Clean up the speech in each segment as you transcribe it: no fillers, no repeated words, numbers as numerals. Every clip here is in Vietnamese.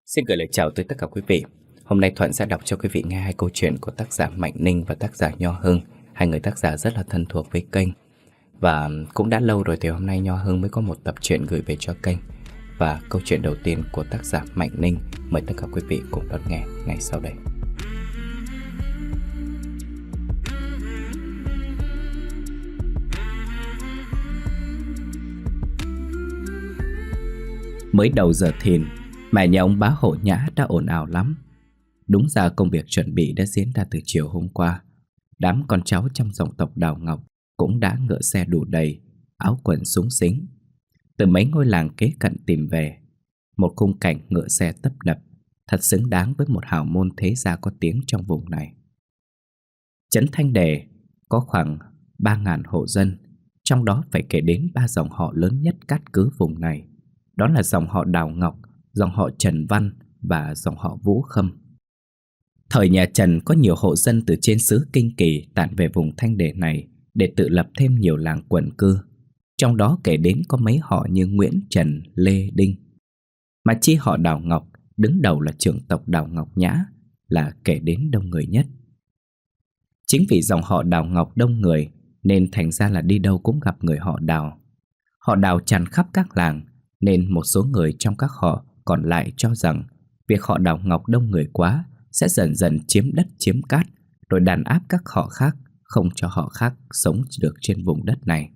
Xin gửi lời chào tới tất cả quý vị. Hôm nay Thuận sẽ đọc cho quý vị nghe hai câu chuyện của tác giả Mạnh Ninh và tác giả Nho Hưng. Hai người tác giả rất là thân thuộc với kênh. Và cũng đã lâu rồi thì hôm nay Nho Hưng mới có một tập truyện gửi về cho kênh. Và câu chuyện đầu tiên của tác giả Mạnh Ninh, mời tất cả quý vị cùng đón nghe ngay sau đây. Mới đầu giờ thìn, mẹ nhà ông bá Hộ Nhã đã ồn ào lắm. Đúng ra công việc chuẩn bị đã diễn ra từ chiều hôm qua. Đám con cháu trong dòng tộc Đào Ngọc cũng đã ngựa xe đủ đầy, áo quần xúng xính, từ mấy ngôi làng kế cận tìm về. Một khung cảnh ngựa xe tấp nập, thật xứng đáng với một hào môn thế gia có tiếng trong vùng này. Trấn Thanh Đề có khoảng 3.000 hộ dân, trong đó phải kể đến 3 dòng họ lớn nhất cát cứ vùng này. Đó là dòng họ Đào Ngọc, dòng họ Trần Văn và dòng họ Vũ Khâm. Thời nhà Trần có nhiều hộ dân từ trên xứ Kinh Kỳ tản về vùng Thanh Đề này để tự lập thêm nhiều làng quận cư. Trong đó kể đến có mấy họ như Nguyễn, Trần, Lê, Đinh. Mà chi họ Đào Ngọc đứng đầu là trưởng tộc Đào Ngọc Nhã, là kể đến đông người nhất. Chính vì dòng họ Đào Ngọc đông người nên thành ra là đi đâu cũng gặp người họ Đào. Họ Đào tràn khắp các làng, nên một số người trong các họ còn lại cho rằng việc họ Đào Ngọc đông người quá sẽ dần dần chiếm đất chiếm cát, rồi đàn áp các họ khác, không cho họ khác sống được trên vùng đất này.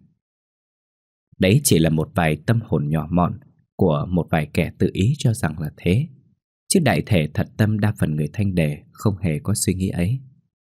Đấy chỉ là một vài tâm hồn nhỏ mọn của một vài kẻ tự ý cho rằng là thế, chứ đại thể thật tâm đa phần người Thanh Đề không hề có suy nghĩ ấy.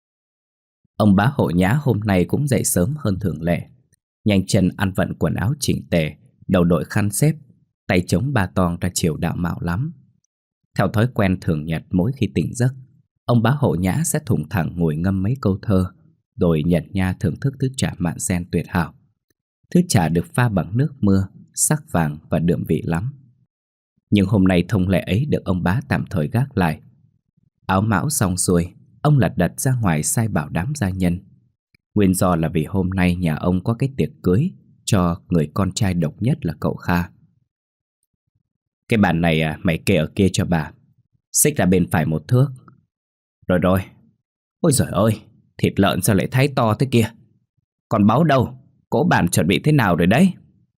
Ông bá Hộ Nhã hôm nay cũng dậy sớm hơn thường lệ, nhanh chân ăn vận quần áo chỉnh tề, đầu đội khăn xếp, tay chống ba tong ra chiều đạo mạo lắm. Theo thói quen thường nhật, mỗi khi tỉnh giấc, ông bá Hộ Nhã sẽ thủng thẳng ngồi ngâm mấy câu thơ, rồi nhật nha thưởng thức thứ trà mạn sen tuyệt hảo. Thứ trà được pha bằng nước mưa, sắc vàng và đượm vị lắm. Nhưng hôm nay thông lệ ấy được ông bá tạm thời gác lại. Áo mão xong xuôi, ông lật đật ra ngoài sai bảo đám gia nhân. Nguyên do là vì hôm nay nhà ông có cái tiệc cưới cho người con trai độc nhất là cậu Kha. Cái bàn này mày kê ở kia cho bà, xích ra bên phải 1 thước. Rồi. Ôi giời ơi, thịt lợn sao lại thái to thế kia? Còn báo đâu, cỗ bàn chuẩn bị thế nào rồi đấy?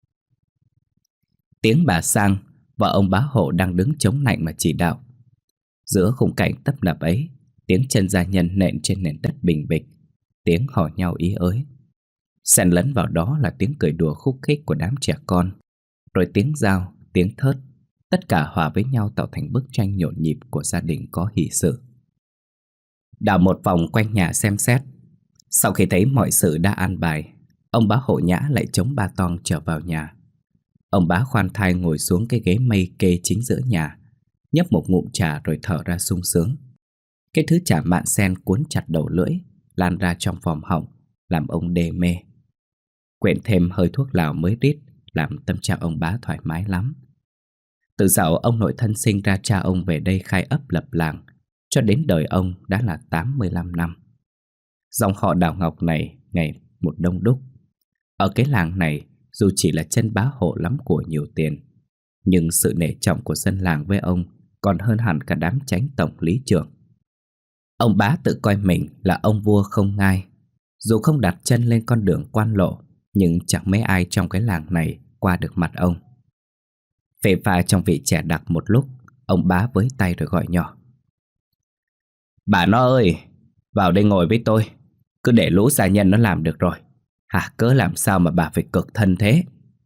Tiếng bà Sang, vợ ông bá Hộ đang đứng chống nạnh mà chỉ đạo. Giữa khung cảnh tấp nập ấy, tiếng chân gia nhân nện trên nền đất bình bịch, tiếng hò nhau ý ới. Xen lẫn vào đó là tiếng cười đùa khúc khích của đám trẻ con, rồi tiếng dao, tiếng thớt, tất cả hòa với nhau tạo thành bức tranh nhộn nhịp của gia đình có hỷ sự. Đảo một vòng quanh nhà xem xét. Sau khi thấy mọi sự đã an bài, ông bá Hộ Nhã lại chống ba tong trở vào nhà. Ông bá khoan thai ngồi xuống cái ghế mây kê chính giữa nhà, nhấp một ngụm trà rồi thở ra sung sướng. Cái thứ trà mạn sen cuốn chặt đầu lưỡi, lan ra trong vòm họng, làm ông đê mê. Quyện thêm hơi thuốc lào mới rít, làm tâm trạng ông bá thoải mái lắm. Từ dạo ông nội thân sinh ra cha ông về đây khai ấp lập làng, cho đến đời ông đã là 85 năm. Dòng họ Đào Ngọc này ngày một đông đúc. Ở cái làng này, dù chỉ là chân bá hộ lắm của nhiều tiền, nhưng sự nể trọng của dân làng với ông còn hơn hẳn cả đám chánh tổng lý trưởng. Ông bá tự coi mình là ông vua không ngai. Dù không đặt chân lên con đường quan lộ, nhưng chẳng mấy ai trong cái làng này qua được mặt ông. Phê pha trong vị trẻ đặc một lúc, ông bá với tay rồi gọi nhỏ. Bà nó ơi, vào đây ngồi với tôi. Cứ để lũ gia nhân nó làm được rồi. Cớ làm sao mà bà phải cực thân thế?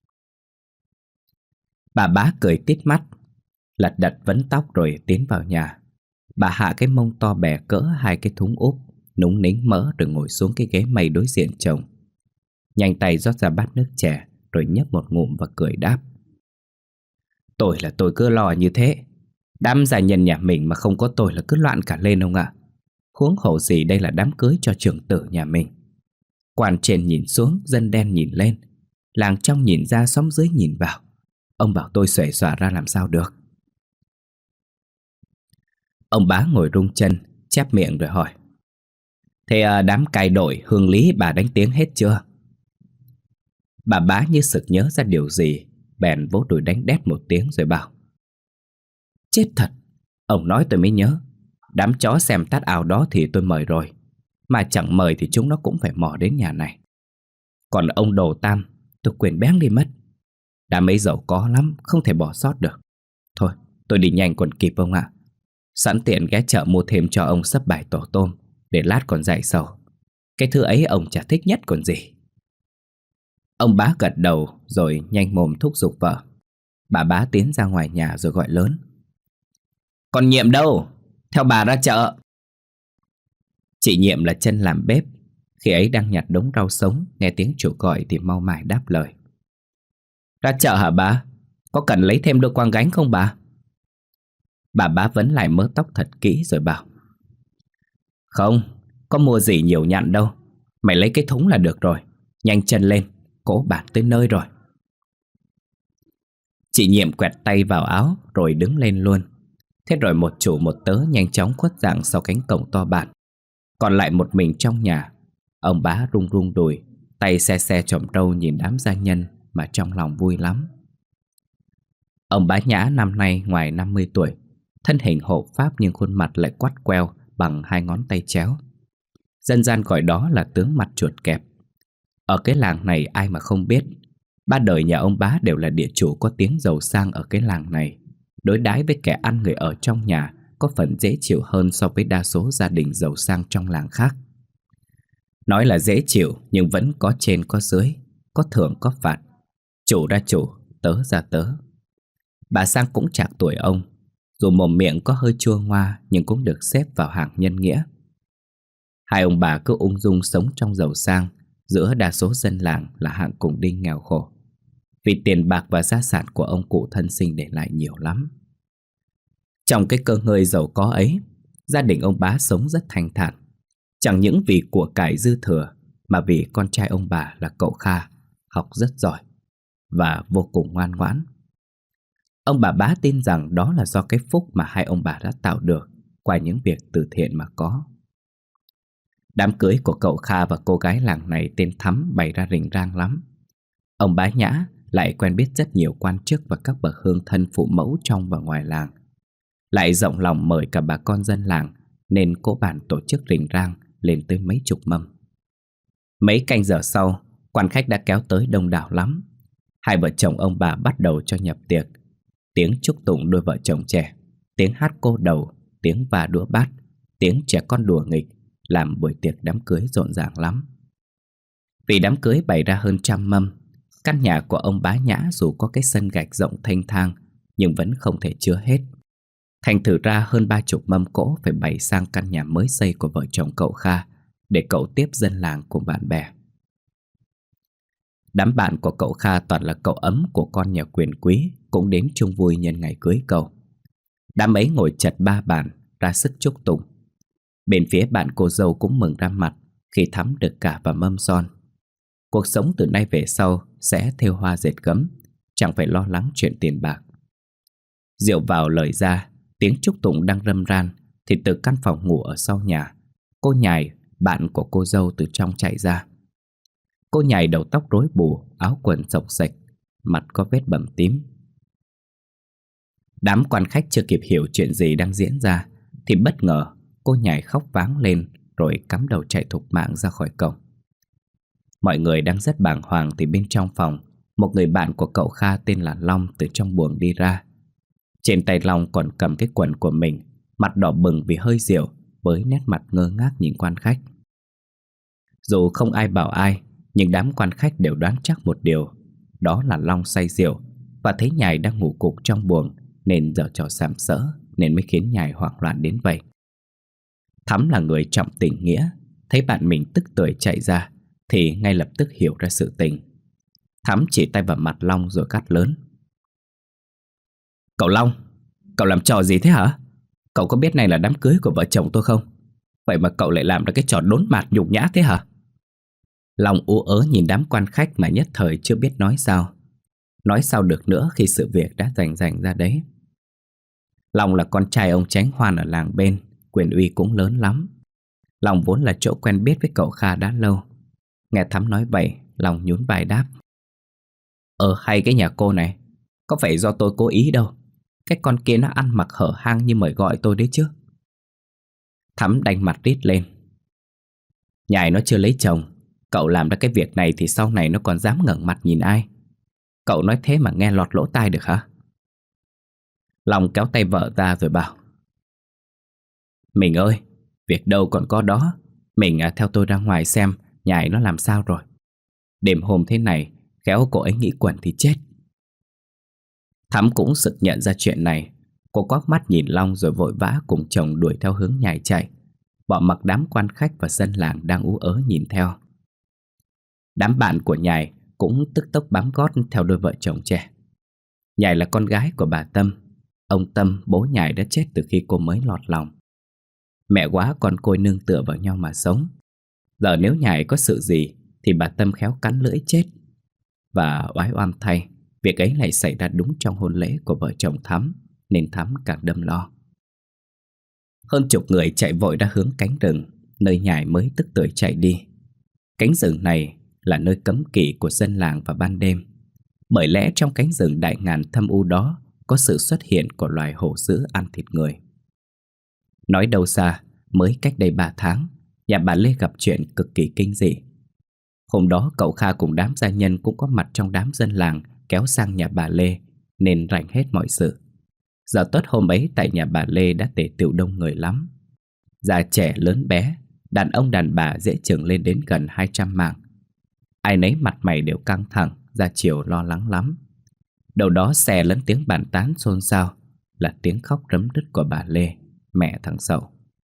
Bà bá cười tít mắt, lật đật vấn tóc rồi tiến vào nhà. Bà hạ cái mông to bè cỡ 2 cái thúng úp, núng nính mỡ rồi ngồi xuống cái ghế mây đối diện chồng. Nhanh tay rót ra bát nước chè rồi nhấp một ngụm và cười đáp. Tôi cứ lo như thế. Đám gia nhân nhà mình mà không có tôi là cứ loạn cả lên ông ạ. Huống hồ gì đây là đám cưới cho trưởng tử nhà mình. Quan trên nhìn xuống, dân đen nhìn lên, làng trong nhìn ra, xóm dưới nhìn vào. Ông bảo tôi xuể xòa ra làm sao được. Ông bá ngồi rung chân, chép miệng rồi hỏi. Thế đám cai đội hương lý bà đánh tiếng hết chưa? Bà bá như sực nhớ ra điều gì, bèn vỗ đùi đánh đét một tiếng rồi bảo. Chết thật, Ông nói tôi mới nhớ, đám chó xem tát ao đó thì tôi mời rồi, mà chẳng mời thì chúng nó cũng phải mò đến nhà này. Còn ông Đồ Tam, tôi quên béng đi mất. Đám ấy giàu có lắm, không thể bỏ sót được. Thôi, tôi đi nhanh còn kịp ông ạ. Sẵn tiện ghé chợ mua thêm cho ông sấp bài tổ tôm, để lát còn dạy sầu. Cái thứ ấy ông chả thích nhất còn gì. Ông Bá gật đầu rồi nhanh mồm thúc giục vợ. Bà Bá tiến ra ngoài nhà rồi gọi lớn. Còn Nhiệm đâu? Theo bà ra chợ. Chị Nhiệm là chân làm bếp, khi ấy đang nhặt đống rau sống, nghe tiếng chủ gọi thì mau mải đáp lời. Ra chợ hả bà? Có cần lấy thêm đôi quang gánh không bà? Bà Bá vấn lại mớ tóc thật kỹ rồi bảo. Không, có mua gì nhiều nhặn đâu. Mày lấy cái thúng là được rồi. Nhanh chân lên, cỗ bản tới nơi rồi. Chị Nhiệm quẹt tay vào áo rồi đứng lên luôn. Thế rồi một chủ một tớ nhanh chóng khuất dạng sau cánh cổng to bản. Còn lại một mình trong nhà. Ông Bá rung rung đùi, tay xe xe chòm râu nhìn đám gia nhân mà trong lòng vui lắm. Ông Bá Nhã năm nay ngoài 50 tuổi, thân hình hộ pháp nhưng khuôn mặt lại quắt queo bằng hai ngón tay chéo. Dân gian gọi đó là tướng mặt chuột kẹp. Ở cái làng này ai mà không biết, ba đời nhà ông Bá đều là địa chủ có tiếng giàu sang ở cái làng này. Đối đãi với kẻ ăn người ở trong nhà có phần dễ chịu hơn so với đa số gia đình giàu sang trong làng khác. Nói là dễ chịu nhưng vẫn có trên có dưới, có thưởng có phạt, chủ ra chủ, tớ ra tớ. Bà Sang cũng chạc tuổi ông, dù mồm miệng có hơi chua ngoa nhưng cũng được xếp vào hàng nhân nghĩa. Hai ông bà cứ ung dung sống trong giàu sang, giữa đa số dân làng là hạng cùng đinh nghèo khổ. Vì tiền bạc và gia sản của ông cụ thân sinh để lại nhiều lắm. Trong cái cơ ngơi giàu có ấy, gia đình ông Bá sống rất thanh thản. Chẳng những vì của cải dư thừa, mà vì con trai ông bà là cậu Kha, học rất giỏi và vô cùng ngoan ngoãn. Ông bà Bá tin rằng đó là do cái phúc mà hai ông bà đã tạo được qua những việc từ thiện mà có. Đám cưới của cậu Kha và cô gái làng này tên Thắm bày ra rình rang lắm. Ông Bá Nhã lại quen biết rất nhiều quan chức và các bậc hương thân phụ mẫu trong và ngoài làng. Lại rộng lòng mời cả bà con dân làng, nên cỗ bản tổ chức rình rang lên tới mấy chục mâm. Mấy canh giờ sau, quan khách đã kéo tới đông đảo lắm. Hai vợ chồng ông bà bắt đầu cho nhập tiệc. Tiếng chúc tụng đôi vợ chồng trẻ, tiếng hát cô đầu, tiếng va đũa bát, tiếng trẻ con đùa nghịch làm buổi tiệc đám cưới rộn ràng lắm. Vì đám cưới bày ra hơn 100 mâm, căn nhà của ông Bá Nhã dù có cái sân gạch rộng thênh thang nhưng vẫn không thể chứa hết. Thành thử ra hơn 30 mâm cỗ phải bày sang căn nhà mới xây của vợ chồng cậu Kha để cậu tiếp dân làng cùng bạn bè. Đám bạn của cậu Kha toàn là cậu ấm của con nhà quyền quý cũng đến chung vui nhân ngày cưới cậu. Đám ấy ngồi chật ba bàn ra sức chúc tụng. Bên phía bạn cô dâu cũng mừng ra mặt khi Thắm được cả vào mâm son. Cuộc sống từ nay về sau sẽ thêu hoa dệt gấm, chẳng phải lo lắng chuyện tiền bạc. Rượu vào lời ra, tiếng chúc tụng đang râm ran thì từ căn phòng ngủ ở sau nhà, cô Nhài, bạn của cô dâu từ trong chạy ra. Cô Nhài đầu tóc rối bù, áo quần xộc xệch, mặt có vết bầm tím. Đám quan khách chưa kịp hiểu chuyện gì đang diễn ra thì bất ngờ cô Nhài khóc váng lên rồi cắm đầu chạy thục mạng ra khỏi cổng. Mọi người đang rất bàng hoàng thì bên trong phòng, một người bạn của cậu Kha tên là Long từ trong buồng đi ra. Trên tay Long còn cầm cái quần của mình, mặt đỏ bừng vì hơi rượu, với nét mặt ngơ ngác nhìn quan khách. Dù không ai bảo ai, nhưng đám quan khách đều đoán chắc một điều, đó là Long say rượu và thấy Nhài đang ngủ cục trong buồng nên giở trò sàm sỡ, nên mới khiến Nhài hoảng loạn đến vậy. Thắm là người trọng tình nghĩa, thấy bạn mình tức tưởi chạy ra thì ngay lập tức hiểu ra sự tình. Thắm chỉ tay vào mặt Long rồi gắt lớn: Cậu Long, cậu làm trò gì thế hả? Cậu có biết này là đám cưới của vợ chồng tôi không? Vậy mà cậu lại làm ra cái trò đốn mạt nhục nhã thế hả? Long ú ớ nhìn đám quan khách mà nhất thời chưa biết nói sao. Nói sao được nữa khi sự việc đã rành ra đấy. Long là con trai ông Chánh Hoan ở làng bên, quyền uy cũng lớn lắm. Long vốn là chỗ quen biết với cậu Kha đã lâu. Nghe Thắm nói vậy, Long nhún vai đáp: Hay cái nhà cô này, có phải do tôi cố ý đâu. Cái con kia nó ăn mặc hở hang như mời gọi tôi đấy chứ. Thắm đanh mặt rít lên. Nhài nó chưa lấy chồng, cậu làm ra cái việc này thì sau này nó còn dám ngẩng mặt nhìn ai? Cậu nói thế mà nghe lọt lỗ tai được hả? Long kéo tay vợ ra rồi bảo. Mình ơi, việc đâu còn có đó. Mình theo tôi ra ngoài xem Nhài nó làm sao rồi. Đêm hôm thế này, khéo cô ấy nghĩ quẩn thì chết. Thắm cũng sực nhận ra chuyện này. Cô quắc mắt nhìn Long rồi vội vã cùng chồng đuổi theo hướng Nhài chạy. Bỏ mặc đám quan khách và dân làng đang ú ớ nhìn theo. Đám bạn của Nhài cũng tức tốc bám gót theo đôi vợ chồng trẻ. Nhài là con gái của bà Tâm. Ông Tâm, bố Nhài đã chết từ khi cô mới lọt lòng. Mẹ quá con côi nương tựa vào nhau mà sống. Giờ nếu Nhài có sự gì thì bà Tâm khéo cắn lưỡi chết. Và oái oăm thay, việc ấy lại xảy ra đúng trong hôn lễ của vợ chồng Thắm, nên Thắm càng đâm lo. Hơn chục người chạy vội ra hướng cánh rừng, nơi Nhài mới tức tưởi chạy đi. Cánh rừng này là nơi cấm kỵ của dân làng vào ban đêm. Bởi lẽ trong cánh rừng đại ngàn thâm u đó có sự xuất hiện của loài hổ dữ ăn thịt người. Nói đâu xa, mới cách đây 3 tháng, nhà bà Lê gặp chuyện cực kỳ kinh dị. Hôm đó cậu Kha cùng đám gia nhân cũng có mặt trong đám dân làng kéo sang nhà bà Lê, nên rành hết mọi sự. Giờ tuất hôm ấy tại nhà bà Lê đã tề tựu đông người lắm. Già trẻ lớn bé, đàn ông đàn bà dễ chừng lên đến gần 200 mạng. Ai nấy mặt mày đều căng thẳng, ra chiều lo lắng lắm. Đầu đó xè lẫn tiếng bàn tán xôn xao là tiếng khóc rấm rứt của bà Lê, mẹ thằng Sậu.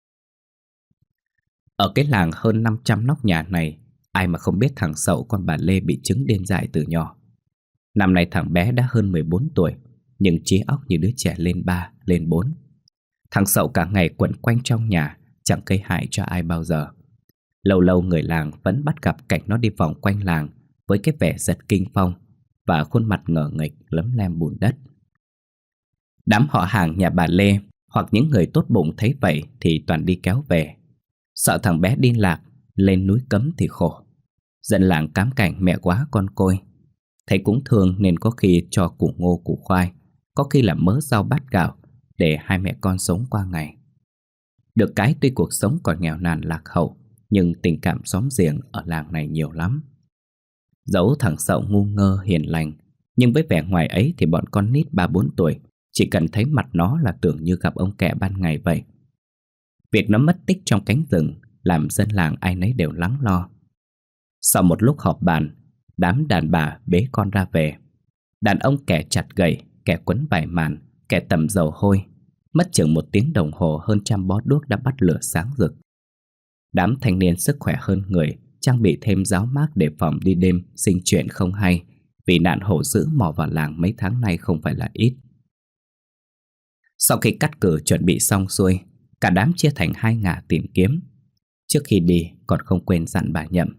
Ở cái làng hơn 500 nóc nhà này, ai mà không biết thằng Sậu con bà Lê bị chứng điên dại từ nhỏ. Năm nay thằng bé đã hơn 14 tuổi, nhưng trí óc như đứa trẻ lên 3, lên 4. Thằng Sậu cả ngày quẩn quanh trong nhà, chẳng gây hại cho ai bao giờ. Lâu lâu người làng vẫn bắt gặp cảnh nó đi vòng quanh làng với cái vẻ giật kinh phong và khuôn mặt ngờ nghệch lấm lem bùn đất. Đám họ hàng nhà bà Lê hoặc những người tốt bụng thấy vậy thì toàn đi kéo về. Sợ thằng bé đi lạc, lên núi cấm thì khổ. Dân làng cám cảnh mẹ quá con côi. Thấy cũng thương nên có khi cho củ ngô củ khoai, có khi là mớ rau bát gạo để hai mẹ con sống qua ngày. Được cái tuy cuộc sống còn nghèo nàn lạc hậu, nhưng tình cảm xóm giềng ở làng này nhiều lắm. Dẫu thằng Sậu ngu ngơ hiền lành, nhưng với vẻ ngoài ấy thì bọn con nít 3-4 tuổi chỉ cần thấy mặt nó là tưởng như gặp ông kẹ ban ngày vậy. Việc nó mất tích trong cánh rừng làm dân làng ai nấy đều lắng lo. Sau một lúc họp bàn, đám đàn bà bế con ra về. Đàn ông kẻ chặt gậy, kẻ quấn vải màn, kẻ tầm dầu hôi. Mất chừng 1 tiếng đồng hồ, hơn trăm bó đuốc đã bắt lửa sáng rực. Đám thanh niên sức khỏe hơn người, trang bị thêm giáo mác để phòng đi đêm sinh chuyện không hay, vì nạn hổ dữ mò vào làng mấy tháng nay không phải là ít. Sau khi cắt cử chuẩn bị xong xuôi, cả đám chia thành 2 ngả tìm kiếm. Trước khi đi còn không quên dặn bà Nhậm.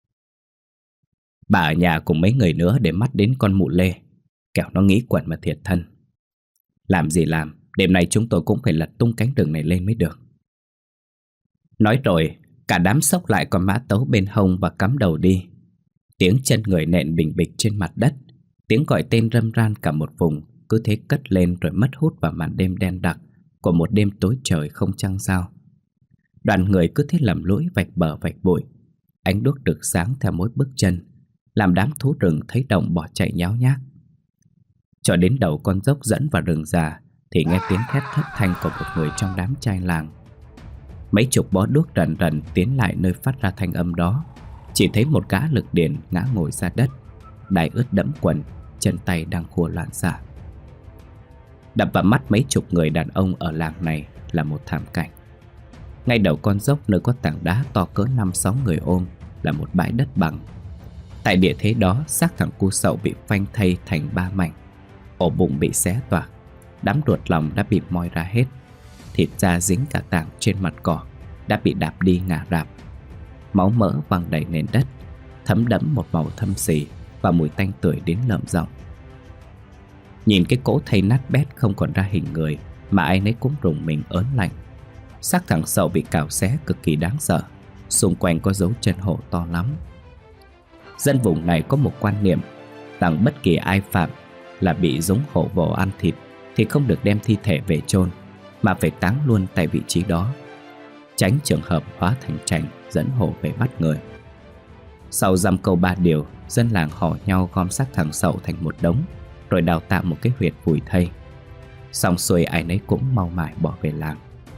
Bà ở nhà cùng mấy người nữa để mắt đến con mụ Lê, kẻo nó nghĩ quẩn mà thiệt thân. Làm gì làm, đêm nay chúng tôi cũng phải lật tung cánh rừng này lên mới được. Nói rồi, cả đám xốc lại con mã tấu bên hông và cắm đầu đi. Tiếng chân người nện bình bịch trên mặt đất, tiếng gọi tên râm ran cả một vùng cứ thế cất lên rồi mất hút vào màn đêm đen đặc của một đêm tối trời không trăng sao. Đoàn người cứ thế lầm lũi vạch bờ vạch bụi, ánh đuốc rực sáng theo mỗi bước chân, làm đám thú rừng thấy động bỏ chạy nháo nhác. Cho đến đầu con dốc dẫn vào rừng già thì nghe tiếng thét thất thanh của một người trong đám trai làng. Mấy chục bó đuốc rần rần tiến lại nơi phát ra thanh âm đó. Chỉ thấy một gã lực điền ngã ngồi ra đất, đai ướt đẫm quần, chân tay đang khua loạn xạ. Đập vào mắt mấy chục người đàn ông ở làng này là một thảm cảnh. Ngay đầu con dốc nơi có tảng đá to cỡ 5-6 người ôm là một bãi đất bằng. Tại địa thế đó, xác thằng cu Sậu bị phanh thây thành 3 mảnh. Ổ bụng bị xé toạc, đám ruột lòng đã bị moi ra hết. Thịt da dính cả tảng trên mặt cỏ đã bị đạp đi ngả rạp. Máu mỡ văng đầy nền đất, thấm đẫm một màu thâm xì và mùi tanh tưởi đến lợm giọng. Nhìn cái cỗ thây nát bét không còn ra hình người mà ai nấy cũng rùng mình ớn lạnh. Xác thằng Sậu bị cào xé cực kỳ đáng sợ, xung quanh có dấu chân hổ to lắm. Dân vùng này có một quan niệm rằng bất kỳ ai phạm là bị giống hổ vồ ăn thịt thì không được đem thi thể về chôn, mà phải táng luôn tại vị trí đó, tránh trường hợp hóa thành chành dẫn hổ về bắt người. Sau dăm câu ba điều, dân làng hò nhau gom xác thằng Sậu thành một đống, rồi đào tạo một cái huyệt vùi thây. Xong xuôi ai nấy cũng mau mải bỏ về làng.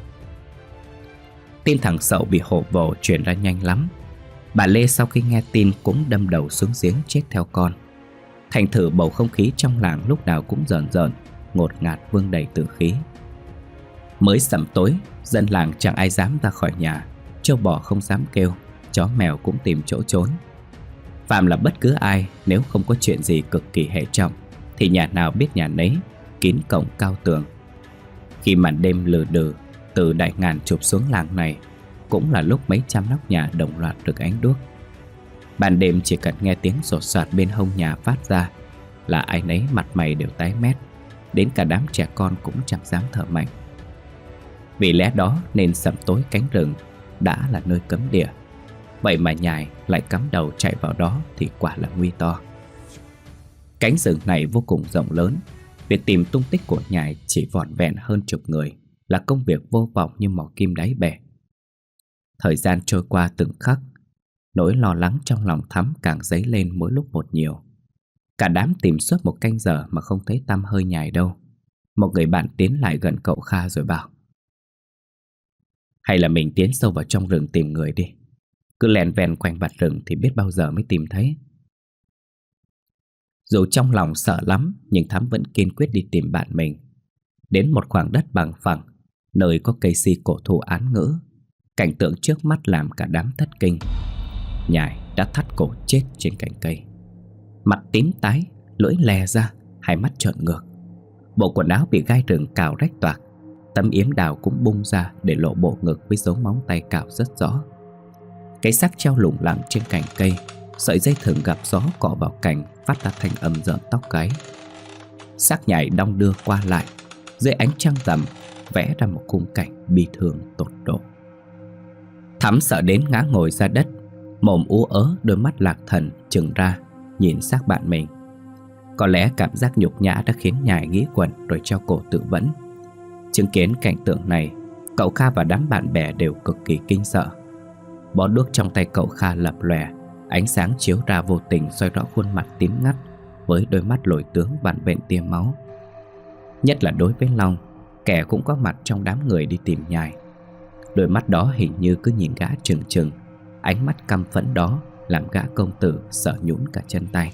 Tin thằng Sậu bị hổ vồ truyền ra nhanh lắm. Bà Lê sau khi nghe tin cũng đâm đầu xuống giếng chết theo con. Thành thử bầu không khí trong làng lúc nào cũng rờn rợn, ngột ngạt vương đầy tử khí. Mới sẩm tối, dân làng chẳng ai dám ra khỏi nhà, trâu bò không dám kêu, chó mèo cũng tìm chỗ trốn. Phạm là bất cứ ai, nếu không có chuyện gì cực kỳ hệ trọng thì nhà nào biết nhà nấy, kín cổng cao tường. Khi màn đêm lừ đừ từ đại ngàn chụp xuống làng này, cũng là lúc mấy trăm nóc nhà đồng loạt rực ánh đuốc. Ban đêm chỉ cần nghe tiếng sột soạt bên hông nhà phát ra là ai nấy mặt mày đều tái mét, đến cả đám trẻ con cũng chẳng dám thở mạnh. Vì lẽ đó nên sẩm tối cánh rừng đã là nơi cấm địa, vậy mà nhài lại cắm đầu chạy vào đó thì quả là nguy to. Cánh rừng này vô cùng rộng lớn, việc tìm tung tích của nhài chỉ vỏn vẹn hơn chục người là công việc vô vọng như mò kim đáy bể. Thời gian trôi qua từng khắc, nỗi lo lắng trong lòng Thắm càng dấy lên mỗi lúc một nhiều. Cả đám tìm suốt một canh giờ mà không thấy tăm hơi nhài đâu. Một người bạn tiến lại gần cậu Kha rồi bảo: hay là mình tiến sâu vào trong rừng tìm người đi. Cứ lèn vèn quanh vặt rừng thì biết bao giờ mới tìm thấy. Dù trong lòng sợ lắm, nhưng Thắm vẫn kiên quyết đi tìm bạn mình. Đến một khoảng đất bằng phẳng, nơi có cây si cổ thụ án ngữ, cảnh tượng trước mắt làm cả đám thất kinh. Nhài đã thắt cổ chết trên cành cây, mặt tím tái, lưỡi lè ra, hai mắt trợn ngược. Bộ quần áo bị gai rừng cào rách toạc, tấm yếm đào cũng bung ra để lộ bộ ngực với dấu móng tay cào rất rõ. Cái xác treo lủng lẳng trên cành cây, sợi dây thừng gặp gió cọ vào cành phát ra thanh âm rợn tóc gáy. Xác nhài đong đưa qua lại, dưới ánh trăng rằm vẽ ra một khung cảnh bi thương tột độ. Thắm sợ đến ngã ngồi ra đất, mồm ú ớ, đôi mắt lạc thần trừng ra nhìn xác bạn mình. Có lẽ cảm giác nhục nhã đã khiến nhài nghĩ quẩn rồi treo cổ tự vẫn. Chứng kiến cảnh tượng này, cậu Kha và đám bạn bè đều cực kỳ kinh sợ. Bó đuốc trong tay cậu Kha lập lòe, ánh sáng chiếu ra vô tình soi rõ khuôn mặt tím ngắt với đôi mắt lồi tướng vằn vện tia máu. Nhất là đối với Long, kẻ cũng có mặt trong đám người đi tìm nhài. Đôi mắt đó hình như cứ nhìn gã trừng trừng, ánh mắt căm phẫn đó làm gã công tử sợ nhũn cả chân tay.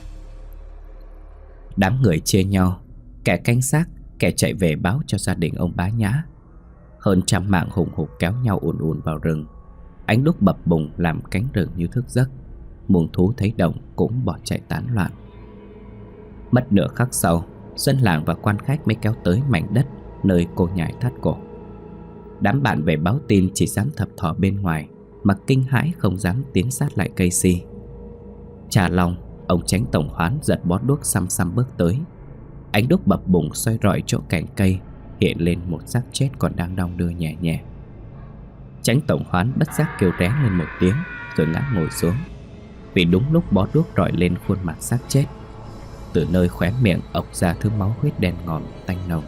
Đám người chia nhau, kẻ canh xác, kẻ chạy về báo cho gia đình ông Bá Nhã. Hơn trăm mạng hùng hục kéo nhau ùn ùn vào rừng. Ánh đuốc bập bùng làm cánh rừng như thức giấc. Muông thú thấy động cũng bỏ chạy tán loạn. Mất nửa khắc sau, dân làng và quan khách mới kéo tới mảnh đất nơi cô nhài thắt cổ. Đám bạn về báo tin chỉ dám thập thò bên ngoài, mà kinh hãi không dám tiến sát lại cây si. Cha Long, ông Chánh tổng hoán giật bó đuốc xăm xăm bước tới. Ánh đuốc bập bùng xoay rọi chỗ cành cây, hiện lên một xác chết còn đang đong đưa nhẹ nhẹ. Chánh tổng hoán bất giác kêu ré lên một tiếng rồi ngã ngồi xuống, vì đúng lúc bó đuốc rọi lên khuôn mặt xác chết, từ nơi khóe miệng ộc ra thứ máu huyết đen ngòm tanh nồng.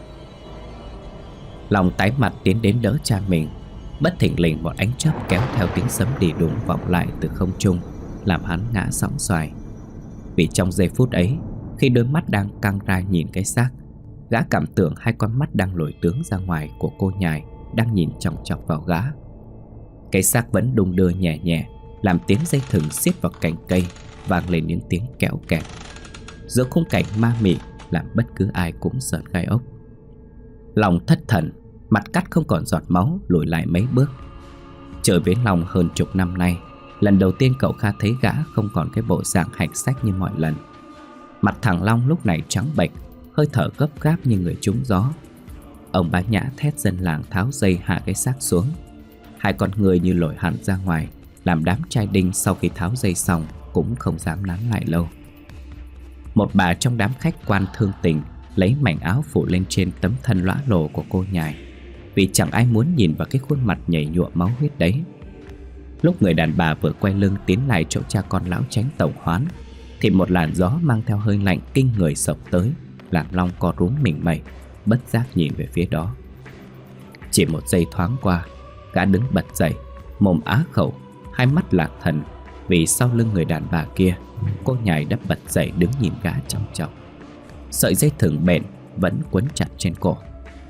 Long tái mặt tiến đến đỡ cha mình. Bất thình lình một ánh chớp kéo theo tiếng sấm đì đùng vọng lại từ không trung, làm hắn ngã sóng xoài. Vì trong giây phút ấy, khi đôi mắt đang căng ra nhìn cái xác, gã cảm tưởng hai con mắt đang lồi tướng ra ngoài của cô nhài đang nhìn chòng chọc vào gã. Cái xác vẫn đung đưa nhẹ nhẹ, làm tiếng dây thừng siết vào cành cây vang lên những tiếng kéo kẹt. Giữa khung cảnh ma mị làm bất cứ ai cũng sởn gai ốc. Lòng thất thần, mặt cắt không còn giọt máu, lùi lại mấy bước. Chơi với Long hơn chục năm nay, lần đầu tiên cậu Kha thấy gã không còn cái bộ dạng hạch sách như mọi lần. Mặt thằng Long lúc này trắng bệch, hơi thở gấp gáp như người trúng gió. Ông Bá Nhã thét dân làng tháo dây hạ cái xác xuống. Hai con người như lội hẳn ra ngoài, làm đám trai đinh sau khi tháo dây xong cũng không dám nán lại lâu. Một bà trong đám khách quan thương tình lấy mảnh áo phủ lên trên tấm thân lõa lồ của cô nhài, vì chẳng ai muốn nhìn vào cái khuôn mặt nhầy nhụa máu huyết đấy. Lúc người đàn bà vừa quay lưng tiến lại chỗ cha con lão Chánh tổng hoán, thì một làn gió mang theo hơi lạnh kinh người sộc tới, làm Long co rúm mình mẩy, bất giác nhìn về phía đó. Chỉ một giây thoáng qua, gã đứng bật dậy, mồm á khẩu, hai mắt lạc thần, vì sau lưng người đàn bà kia, cô nhài đã bật dậy đứng nhìn gã chòng chọc. Sợi dây thừng bện vẫn quấn chặt trên cổ.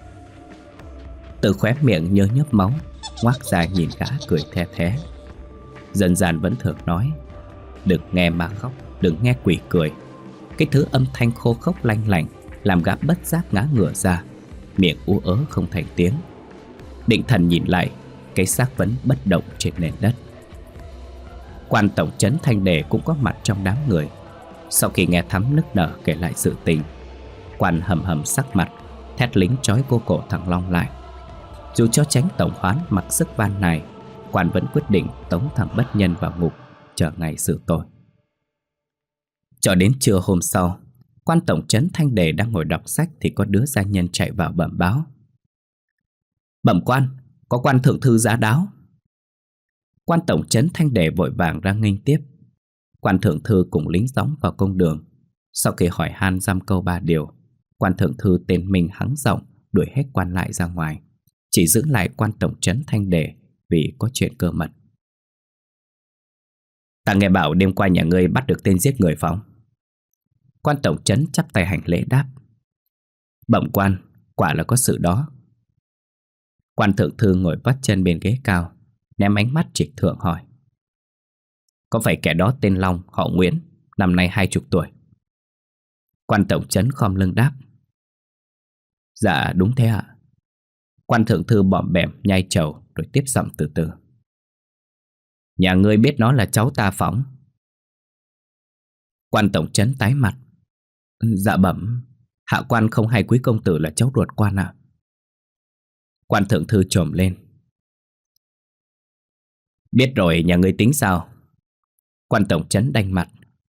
Từ khóe miệng nhớ nhớp máu, ngoác ra nhìn gã cười the thé. Dân gian vẫn thường nói, đừng nghe ma khóc, đừng nghe quỷ cười. Cái thứ âm thanh khô khốc lanh lảnh làm gã bất giác ngã ngửa ra, miệng ú ớ không thành tiếng. Định thần nhìn lại, cái xác vẫn bất động trên nền đất. Quan tổng trấn Thanh Đề cũng có mặt trong đám người. Sau khi nghe Thắm nức nở kể lại sự tình, quan hầm hầm sắc mặt, thét lính trói cô cổ thằng Long lại. Dù cho tránh tổng hoán mặc sức van này, quan vẫn quyết định tống thằng bất nhân vào ngục, chờ ngày xử tội. Cho đến trưa hôm sau, quan tổng trấn Thanh Đề đang ngồi đọc sách thì có đứa gia nhân chạy vào bẩm báo. Bẩm quan, có quan thượng thư giá đáo. Quan tổng trấn Thanh Đề vội vàng ra nghênh tiếp. Quan thượng thư cùng lính gióng vào công đường. Sau khi hỏi han dăm câu ba điều, quan thượng thư tên mình hắng giọng đuổi hết quan lại ra ngoài, chỉ giữ lại quan tổng trấn Thanh Đề vì có chuyện cơ mật. Ta nghe bảo đêm qua nhà ngươi bắt được tên giết người phóng. Quan tổng trấn chắp tay hành lễ đáp. Bẩm quan, quả là có sự đó. Quan thượng thư ngồi vắt chân bên ghế cao, ném ánh mắt trịch thượng hỏi. Có phải kẻ đó tên Long, họ Nguyễn, năm nay 20 tuổi? Quan tổng trấn khom lưng đáp. Dạ đúng thế ạ. Quan thượng thư bọm bẻm nhai trầu rồi tiếp giọng từ từ. Nhà ngươi biết nó là cháu ta phóng? Quan tổng trấn tái mặt. Dạ bẩm, hạ quan không hay quý công tử là cháu ruột quan ạ. Quan thượng thư trồm lên. Biết rồi, nhà ngươi tính sao? Quan tổng trấn đanh mặt.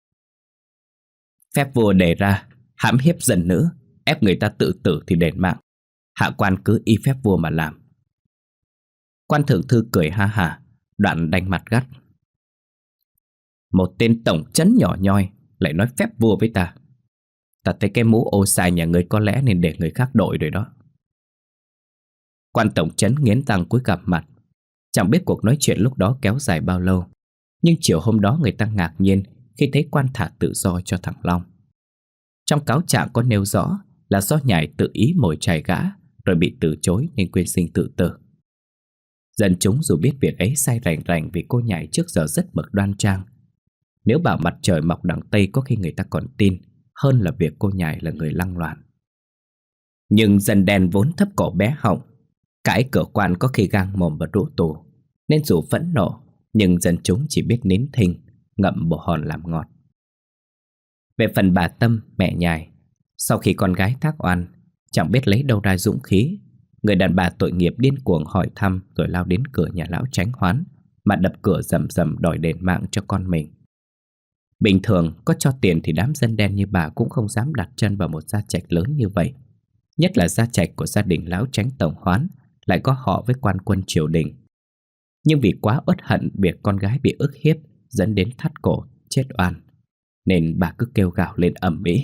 Phép vua đề ra, hãm hiếp dân nữ, ép người ta tự tử thì đền mạng. Hạ quan cứ y phép vua mà làm. Quan thượng thư cười ha hả, đoạn đanh mặt gắt. Một tên tổng trấn nhỏ nhoi lại nói phép vua với ta. Ta thấy cái mũ ô sai nhà ngươi có lẽ nên để người khác đội rồi đó. Quan tổng trấn nghiến răng cúi gằm mặt. Chẳng biết cuộc nói chuyện lúc đó kéo dài bao lâu, nhưng chiều hôm đó người ta ngạc nhiên khi thấy quan thả tự do cho thằng Long. Trong cáo trạng có nêu rõ là do nhài tự ý mồi chài gã rồi bị từ chối nên quyên sinh tự tử. Dân chúng dù biết việc ấy sai rành rành vì cô nhài trước giờ rất mực đoan trang. Nếu bảo mặt trời mọc đằng Tây có khi người ta còn tin hơn là việc cô nhài là người lăng loàn. Nhưng dân đen vốn thấp cổ bé họng, cãi cửa quan có khi gang mồm và rũ tù, nên dù phẫn nộ nhưng dân chúng chỉ biết nín thinh, ngậm bồ hòn làm ngọt. Về phần bà Tâm, mẹ nhài, sau khi con gái thác oan, chẳng biết lấy đâu ra dũng khí, người đàn bà tội nghiệp điên cuồng hỏi thăm rồi lao đến cửa nhà lão Chánh Hoán mà đập cửa rầm rầm đòi đền mạng cho con mình. Bình thường có cho tiền thì đám dân đen như bà cũng không dám đặt chân vào một gia trạch lớn như vậy, nhất là gia trạch của gia đình lão Chánh Tổng Hoán lại có họ với quan quân triều đình. Nhưng vì quá uất hận việc con gái bị ức hiếp dẫn đến thắt cổ chết oan, nên bà cứ kêu gào lên ầm ĩ.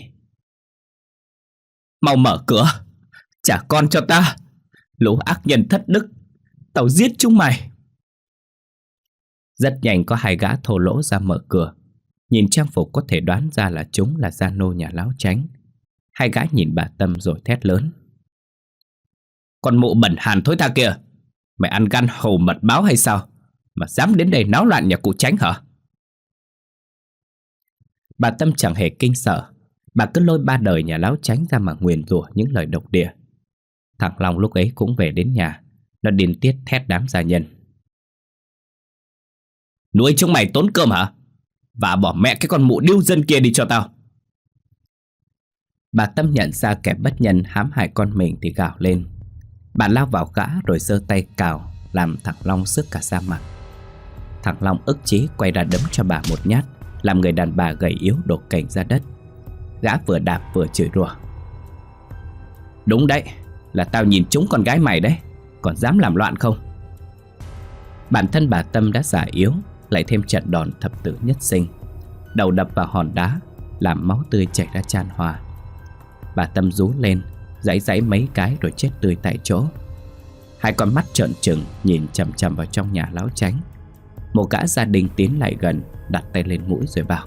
Mau mở cửa, trả con cho ta, lũ ác nhân thất đức, tao giết chúng mày. Rất nhanh có hai gã thô lỗ ra mở cửa. Nhìn trang phục có thể đoán ra là chúng là gia nô nhà lão Chánh. Hai gã nhìn bà Tâm rồi thét lớn. Con mụ bẩn hàn thối tha kìa, mày ăn gan hầu mật báo hay sao mà dám đến đây náo loạn nhà cụ Chánh hả? Bà Tâm chẳng hề kinh sợ. Bà cứ lôi ba đời nhà lão Chánh ra mà nguyền rủa những lời độc địa. Thằng Long lúc ấy cũng về đến nhà. Nó điên tiết thét đám gia nhân. Nuôi chúng mày tốn cơm hả? Và bỏ mẹ cái con mụ điêu dân kia đi cho tao. Bà Tâm nhận ra kẻ bất nhân hãm hại con mình thì gào lên. Bà lao vào gã rồi giơ tay cào, làm thằng Long sứt cả da mặt. Thằng Long ức chí quay ra đấm cho bà một nhát, làm người đàn bà gầy yếu đổ cành ra đất. Gã vừa đạp vừa chửi rủa. Đúng đấy, là tao nhìn trúng con gái mày đấy, còn dám làm loạn không? Bản thân bà Tâm đã già yếu, lại thêm trận đòn thập tử nhất sinh, đầu đập vào hòn đá làm máu tươi chảy ra chan hòa. Bà Tâm rú lên, giãy giãy mấy cái rồi chết tươi tại chỗ. Hai con mắt trợn trừng nhìn chằm chằm vào trong nhà Láo Chánh. Một gã gia đình tiến lại gần, đặt tay lên mũi rồi bảo: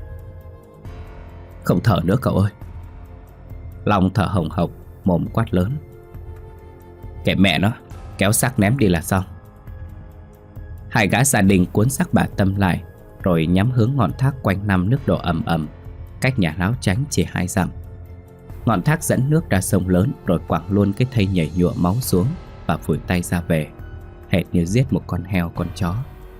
"Không thở nữa cậu ơi." Long thở hồng hộc, mồm quát lớn: "Kệ mẹ nó, kéo xác ném đi là xong." Hai gã gia đình cuốn xác bà Tâm lại, rồi nhắm hướng ngọn thác quanh năm nước đổ ầm ầm, cách nhà Láo Chánh chỉ 2 dặm. Ngọn thác dẫn nước ra sông lớn, rồi quẳng luôn cái thây nhảy nhụa máu xuống và phủi tay ra về, hệt như giết một con heo con chó.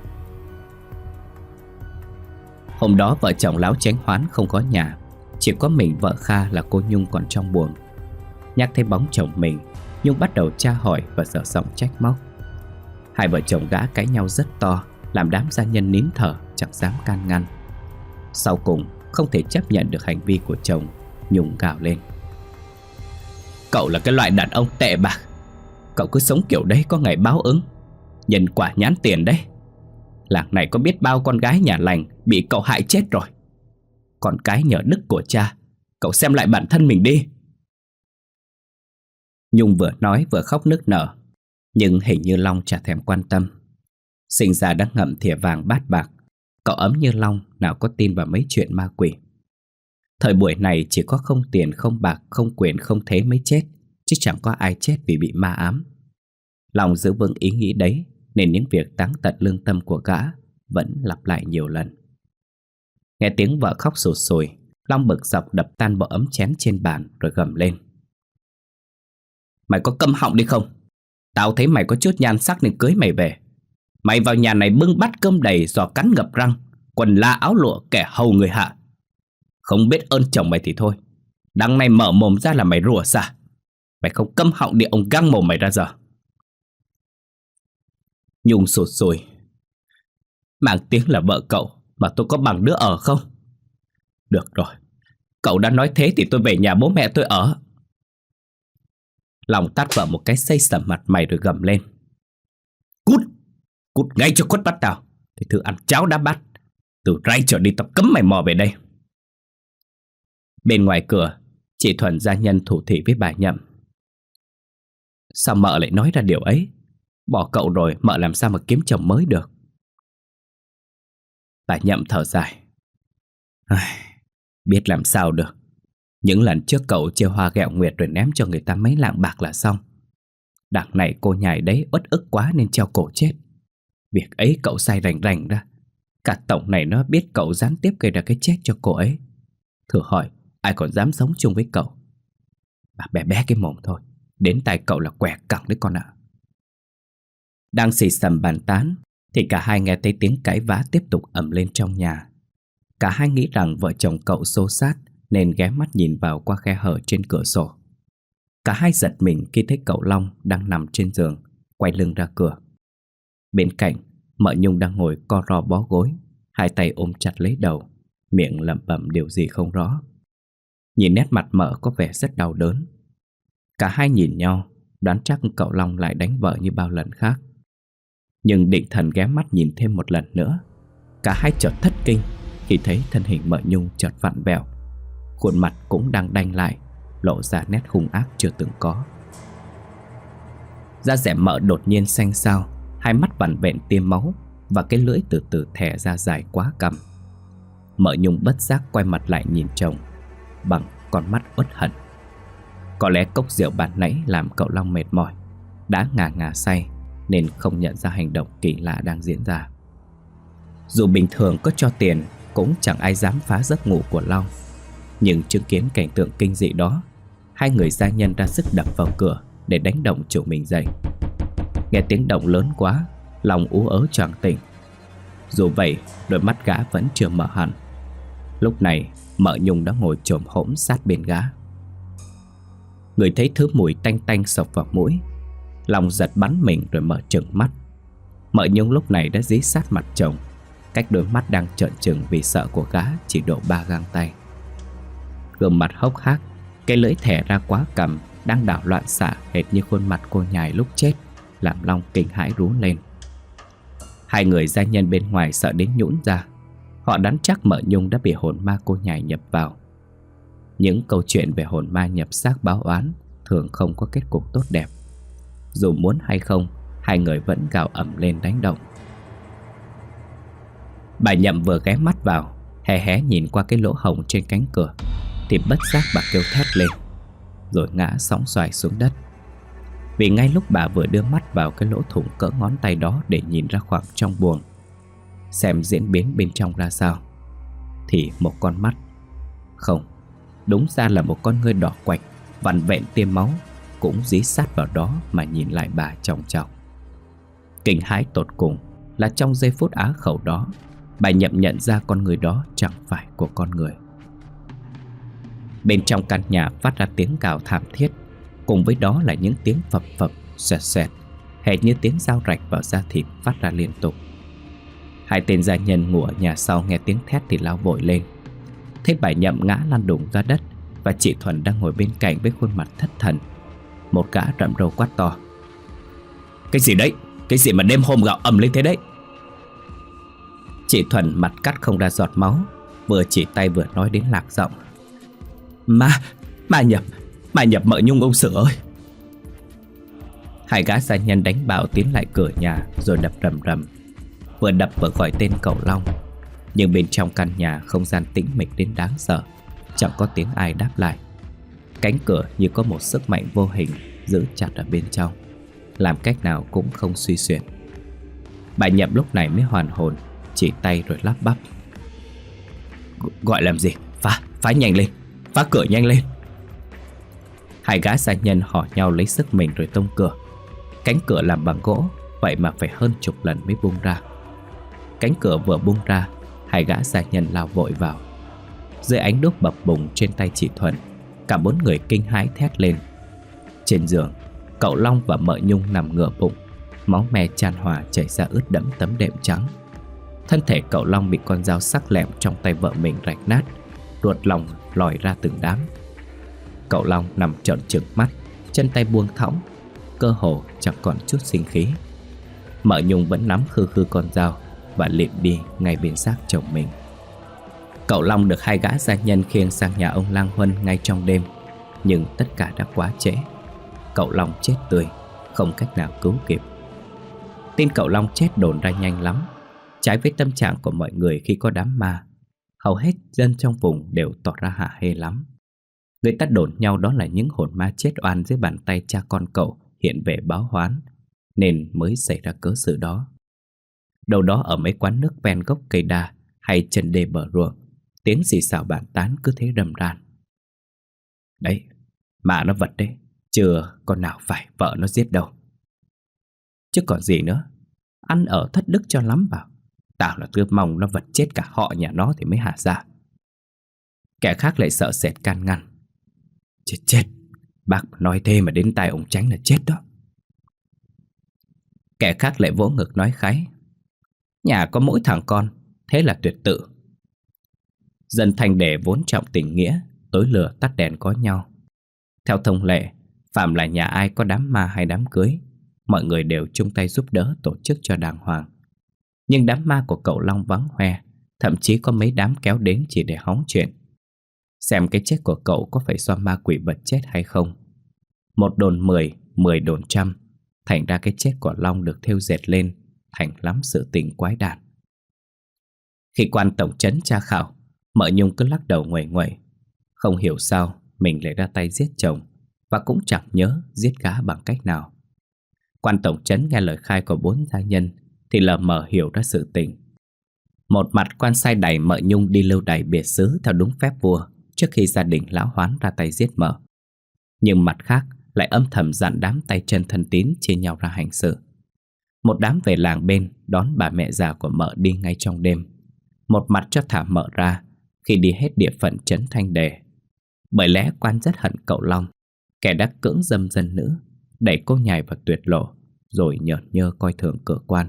Hôm đó vợ chồng Láo Chánh Hoán không có nhà, chỉ có mình vợ Kha là cô Nhung còn trong buồng. Nhắc thấy bóng chồng mình, Nhung bắt đầu tra hỏi và dở giọng trách móc. Hai vợ chồng gã cãi nhau rất to, làm đám gia nhân nín thở chẳng dám can ngăn. Sau cùng không thể chấp nhận được hành vi của chồng, Nhung gào lên: "Cậu là cái loại đàn ông tệ bạc. Cậu cứ sống kiểu đấy có ngày báo ứng, nhân quả nhãn tiền đấy. Làng này có biết bao con gái nhà lành bị cậu hại chết rồi. Con cái nhờ đức của cha, cậu xem lại bản thân mình đi." Nhung vừa nói vừa khóc nức nở, nhưng hình như Long chả thèm quan tâm. Sinh ra đã ngậm thìa vàng bát bạc, cậu ấm như Long nào có tin vào mấy chuyện ma quỷ. Thời buổi này chỉ có không tiền, không bạc, không quyền, không thế mới chết, chứ chẳng có ai chết vì bị ma ám. Long giữ vững ý nghĩ đấy, nên những việc táng tận lương tâm của gã vẫn lặp lại nhiều lần. Nghe tiếng vợ khóc sụt sùi, Long bực dọc đập tan bộ ấm chén trên bàn rồi gầm lên: "Mày có câm họng đi không? Tao thấy mày có chút nhan sắc nên cưới mày về. Mày vào nhà này bưng bát cơm đầy, giò cắn ngập răng, quần la áo lụa, kẻ hầu người hạ. Không biết ơn chồng mày thì thôi, đằng này mở mồm ra là mày rủa xả. Mày không câm họng đi, ông găng mồm mày ra giờ." Nhung sụt sùi: "Mang tiếng là vợ cậu mà tôi có bằng đứa ở không? Được rồi, cậu đã nói thế thì tôi về nhà bố mẹ tôi ở." Long tát vợ một cái xây sẩm mặt mày rồi gầm lên: "Cút! Cút ngay cho khuất mắt tao, thì thử ăn cháo đá bát. Từ ray trở đi tao cấm mày mò về đây." Bên ngoài cửa, chị Thuần gia nhân thủ thỉ với bà Nhậm: "Sao mợ lại nói ra điều ấy? Bỏ cậu rồi mợ làm sao mà kiếm chồng mới được?" Bà Nhậm thở dài: "Biết làm sao được. Những lần trước cậu chia hoa ghẹo nguyệt rồi ném cho người ta mấy lạng bạc là xong. Đằng này cô nhài đấy uất ức quá nên treo cổ chết. Việc ấy cậu sai rành rành ra. Cả tổng này nó biết cậu gián tiếp gây ra cái chết cho cô ấy. Thử hỏi ai còn dám sống chung với cậu. Bà bé bé cái mồm thôi, đến tay cậu là què cẳng đấy con ạ." Đang xì xầm bàn tán thì cả hai nghe thấy tiếng cãi vã tiếp tục ầm lên trong nhà. Cả hai nghĩ rằng vợ chồng cậu xô xát nên ghé mắt nhìn vào qua khe hở trên cửa sổ. Cả hai giật mình khi thấy cậu Long đang nằm trên giường, quay lưng ra cửa. Bên cạnh, mợ Nhung đang ngồi co ro bó gối, hai tay ôm chặt lấy đầu, miệng lẩm bẩm điều gì không rõ. Nhìn nét mặt mợ có vẻ rất đau đớn. Cả hai nhìn nhau, đoán chắc cậu Long lại đánh vợ như bao lần khác. Nhưng định thần ghé mắt nhìn thêm một lần nữa, cả hai chợt thất kinh khi thấy thân hình mợ Nhung chợt vặn vẹo, khuôn mặt cũng đang đanh lại, lộ ra nét hung ác chưa từng có. Da dẻ mợ đột nhiên xanh xao, hai mắt vằn vện tiêm máu và cái lưỡi từ từ thè ra dài quá cằm. Mợ Nhung bất giác quay mặt lại nhìn chồng bằng con mắt uất hận. Có lẽ cốc rượu ban nãy làm cậu Long mệt mỏi, đã ngà ngà say nên không nhận ra hành động kỳ lạ đang diễn ra. Dù bình thường có cho tiền cũng chẳng ai dám phá giấc ngủ của Long. Nhưng chứng kiến cảnh tượng kinh dị đó, hai người gia nhân ra sức đập vào cửa để đánh động chủ mình dậy. Nghe tiếng động lớn quá, Long ú ớ choàng tỉnh. Dù vậy, đôi mắt gã vẫn chưa mở hẳn. Lúc này, mợ Nhung đã ngồi chồm hổm sát bên gã. Người thấy thứ mùi tanh tanh xộc vào mũi, Long giật bắn mình rồi mở trừng mắt. Mợ Nhung lúc này đã dí sát mặt chồng, cách đôi mắt đang trợn trừng vì sợ của gã chỉ độ 3 gang tay. Gương mặt hốc hác, cái lưỡi thè ra quá cằm đang đảo loạn xạ hệt như khuôn mặt cô nhài lúc chết, làm Long kinh hãi rú lên. Hai người gia nhân bên ngoài sợ đến nhũn ra. Họ đoán chắc mợ Nhung đã bị hồn ma cô nhài nhập vào. Những câu chuyện về hồn ma nhập xác báo oán thường không có kết cục tốt đẹp. Dù muốn hay không, hai người vẫn gào ầm lên đánh động. Bà Nhậm vừa ghé mắt vào, hé hé nhìn qua cái lỗ hổng trên cánh cửa, thì bất giác bà kêu thét lên, rồi ngã sóng xoài xuống đất. Vì ngay lúc bà vừa đưa mắt vào cái lỗ thủng cỡ ngón tay đó để nhìn ra khoảng trong buồng, xem diễn biến bên trong ra sao, thì một con mắt, không, đúng ra là một con ngươi đỏ quạch, vằn vện tiêm máu, cũng dí sát vào đó mà nhìn lại bà chòng chọc. Kinh hãi tột cùng là trong giây phút á khẩu đó, bà Nhậm nhận ra con người đó chẳng phải của con người. Bên trong căn nhà phát ra tiếng gào thảm thiết, cùng với đó là những tiếng phập phập, xoẹt xoẹt, hệt như tiếng dao rạch vào da thịt phát ra liên tục. Hai tên gia nhân ngủ ở nhà sau nghe tiếng thét thì lao vội lên. Thấy bà Nhậm ngã lăn đùng ra đất và chị Thuần đang ngồi bên cạnh với khuôn mặt thất thần. Một gã rậm râu quát to: "Cái gì đấy? Cái gì mà đêm hôm gào ầm lên thế đấy?" Chị Thuần mặt cắt không ra giọt máu, vừa chỉ tay vừa nói đến lạc giọng: Ma nhập mợ Nhung ông Sử ơi." Hai gã gia nhân đánh bạo tiến lại cửa nhà rồi đập rầm rầm, vừa đập vừa gọi tên cậu Long. Nhưng bên trong căn nhà không gian tĩnh mịch đến đáng sợ, chẳng có tiếng ai đáp lại. Cánh cửa như có một sức mạnh vô hình giữ chặt ở bên trong, làm cách nào cũng không suy xuyển. Bà Nhậm lúc này mới hoàn hồn, chỉ tay rồi lắp bắp: "Gọi làm gì? Phá nhanh lên, phá cửa nhanh lên." Hai gã gia nhân hò nhau lấy sức mình rồi tông cửa. Cánh cửa làm bằng gỗ, vậy mà phải hơn chục lần mới bung ra. Cánh cửa vừa bung ra, hai gã gia nhân lao vội vào. Dưới ánh đuốc bập bùng trên tay chị Thuần, cả bốn người kinh hãi thét lên. Trên giường, cậu Long và mợ Nhung nằm ngửa bụng, máu me chan hòa chảy ra ướt đẫm tấm đệm trắng. Thân thể cậu Long bị con dao sắc lẹm trong tay vợ mình rạch nát, ruột lòng lòi ra từng đám. Cậu Long nằm trợn trừng mắt, chân tay buông thõng, cơ hồ chẳng còn chút sinh khí. Mợ Nhung vẫn nắm khư khư con dao và liệm đi ngay bên xác chồng mình. Cậu Long được hai gã gia nhân khiêng sang nhà ông Lang Huân ngay trong đêm, nhưng tất cả đã quá trễ. Cậu Long chết tươi, không cách nào cứu kịp. Tin cậu Long chết đồn ra nhanh lắm, trái với tâm trạng của mọi người khi có đám ma. Hầu hết dân trong vùng đều tỏ ra hả hê lắm. Người ta đồn nhau đó là những hồn ma chết oan dưới bàn tay cha con cậu hiện về báo oán, nên mới xảy ra cớ sự đó. Đâu đó ở mấy quán nước ven gốc cây đa hay chân đê bờ ruộng, tiếng xì xào bàn tán cứ thế rầm ran. "Đấy, mà nó vật đấy, chưa con nào phải vợ nó giết đâu. Chứ còn gì nữa, ăn ở thất đức cho lắm vào. Tao là cứ mong nó vật chết cả họ nhà nó thì mới hả ra." Kẻ khác lại sợ sệt can ngăn: Chết, bác nói thế mà đến tai ông Chánh là chết đó." Kẻ khác lại vỗ ngực nói kháy: "Nhà có mỗi thằng con, thế là tuyệt tự." Dân Thanh Đề vốn trọng tình nghĩa, tối lửa tắt đèn có nhau. Theo thông lệ, phạm là nhà ai có đám ma hay đám cưới, mọi người đều chung tay giúp đỡ tổ chức cho đàng hoàng. Nhưng đám ma của cậu Long vắng hoe, thậm chí có mấy đám kéo đến chỉ để hóng chuyện, xem cái chết của cậu có phải do ma quỷ vật chết hay không. Một đồn 10, 10 đồn trăm, thành ra cái chết của Long được thêu dệt lên thành lắm sự tình quái đản. Khi quan tổng trấn tra khảo, mợ Nhung cứ lắc đầu nguậy nguậy, không hiểu sao mình lại ra tay giết chồng, và cũng chẳng nhớ giết gã bằng cách nào. Quan tổng trấn nghe lời khai của bốn gia nhân thì lờ mờ hiểu ra sự tình. Một mặt quan sai đẩy mợ Nhung đi lưu đày biệt xứ theo đúng phép vua trước khi gia đình lão Hoán ra tay giết mợ, nhưng mặt khác lại âm thầm dặn đám tay chân thân tín chia nhau ra hành sự. Một đám về làng bên đón bà mẹ già của mợ đi ngay trong đêm, một mặt cho thả mợ ra khi đi hết địa phận trấn Thanh Đề. Bởi lẽ quan rất hận cậu Long, kẻ đã cưỡng dâm dân nữ, đẩy cô nhài vào tuyệt lộ, rồi nhởn nhơ coi thường cửa quan.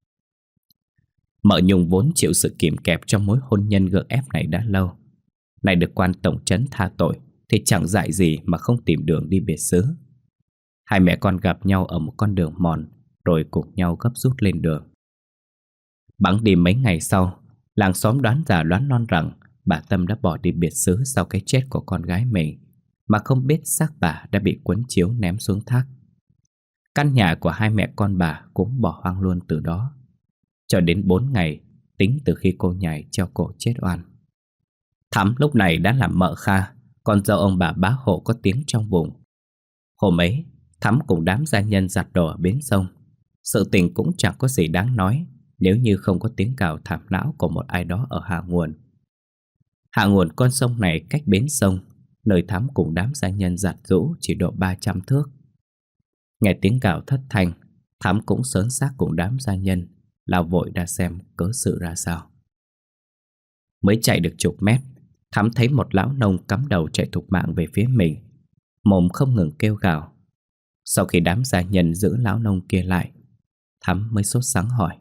Mợ Nhung vốn chịu sự kìm kẹp trong mối hôn nhân gượng ép này đã lâu, nay được quan tổng trấn tha tội thì chẳng dại gì mà không tìm đường đi biệt xứ. Hai mẹ con gặp nhau ở một con đường mòn, rồi cùng nhau gấp rút lên đường. Bẵng đi mấy ngày sau, làng xóm đoán già đoán non rằng bà Tâm đã bỏ đi biệt xứ sau cái chết của con gái mình, mà không biết xác bà đã bị cuốn chiếu ném xuống thác. Căn nhà của hai mẹ con bà cũng bỏ hoang luôn từ đó, cho đến 4 ngày tính từ khi cô nhài treo cổ chết oan. Thắm lúc này đã làm mợ Kha, con dâu ông bà bá hộ có tiếng trong vùng. Hôm ấy, Thắm cùng đám gia nhân giặt đồ ở bến sông. Sự tình cũng chẳng có gì đáng nói nếu như không có tiếng gào thảm não của một ai đó ở hạ nguồn. Hạ nguồn con sông này cách bến sông, nơi Thắm cùng đám gia nhân giặt giũ chỉ độ 300 thước. Nghe tiếng gào thất thanh, Thắm cũng xớn xác cùng đám gia nhân lao vội ra xem cớ sự ra sao. Mới chạy được chục mét, Thắm thấy một lão nông cắm đầu chạy thục mạng về phía mình, mồm không ngừng kêu gào. Sau khi đám gia nhân giữ lão nông kia lại, Thắm mới sốt sắng hỏi: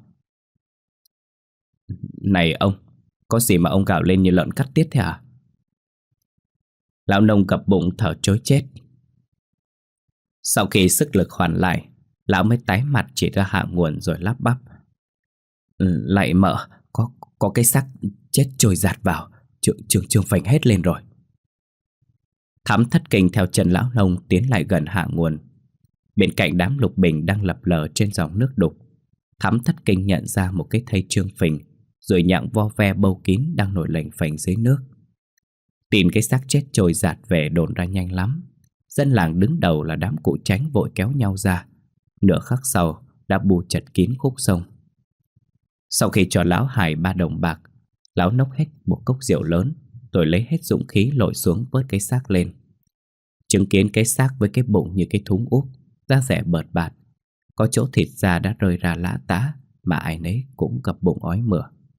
"Này ông, có gì mà ông gào lên như lợn cắt tiết thế à?" Lão nông gập bụng thở trối chết. Sau khi sức lực hoàn lại, lão mới tái mặt chỉ ra hạ nguồn rồi lắp bắp: "Lạy mợ, có cái xác chết trôi dạt vào, trường phành hết lên rồi." Thắm thất kinh theo chân lão nông tiến lại gần hạ nguồn. Bên cạnh đám lục bình đang lập lờ trên dòng nước đục, Thắm thất kinh nhận ra một cái thây trương phình rồi nhặng vo ve bâu kín đang nổi lềnh phềnh dưới nước. Tin cái xác chết trôi dạt về đồn ra nhanh lắm. Dân làng đứng đầu là đám cụ Chánh vội kéo nhau ra. Nửa khắc sau đã bù chật kín khúc sông. Sau khi cho lão Hải 3 đồng bạc, lão nốc hết một cốc rượu lớn rồi lấy hết dũng khí lội xuống vớt cái xác lên. Chứng kiến cái xác với cái bụng như cái thúng úp, da dẻ bợt bạt, có chỗ thịt da đã rơi ra lã tã mà ai nấy cũng gập bụng ói mửa.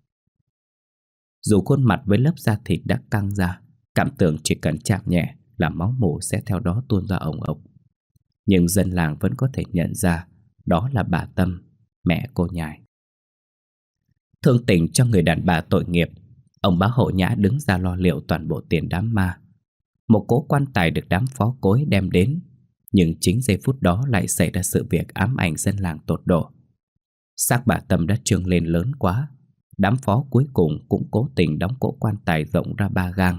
Dù khuôn mặt với lớp da thịt đã căng ra, cảm tưởng chỉ cần chạm nhẹ là máu mủ sẽ theo đó tuôn ra ồng ộc, nhưng dân làng vẫn có thể nhận ra đó là bà Tâm, mẹ cô nhài. Thương tình cho người đàn bà tội nghiệp, ông bá hộ nhã đứng ra lo liệu toàn bộ tiền đám ma. Một cỗ quan tài được đám phó cối đem đến, nhưng chính giây phút đó lại xảy ra sự việc ám ảnh dân làng tột độ. Xác bà Tâm đã trương lên lớn quá, đám phó cuối cùng cũng cố tình đóng cỗ quan tài rộng ra 3 gang.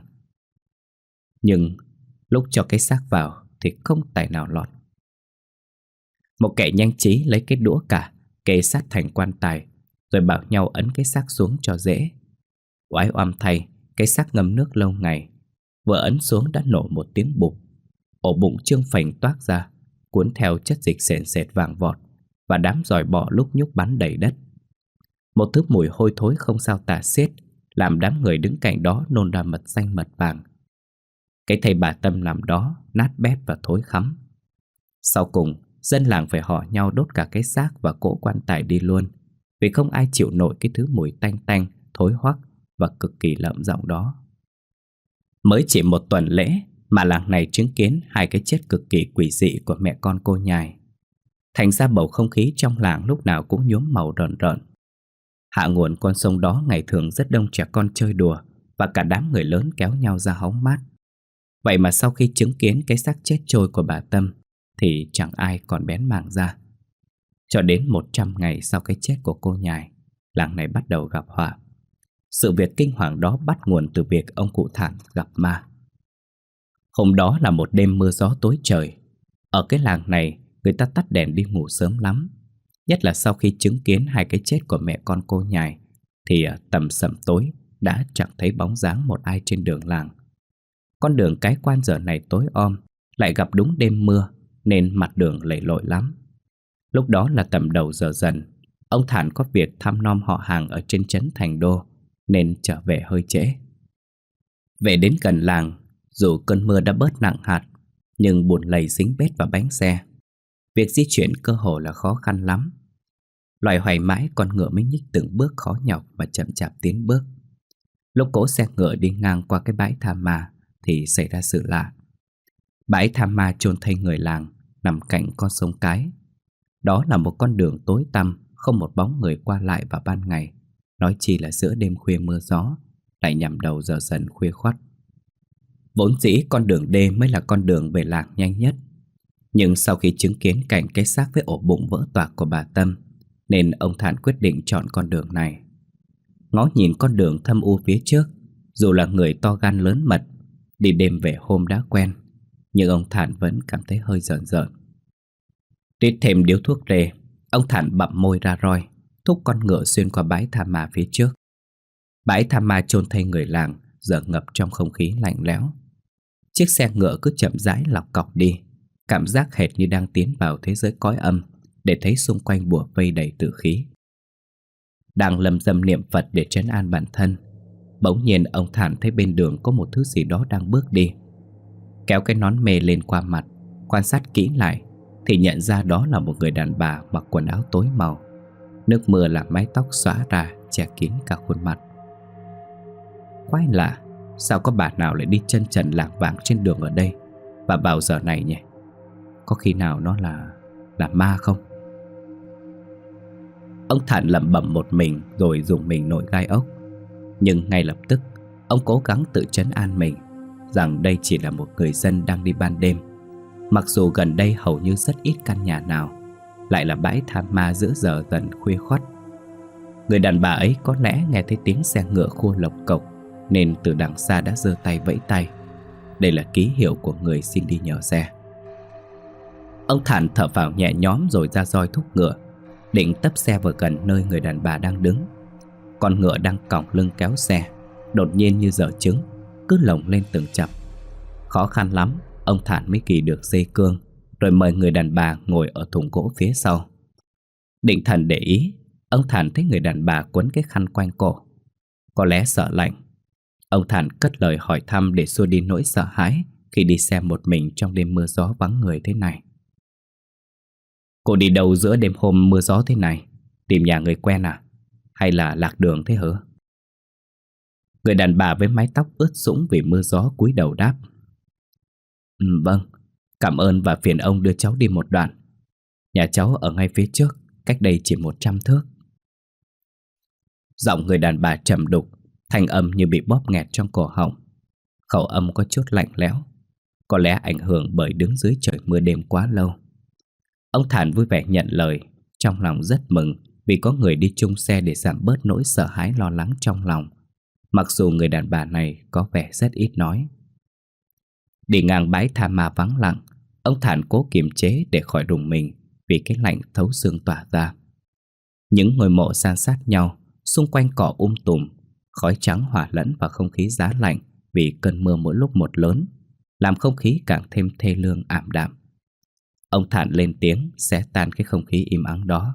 Nhưng lúc cho cái xác vào thì không tài nào lọt. Một kẻ nhanh trí lấy cái đũa cả kê sát thành quan tài, rồi bảo nhau ấn cái xác xuống cho dễ. Oái oăm thay, cái xác ngâm nước lâu ngày, vừa ấn xuống đã nổ một tiếng bụp. Ổ bụng trương phành toác ra, cuốn theo chất dịch sền sệt vàng vọt, và đám giòi bọ lúc nhúc bắn đầy đất. Một thứ mùi hôi thối không sao tả xiết, làm đám người đứng cạnh đó nôn ra mật xanh mật vàng. Cái thây bà Tâm nằm đó nát bét và thối khắm. Sau cùng, dân làng phải hò nhau đốt cả cái xác và cỗ quan tài đi luôn, vì không ai chịu nổi cái thứ mùi tanh tanh, thối hoắc và cực kỳ lợm giọng đó. Mới chỉ một tuần lễ mà làng này chứng kiến 2 cái chết cực kỳ quỷ dị của mẹ con cô nhài. Thành ra bầu không khí trong làng lúc nào cũng nhuốm màu rợn rợn. Hạ nguồn con sông đó ngày thường rất đông trẻ con chơi đùa, và cả đám người lớn kéo nhau ra hóng mát. Vậy mà sau khi chứng kiến cái xác chết trôi của bà Tâm thì chẳng ai còn bén mảng ra. Cho đến 100 ngày sau cái chết của cô nhài, làng này bắt đầu gặp họa. Sự việc kinh hoàng đó bắt nguồn từ việc ông cụ Thản gặp ma. Hôm đó là một đêm mưa gió tối trời. Ở cái làng này, người ta tắt đèn đi ngủ sớm lắm. Nhất là sau khi chứng kiến 2 cái chết của mẹ con cô nhài, thì tầm sẩm tối đã chẳng thấy bóng dáng một ai trên đường làng. Con đường cái quan giờ này tối om, lại gặp đúng đêm mưa, nên mặt đường lầy lội lắm. Lúc đó là tầm đầu giờ dần. Ông Thản có việc thăm nom họ hàng ở trên trấn Thành Đô, nên trở về hơi trễ. Về đến gần làng, dù cơn mưa đã bớt nặng hạt, nhưng bùn lầy dính bết vào bánh xe. Việc di chuyển cơ hồ là khó khăn lắm. Loài hoài mãi con ngựa mới nhích từng bước khó nhọc và chậm chạp tiến bước. Lúc cỗ xe ngựa đi ngang qua cái bãi tha ma thì xảy ra sự lạ. Bãi tha ma chôn thây người làng nằm cạnh con sông Cái. Đó là một con đường tối tăm, không một bóng người qua lại vào ban ngày, nói chi là giữa đêm khuya mưa gió, lại nhằm đầu giờ dần khuya khoắt. Vốn dĩ con đường D mới là con đường về làng nhanh nhất. Nhưng sau khi chứng kiến cảnh cái xác với ổ bụng vỡ toạc của bà Tâm, nên ông Thản quyết định chọn con đường này. Ngó nhìn con đường thâm u phía trước, dù là người to gan lớn mật, đi đêm về hôm đã quen, nhưng ông Thản vẫn cảm thấy hơi rợn rợn. Rít thêm điếu thuốc rê, ông Thản bặm môi ra roi, thúc con ngựa xuyên qua bãi tha ma phía trước. Bãi tha ma chôn thây người làng giờ ngập trong không khí lạnh lẽo. Chiếc xe ngựa cứ chậm rãi lọc cọc đi, cảm giác hệt như đang tiến vào thế giới cõi âm, để thấy xung quanh bủa vây đầy tử khí. Đang lầm rầm niệm Phật để trấn an bản thân, bỗng nhiên ông Thản thấy bên đường có một thứ gì đó đang bước đi. Kéo cái nón mê lên qua mặt, quan sát kỹ lại thì nhận ra đó là một người đàn bà mặc quần áo tối màu. Nước mưa làm mái tóc xõa ra che kín cả khuôn mặt. Quái lạ, sao có bà nào lại đi chân trần lảng vảng trên đường ở đây và vào giờ này nhỉ? Có khi nào nó là ma không? Ông Thản lẩm bẩm một mình rồi dùng mình nổi gai ốc. Nhưng ngay lập tức ông cố gắng tự trấn an mình rằng đây chỉ là một người dân đang đi ban đêm. Mặc dù gần đây hầu như rất ít căn nhà nào, lại là bãi tha ma giữa giờ dần khuya khoắt. Người đàn bà ấy có lẽ nghe thấy tiếng xe ngựa khua lộc cộc nên từ đằng xa đã giơ tay vẫy tay. Đây là ký hiệu của người xin đi nhờ xe. Ông Thản thở phào nhẹ nhõm rồi ra roi thúc ngựa, định tấp xe vào gần nơi người đàn bà đang đứng. Con ngựa đang còng lưng kéo xe đột nhiên như dở trứng, cứ lồng lên từng chập. Khó khăn lắm ông Thản mới kì được dây cương, rồi mời người đàn bà ngồi ở thùng gỗ phía sau. Định thần để ý, ông Thản thấy người đàn bà quấn cái khăn quanh cổ. Có lẽ sợ lạnh. Ông Thản cất lời hỏi thăm để xua đi nỗi sợ hãi khi đi xe một mình trong đêm mưa gió vắng người thế này. Cô đi đâu giữa đêm hôm mưa gió thế này? Tìm nhà người quen à? Hay là lạc đường thế hả? Người đàn bà với mái tóc ướt sũng vì mưa gió cúi đầu đáp. Vâng, cảm ơn và phiền ông đưa cháu đi một đoạn. Nhà cháu ở ngay phía trước, cách đây chỉ 100 thước. Giọng người đàn bà trầm đục, thanh âm như bị bóp nghẹt trong cổ họng. Khẩu âm có chút lạnh lẽo, có lẽ ảnh hưởng bởi đứng dưới trời mưa đêm quá lâu. Ông Thản vui vẻ nhận lời, trong lòng rất mừng vì có người đi chung xe để giảm bớt nỗi sợ hãi lo lắng trong lòng. Mặc dù người đàn bà này có vẻ rất ít nói. Đi ngang bãi tha ma vắng lặng, ông Thản cố kiềm chế để khỏi rùng mình vì cái lạnh thấu xương tỏa ra. Những ngôi mộ san sát nhau, xung quanh cỏ tùm, khói trắng hòa lẫn vào không khí giá lạnh vì cơn mưa mỗi lúc một lớn, làm không khí càng thêm thê lương ảm đạm. Ông Thản lên tiếng xé tan cái không khí im ắng đó.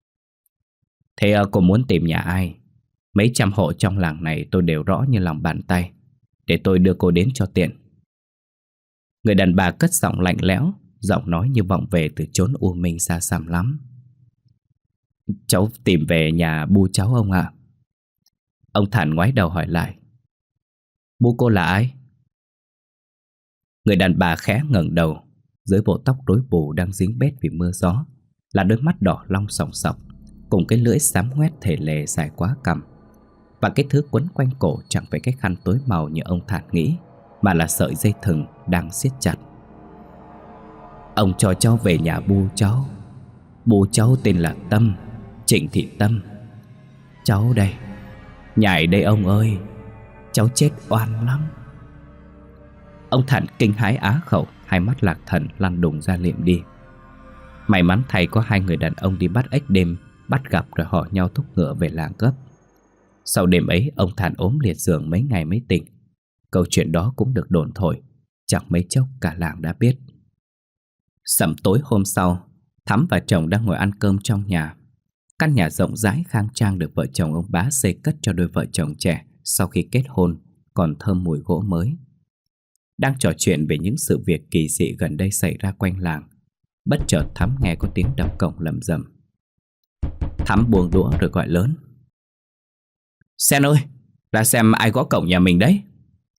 Thế cô muốn tìm nhà ai? Mấy trăm hộ trong làng này tôi đều rõ như lòng bàn tay. Để tôi đưa cô đến cho tiện. Người đàn bà cất giọng lạnh lẽo, giọng nói như vọng về từ chốn u minh xa xăm lắm. Cháu tìm về nhà bu cháu ông ạ. Ông Thản ngoái đầu hỏi lại. Bu cô là ai? Người đàn bà khẽ ngẩng đầu. Dưới bộ tóc rối bù đang dính bết vì mưa gió là đôi mắt đỏ long sòng sọc, cùng cái lưỡi xám ngoét thể lề dài quá cằm. Và cái thứ quấn quanh cổ chẳng phải cái khăn tối màu như ông Thản nghĩ, mà là sợi dây thừng đang siết chặt. Ông cho cháu về nhà bu cháu. Bu cháu tên là Tâm, Trịnh Thị Tâm. Cháu đây, nhảy đây ông ơi. Cháu chết oan lắm. Ông Thản kinh hãi á khẩu, hai mắt lạc thần lăn đùng ra liệm đi. May mắn thay có hai người đàn ông đi bắt ếch đêm, bắt gặp rồi họ nhau thúc ngựa về làng gấp. Sau đêm ấy ông Thản ốm liệt giường mấy ngày mới tỉnh. Câu chuyện đó cũng được đồn thổi, chẳng mấy chốc cả làng đã biết. Sẩm tối hôm sau, Thắm và chồng đang ngồi ăn cơm trong nhà. Căn nhà rộng rãi khang trang được vợ chồng ông Bá xây cất cho đôi vợ chồng trẻ sau khi kết hôn, còn thơm mùi gỗ mới. Đang trò chuyện về những sự việc kỳ dị gần đây xảy ra quanh làng, bất chợt Thắm nghe có tiếng đập cổng lầm rầm. Thắm buông đũa rồi gọi lớn. Sen ơi, ra xem ai gõ cổng nhà mình đấy.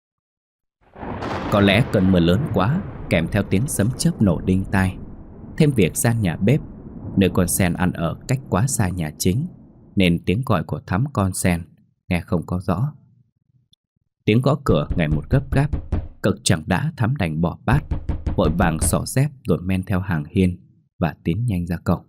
Có lẽ cơn mưa lớn quá, kèm theo tiếng sấm chớp nổ đinh tai, thêm việc gian nhà bếp, nơi con Sen ăn ở cách quá xa nhà chính, nên tiếng gọi của Thắm con Sen nghe không có rõ. Tiếng gõ cửa ngày một gấp gáp, cực chẳng đã Thắm đành bỏ bát, vội vàng xỏ dép rồi men theo hàng hiên và tiến nhanh ra cổng.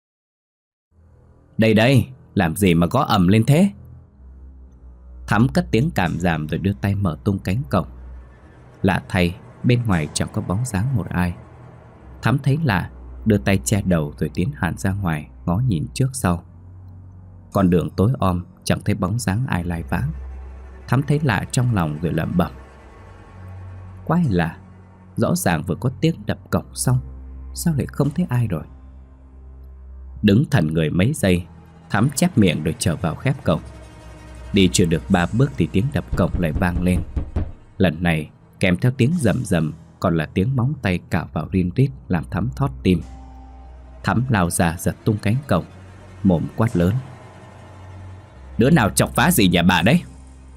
Đây đây, làm gì mà gõ ầm lên thế? Thắm cất tiếng cảm giảm rồi đưa tay mở tung cánh cổng. Lạ thay, Bên ngoài chẳng có bóng dáng một ai. Thắm thấy lạ, đưa tay che đầu rồi tiến hẳn ra ngoài, ngó nhìn trước sau. Con đường tối om, chẳng thấy bóng dáng ai lai vãng. Thắm thấy lạ trong lòng rồi lẩm bẩm: quái lạ, rõ ràng vừa có tiếng đập cổng xong, sao lại không thấy ai rồi? Đứng thẫn người mấy giây, Thắm chép miệng rồi trở vào khép cổng. Đi chưa được 3 bước thì tiếng đập cổng lại vang lên. Lần này kèm theo tiếng rầm rầm còn là tiếng móng tay cào vào rin rít, làm Thắm thót tim. Thắm lao ra giật tung cánh cổng, mồm quát lớn: đứa nào chọc phá gì nhà bà đấy?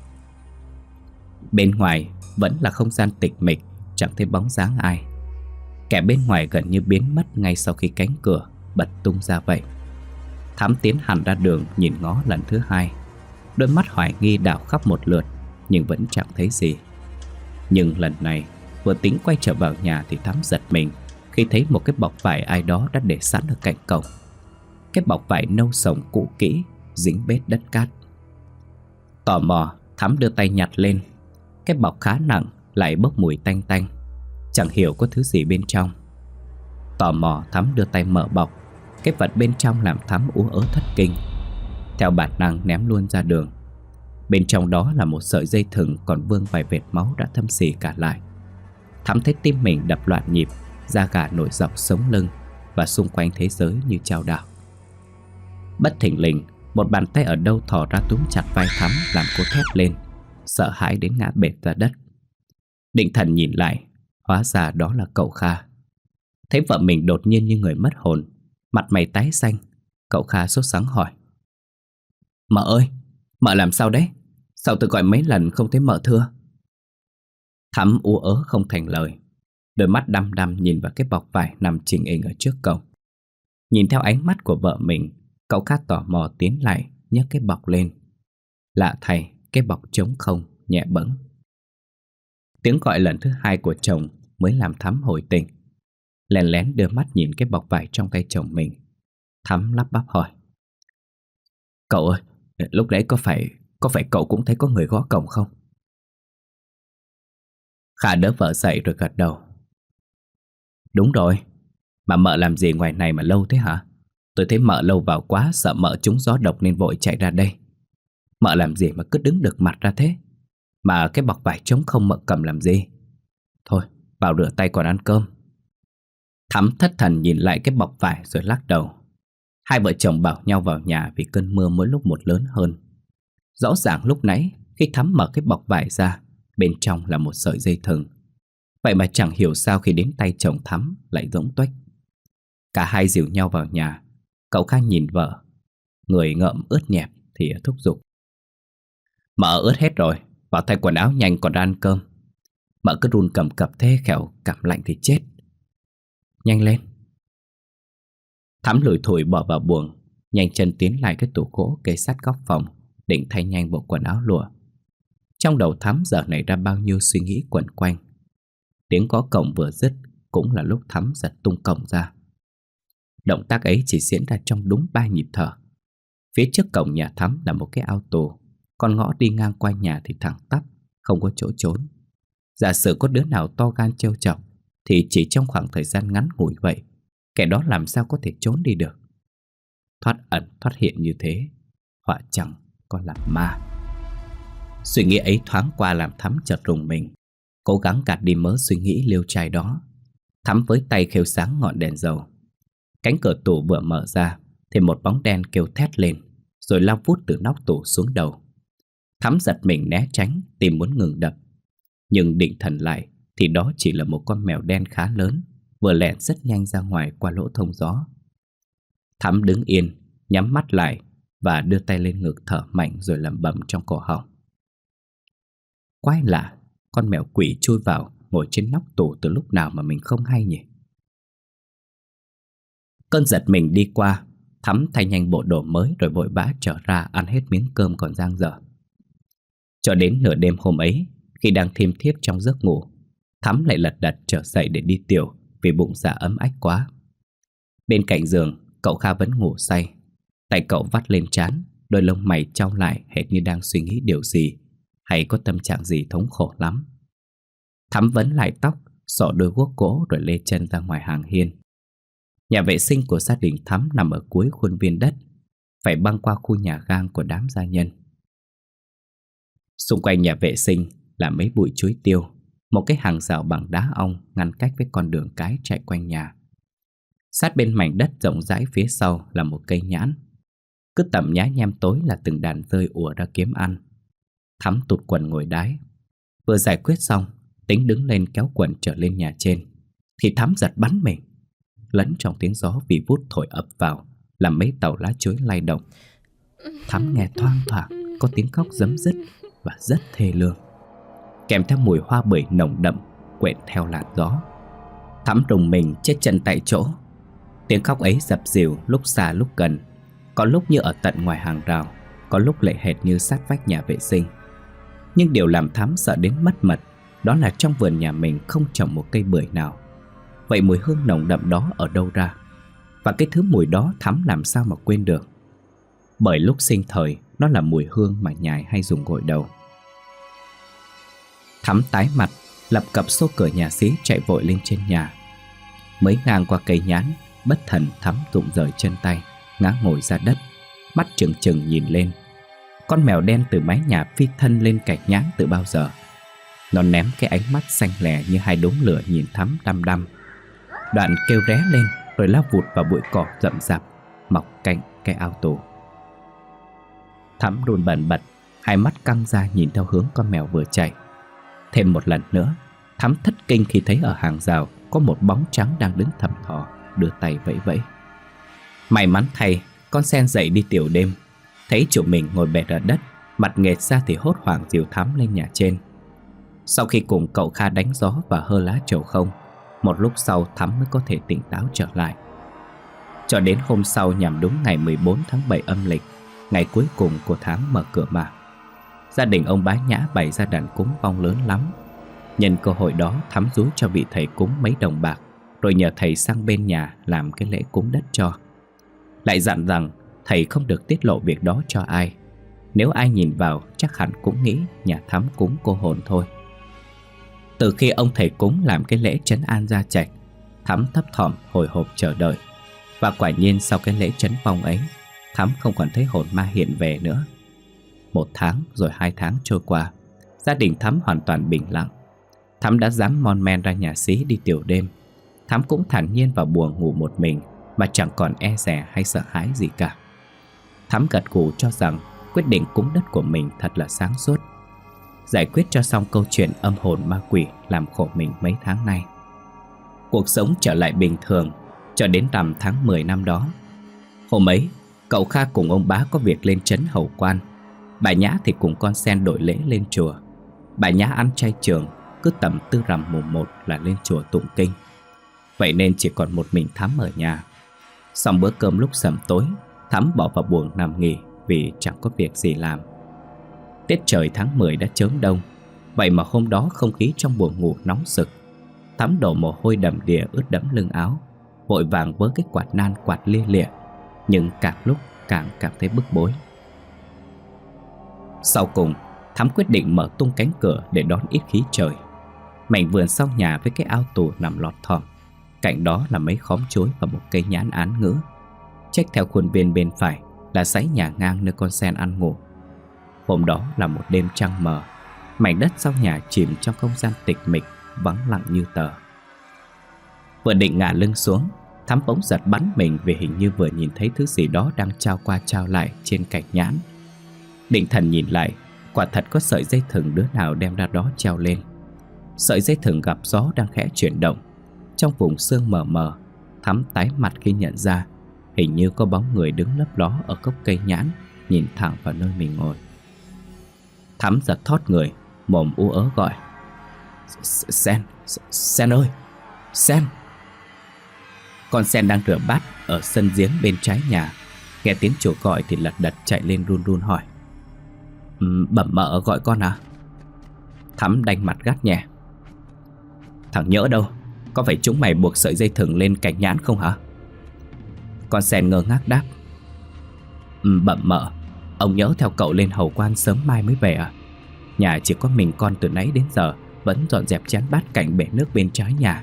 Bên ngoài vẫn là không gian tịch mịch, chẳng thấy bóng dáng ai. Kẻ bên ngoài gần như biến mất ngay sau khi cánh cửa bật tung ra vậy. Thắm tiến hẳn ra đường, nhìn ngó lần thứ hai. Đôi mắt hoài nghi đảo khắp một lượt, nhưng vẫn chẳng thấy gì. Nhưng lần này vừa tính quay trở vào nhà thì Thắm giật mình khi thấy một cái bọc vải ai đó đã để sẵn ở cạnh cổng. Cái bọc vải nâu sồng cũ kỹ, dính bết đất cát. Tò mò, Thắm đưa tay nhặt lên. Cái bọc khá nặng, lại bốc mùi tanh tanh, chẳng hiểu có thứ gì bên trong. Tò mò, Thắm đưa tay mở bọc. Cái vật bên trong làm Thắm ú ớ thất kinh. Theo bản năng ném luôn ra đường. Bên trong đó là một sợi dây thừng còn vương vài vệt máu đã thâm xì cả lại. Thắm thấy tim mình đập loạn nhịp, da gà nổi dọc sống lưng, và xung quanh thế giới như chao đảo. Bất thình lình, một bàn tay ở đâu thò ra túm chặt vai Thắm, làm cô thét lên, sợ hãi đến ngã bệt ra đất. Định thần nhìn lại, hóa ra đó là cậu Kha. Thấy vợ mình đột nhiên như người mất hồn, mặt mày tái xanh, cậu Kha sốt sắng hỏi: mợ ơi, mợ làm sao đấy? Sao tôi gọi mấy lần không thấy mợ thưa? Thắm ú ớ không thành lời, đôi mắt đăm đăm nhìn vào cái bọc vải nằm chình ình ở trước cổng. Nhìn theo ánh mắt của vợ mình, cậu Kha tò mò tiến lại, nhấc cái bọc lên. Lạ thay, cái bọc trống không, nhẹ bẫng. Tiếng gọi lần thứ hai của chồng mới làm Thắm hồi tỉnh. Lén lén đưa mắt nhìn cái bọc vải trong tay chồng mình. Thắm lắp bắp hỏi: cậu ơi, lúc nãy có phải cậu cũng thấy có người gõ cổng không? Kha đỡ vợ dậy rồi gật đầu: đúng rồi, mà mợ làm gì ngoài này mà lâu thế hả? Tôi thấy mợ lâu vào quá, sợ mợ trúng gió độc nên vội chạy ra đây. Mợ làm gì mà cứ đứng được mặt ra thế? Mà cái bọc vải trống không mợ cầm làm gì? Thôi, vào rửa tay còn ăn cơm. Thắm thất thần nhìn lại cái bọc vải rồi lắc đầu. Hai vợ chồng bảo nhau vào nhà vì cơn mưa mỗi lúc một lớn hơn. Rõ ràng lúc nãy khi Thắm mở cái bọc vải ra, bên trong là một sợi dây thừng. Vậy mà chẳng hiểu sao khi đến tay chồng Thắm lại rỗng tuếch. Cả hai dìu nhau vào nhà. Cậu Kha nhìn vợ, người ngợm ướt nhẹp thì thúc giục: mợ ướt hết rồi, vào thay quần áo nhanh còn ra ăn cơm. Mợ cứ run cầm cập thế kẻo cảm lạnh thì chết. Nhanh lên. Thắm lủi thủi bỏ vào buồng, nhanh chân tiến lại cái tủ gỗ kê sát góc phòng, định thay nhanh bộ quần áo lụa. Trong đầu Thắm giờ này ra bao nhiêu suy nghĩ quẩn quanh. Tiếng gõ cổng vừa dứt cũng là lúc Thắm giật tung cổng ra. Động tác ấy chỉ diễn ra trong đúng 3 nhịp thở. Phía trước cổng nhà Thắm là một cái ao tù, con ngõ đi ngang qua nhà thì thẳng tắp, không có chỗ trốn. Giả sử có đứa nào to gan trêu chọc thì chỉ trong khoảng thời gian ngắn ngủi vậy, kẻ đó làm sao có thể trốn đi được. Thoát ẩn thoát hiện như thế, họa chẳng còn là ma. Suy nghĩ ấy thoáng qua làm Thắm chợt rùng mình, cố gắng gạt đi mớ suy nghĩ liêu trai đó. Thắm với tay khêu sáng ngọn đèn dầu. Cánh cửa tủ vừa mở ra thì một bóng đen kêu thét lên, rồi lao vút từ nóc tủ xuống đầu. Thắm giật mình né tránh, tìm muốn ngừng đập. Nhưng định thần lại thì đó chỉ là một con mèo đen khá lớn, vừa lẹn rất nhanh ra ngoài qua lỗ thông gió. Thắm đứng yên, nhắm mắt lại và đưa tay lên ngực thở mạnh rồi lẩm bẩm trong cổ họng: quái lạ, con mèo quỷ chui vào ngồi trên nóc tủ từ lúc nào mà mình không hay nhỉ? Cơn giật mình đi qua, Thắm thay nhanh bộ đồ mới rồi vội vã trở ra ăn hết miếng cơm còn dang dở. Cho đến nửa đêm hôm ấy, khi đang thiêm thiếp trong giấc ngủ, Thắm lại lật đật trở dậy để đi tiểu vì bụng dạ ấm ách quá. Bên cạnh giường, cậu Kha vẫn ngủ say. Tay cậu vắt lên trán, đôi lông mày chau lại hệt như đang suy nghĩ điều gì, hay có tâm trạng gì thống khổ lắm. Thắm vấn lại tóc xỏ đôi guốc gỗ rồi lê chân ra ngoài hàng hiên. Nhà vệ sinh của gia đình Thắm nằm ở cuối khuôn viên đất, phải băng qua khu nhà gang của đám gia nhân. Xung quanh nhà vệ sinh là mấy bụi chuối tiêu, một cái hàng rào bằng đá ong ngăn cách với con đường cái chạy quanh nhà. Sát bên mảnh đất rộng rãi phía sau là một cây nhãn. Cứ tầm nhá nhem tối là từng đàn dơi ùa ra kiếm ăn. Thắm tụt quần ngồi đái. Vừa giải quyết xong, tính đứng lên kéo quần trở lên nhà trên, thì Thắm giật bắn mình. Lẫn trong tiếng gió vì vút thổi ập vào, làm mấy tàu lá chuối lay động. Thắm nghe thoang thoảng có tiếng khóc rấm rứt và rất thê lương, kèm theo mùi hoa bưởi nồng đậm quện theo làn gió. Thắm rùng mình chết chân tại chỗ. Tiếng khóc ấy dập dìu lúc xa lúc gần, có lúc như ở tận ngoài hàng rào, có lúc lại hệt như sát vách nhà vệ sinh. Nhưng điều làm Thắm sợ đến mất mật đó là trong vườn nhà mình không trồng một cây bưởi nào. Vậy mùi hương nồng đậm đó ở đâu ra? Và cái thứ mùi đó Thắm làm sao mà quên được? Bởi lúc sinh thời nó là mùi hương mà nhài hay dùng gội đầu. Thắm tái mặt, lập cập xô cửa nhà xí chạy vội lên trên nhà. Mới ngang qua cây nhãn, bất thần Thắm rụng rời chân tay, ngã ngồi ra đất, mắt trừng trừng nhìn lên. Con mèo đen từ mái nhà phi thân lên cạnh nhãn từ bao giờ. Nó ném cái ánh mắt xanh lè như hai đốm lửa nhìn Thắm đăm đăm. Đoạn kêu ré lên rồi lao vụt vào bụi cỏ rậm rạp mọc cạnh cái ao tù. Thắm run bần bật, hai mắt căng ra nhìn theo hướng con mèo vừa chạy. Thêm một lần nữa, Thắm thất kinh khi thấy ở hàng rào có một bóng trắng đang đứng thầm thò, đưa tay vẫy vẫy. May mắn thay, con sen dậy đi tiểu đêm, thấy chủ mình ngồi bệt ở đất, mặt nghệt ra thì hốt hoảng dìu Thắm lên nhà trên. Sau khi cùng cậu Kha đánh gió và hơ lá trầu không, một lúc sau Thắm mới có thể tỉnh táo trở lại. Cho đến hôm sau nhằm đúng ngày 14 tháng 7 âm lịch, ngày cuối cùng của tháng mở cửa mạc, gia đình ông Bá Nhã bày ra đàn cúng vong lớn lắm. Nhân cơ hội đó, Thắm rúi cho vị thầy cúng mấy đồng bạc, rồi nhờ thầy sang bên nhà làm cái lễ cúng đất cho. Lại dặn rằng thầy không được tiết lộ việc đó cho ai. Nếu ai nhìn vào chắc hẳn cũng nghĩ nhà Thắm cúng cô hồn thôi. Từ khi ông thầy cúng làm cái lễ trấn an gia trạch, Thắm thấp thỏm hồi hộp chờ đợi. Và quả nhiên sau cái lễ trấn vong ấy, Thắm không còn thấy hồn ma hiện về nữa. 1 tháng rồi 2 tháng trôi qua, gia đình Thắm hoàn toàn bình lặng. Thắm đã dám mon men ra nhà xí đi tiểu đêm. Thắm cũng thản nhiên vào buồng ngủ một mình, mà chẳng còn e dè hay sợ hãi gì cả. Thắm gật gù cho rằng quyết định cúng đất của mình thật là sáng suốt. Giải quyết cho xong câu chuyện âm hồn ma quỷ làm khổ mình mấy tháng nay. Cuộc sống trở lại bình thường cho đến tầm tháng 10 năm đó. Hôm ấy, cậu Kha cùng ông Bá có việc lên trấn hầu quan. Bà Nhã thì cùng con sen đội lễ lên chùa. Bà Nhã ăn chay trường, cứ tầm tư rằm mùng 1 là lên chùa tụng kinh. Vậy nên chỉ còn một mình Thắm ở nhà. Xong bữa cơm lúc sẩm tối, Thắm bỏ vào buồng nằm nghỉ vì chẳng có việc gì làm. Tiết trời tháng 10 đã chớm đông, vậy mà hôm đó không khí trong buồng ngủ nóng sực. Thắm đổ mồ hôi đầm đìa ướt đẫm lưng áo, vội vàng với cái quạt nan quạt lia lịa, nhưng càng lúc càng cảm thấy bức bối. Sau cùng, Thắm quyết định mở tung cánh cửa để đón ít khí trời. Mảnh vườn sau nhà với cái ao tù nằm lọt thỏm, cạnh đó là mấy khóm chuối và một cây nhãn án ngữ. Chếch theo khuôn viên bên phải là dãy nhà ngang nơi con sen ăn ngủ. Hôm đó là một đêm trăng mờ, mảnh đất sau nhà chìm trong không gian tịch mịch, vắng lặng như tờ. Vừa định ngả lưng xuống, Thắm bỗng giật bắn mình vì hình như vừa nhìn thấy thứ gì đó đang trao qua trao lại trên cành nhãn. Định thần nhìn lại, quả thật có sợi dây thừng đứa nào đem ra đó treo lên. Sợi dây thừng gặp gió đang khẽ chuyển động. Trong vùng sương mờ mờ, Thắm tái mặt khi nhận ra hình như có bóng người đứng lấp ló ở gốc cây nhãn, nhìn thẳng vào nơi mình ngồi. Thắm giật thót người, mồm ú ớ gọi: Sen, Sen ơi, Sen. Con sen đang rửa bát ở sân giếng bên trái nhà, nghe tiếng chủ gọi thì lật đật chạy lên run run hỏi: Bẩm mợ gọi con à? Thắm đanh mặt gắt nhẹ: Thằng Nhỡ đâu? Có phải chúng mày buộc sợi dây thừng lên cành nhãn không hả? Con sen ngơ ngác đáp: Bẩm mợ, ông Nhỡ theo cậu lên hầu quan sớm mai mới về à? Nhà chỉ có mình con từ nãy đến giờ, vẫn dọn dẹp chén bát cạnh bể nước bên trái nhà.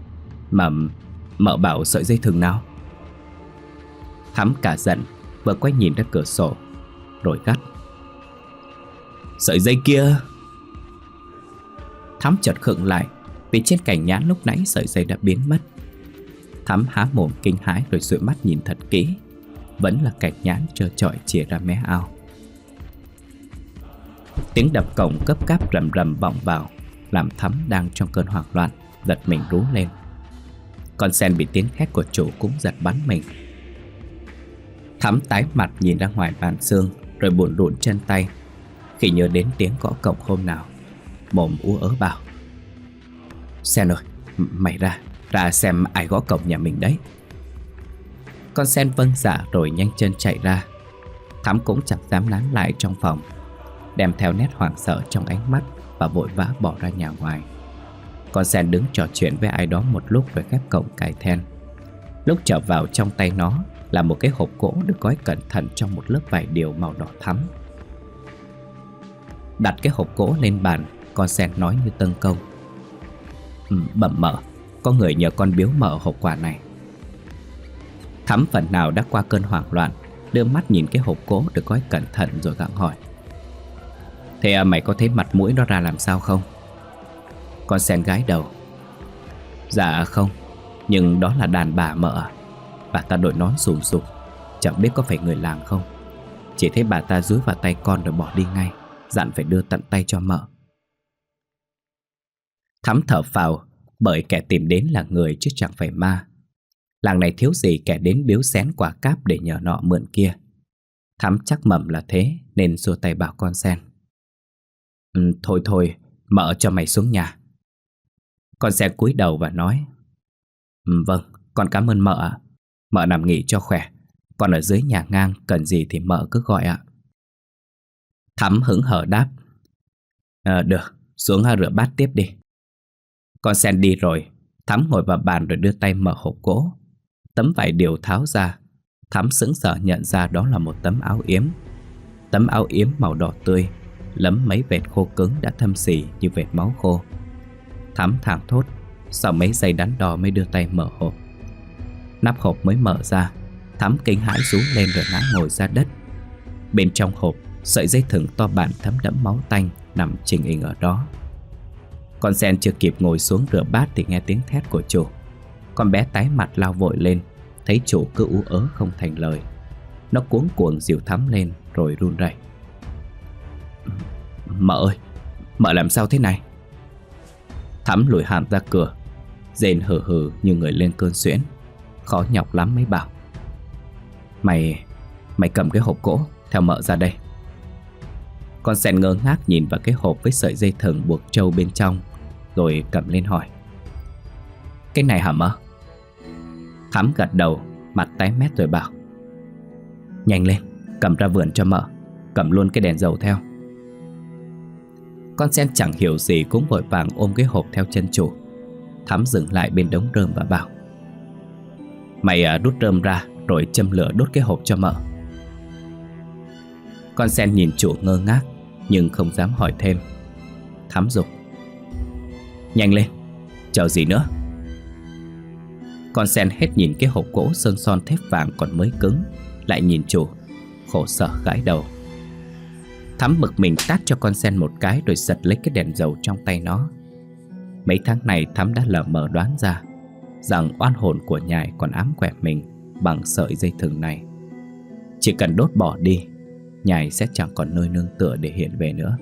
Mợ bảo sợi dây thừng nào? Thắm cả giận, vừa quay nhìn ra cửa sổ rồi gắt: Sợi dây kia! Thắm chợt khựng lại vì trên cành nhãn lúc nãy sợi dây đã biến mất. Thắm há mồm kinh hãi rồi dụi mắt nhìn thật kỹ. Vẫn là cành nhãn trơ trọi chìa ra mé ao. Tiếng đập cổng cấp cáp rầm rầm vọng vào, làm Thắm đang trong cơn hoảng loạn giật mình rú lên. Con sen bị tiếng hét của chủ cũng giật bắn mình. Thắm tái mặt nhìn ra ngoài bàn xương rồi buồn rụn chân tay khi nhớ đến tiếng gõ cổng hôm nào. Mồm ú ớ bảo: Sen ơi, mày ra xem ai gõ cổng nhà mình đấy. Con sen vâng dạ rồi nhanh chân chạy ra. Thắm cũng chẳng dám nán lại trong phòng, đem theo nét hoảng sợ trong ánh mắt và vội vã bỏ ra nhà ngoài. Con sen đứng trò chuyện với ai đó một lúc rồi khép cổng cài then. Lúc trở vào, trong tay nó là một cái hộp gỗ được gói cẩn thận trong một lớp vải điều màu đỏ thắm. Đặt cái hộp gỗ lên bàn, con sen nói như tâng công: Bẩm mợ, có người nhờ con biếu mợ hộp quà này. Thắm phần nào đã qua cơn hoảng loạn, đưa mắt nhìn cái hộp gỗ được gói cẩn thận rồi gặng hỏi: Thế mày có thấy mặt mũi nó ra làm sao không? Con sen gái đầu: Dạ không, nhưng đó là đàn bà mợ à. Bà ta đội nón xùm xùm, chẳng biết có phải người làng không. Chỉ thấy bà ta dúi vào tay con rồi bỏ đi ngay, dặn phải đưa tận tay cho mợ. Thắm thở phào, bởi kẻ tìm đến là người chứ chẳng phải ma. Làng này thiếu gì kẻ đến biếu xén quả cáp để nhờ nọ mượn kia. Thắm chắc mẩm là thế nên xua tay bảo con sen: Thôi, mợ cho mày xuống nhà. Con sen cúi đầu và nói: Vâng, con cảm ơn mợ ạ. Mợ nằm nghỉ cho khỏe, con ở dưới nhà ngang, cần gì thì mợ cứ gọi ạ. Thắm hững hờ đáp: Được, xuống rửa bát tiếp đi. Con sen đi rồi, Thắm ngồi vào bàn rồi đưa tay mở hộp gỗ. Tấm vải điều tháo ra. Thắm sững sờ nhận ra đó là một tấm áo yếm. Tấm áo yếm màu đỏ tươi, lấm mấy vệt khô cứng đã thâm sỉ như vệt máu khô. Thắm thảng thốt, sau mấy giây đắn đo mới đưa tay mở hộp. Nắp hộp mới mở ra, Thắm kinh hãi rú lên rồi ngã ngồi ra đất. Bên trong hộp, sợi dây thừng to bản thấm đẫm máu tanh nằm chình ình ở đó. Con sen chưa kịp ngồi xuống rửa bát thì nghe tiếng thét của chủ. Con bé tái mặt lao vội lên, thấy chủ cứ ú ớ không thành lời. Nó cuống cuồng dìu Thắm lên rồi run rẩy: Mợ ơi, mợ làm sao thế này? Thắm lùi hàm ra cửa, rên hừ hừ như người lên cơn suyễn, khó nhọc lắm mới bảo: Mày cầm cái hộp gỗ theo mợ ra đây. Con sen ngơ ngác nhìn vào cái hộp với sợi dây thừng buộc trâu bên trong, rồi cầm lên hỏi: Cái này hả mợ? Thắm gật đầu, mặt tái mét rồi bảo: Nhanh lên, cầm ra vườn cho mợ, cầm luôn cái đèn dầu theo. Con sen chẳng hiểu gì cũng vội vàng ôm cái hộp theo chân chủ. Thắm dừng lại bên đống rơm và bảo: Mày đút rơm ra rồi châm lửa đốt cái hộp cho mợ. Con sen nhìn chủ ngơ ngác nhưng không dám hỏi thêm. Thắm giục: Nhanh lên, chờ gì nữa? Con sen hết nhìn cái hộp gỗ sơn son thép vàng còn mới cứng, lại nhìn chủ, khổ sở gãi đầu. Thắm bực mình tát cho con sen một cái rồi giật lấy cái đèn dầu trong tay nó. Mấy tháng này Thắm đã lờ mờ đoán ra rằng oan hồn của nhài còn ám quẻ mình bằng sợi dây thừng này. Chỉ cần đốt bỏ đi, nhài sẽ chẳng còn nơi nương tựa để hiện về nữa.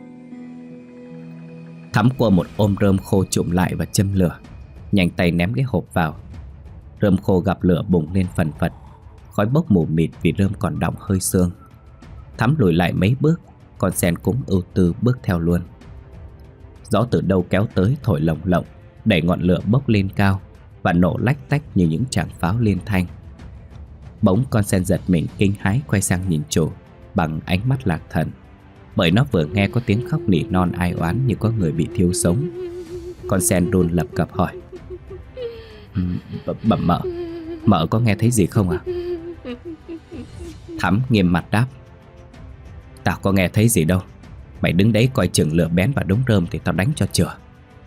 Thắm cua một ôm rơm khô trụm lại và châm lửa, nhanh tay ném cái hộp vào. Rơm khô gặp lửa bùng lên phần phật, khói bốc mù mịt vì rơm còn đọng hơi sương. Thắm lùi lại mấy bước, con sen cũng ưu tư bước theo luôn. Gió từ đâu kéo tới thổi lồng lộng, đẩy ngọn lửa bốc lên cao và nổ lách tách như những tràng pháo liên thanh. Bỗng con sen giật mình kinh hãi quay sang nhìn chủ bằng ánh mắt lạc thần, bởi nó vừa nghe có tiếng khóc nỉ non ai oán như có người bị thiêu sống. Con sen run lập cập hỏi: Bẩm mợ, mợ có nghe thấy gì không ạ? Thắm nghiêm mặt đáp: Tao có nghe thấy gì đâu, Mày đứng đấy coi chừng lửa bén vào đống rơm thì tao đánh cho chừa.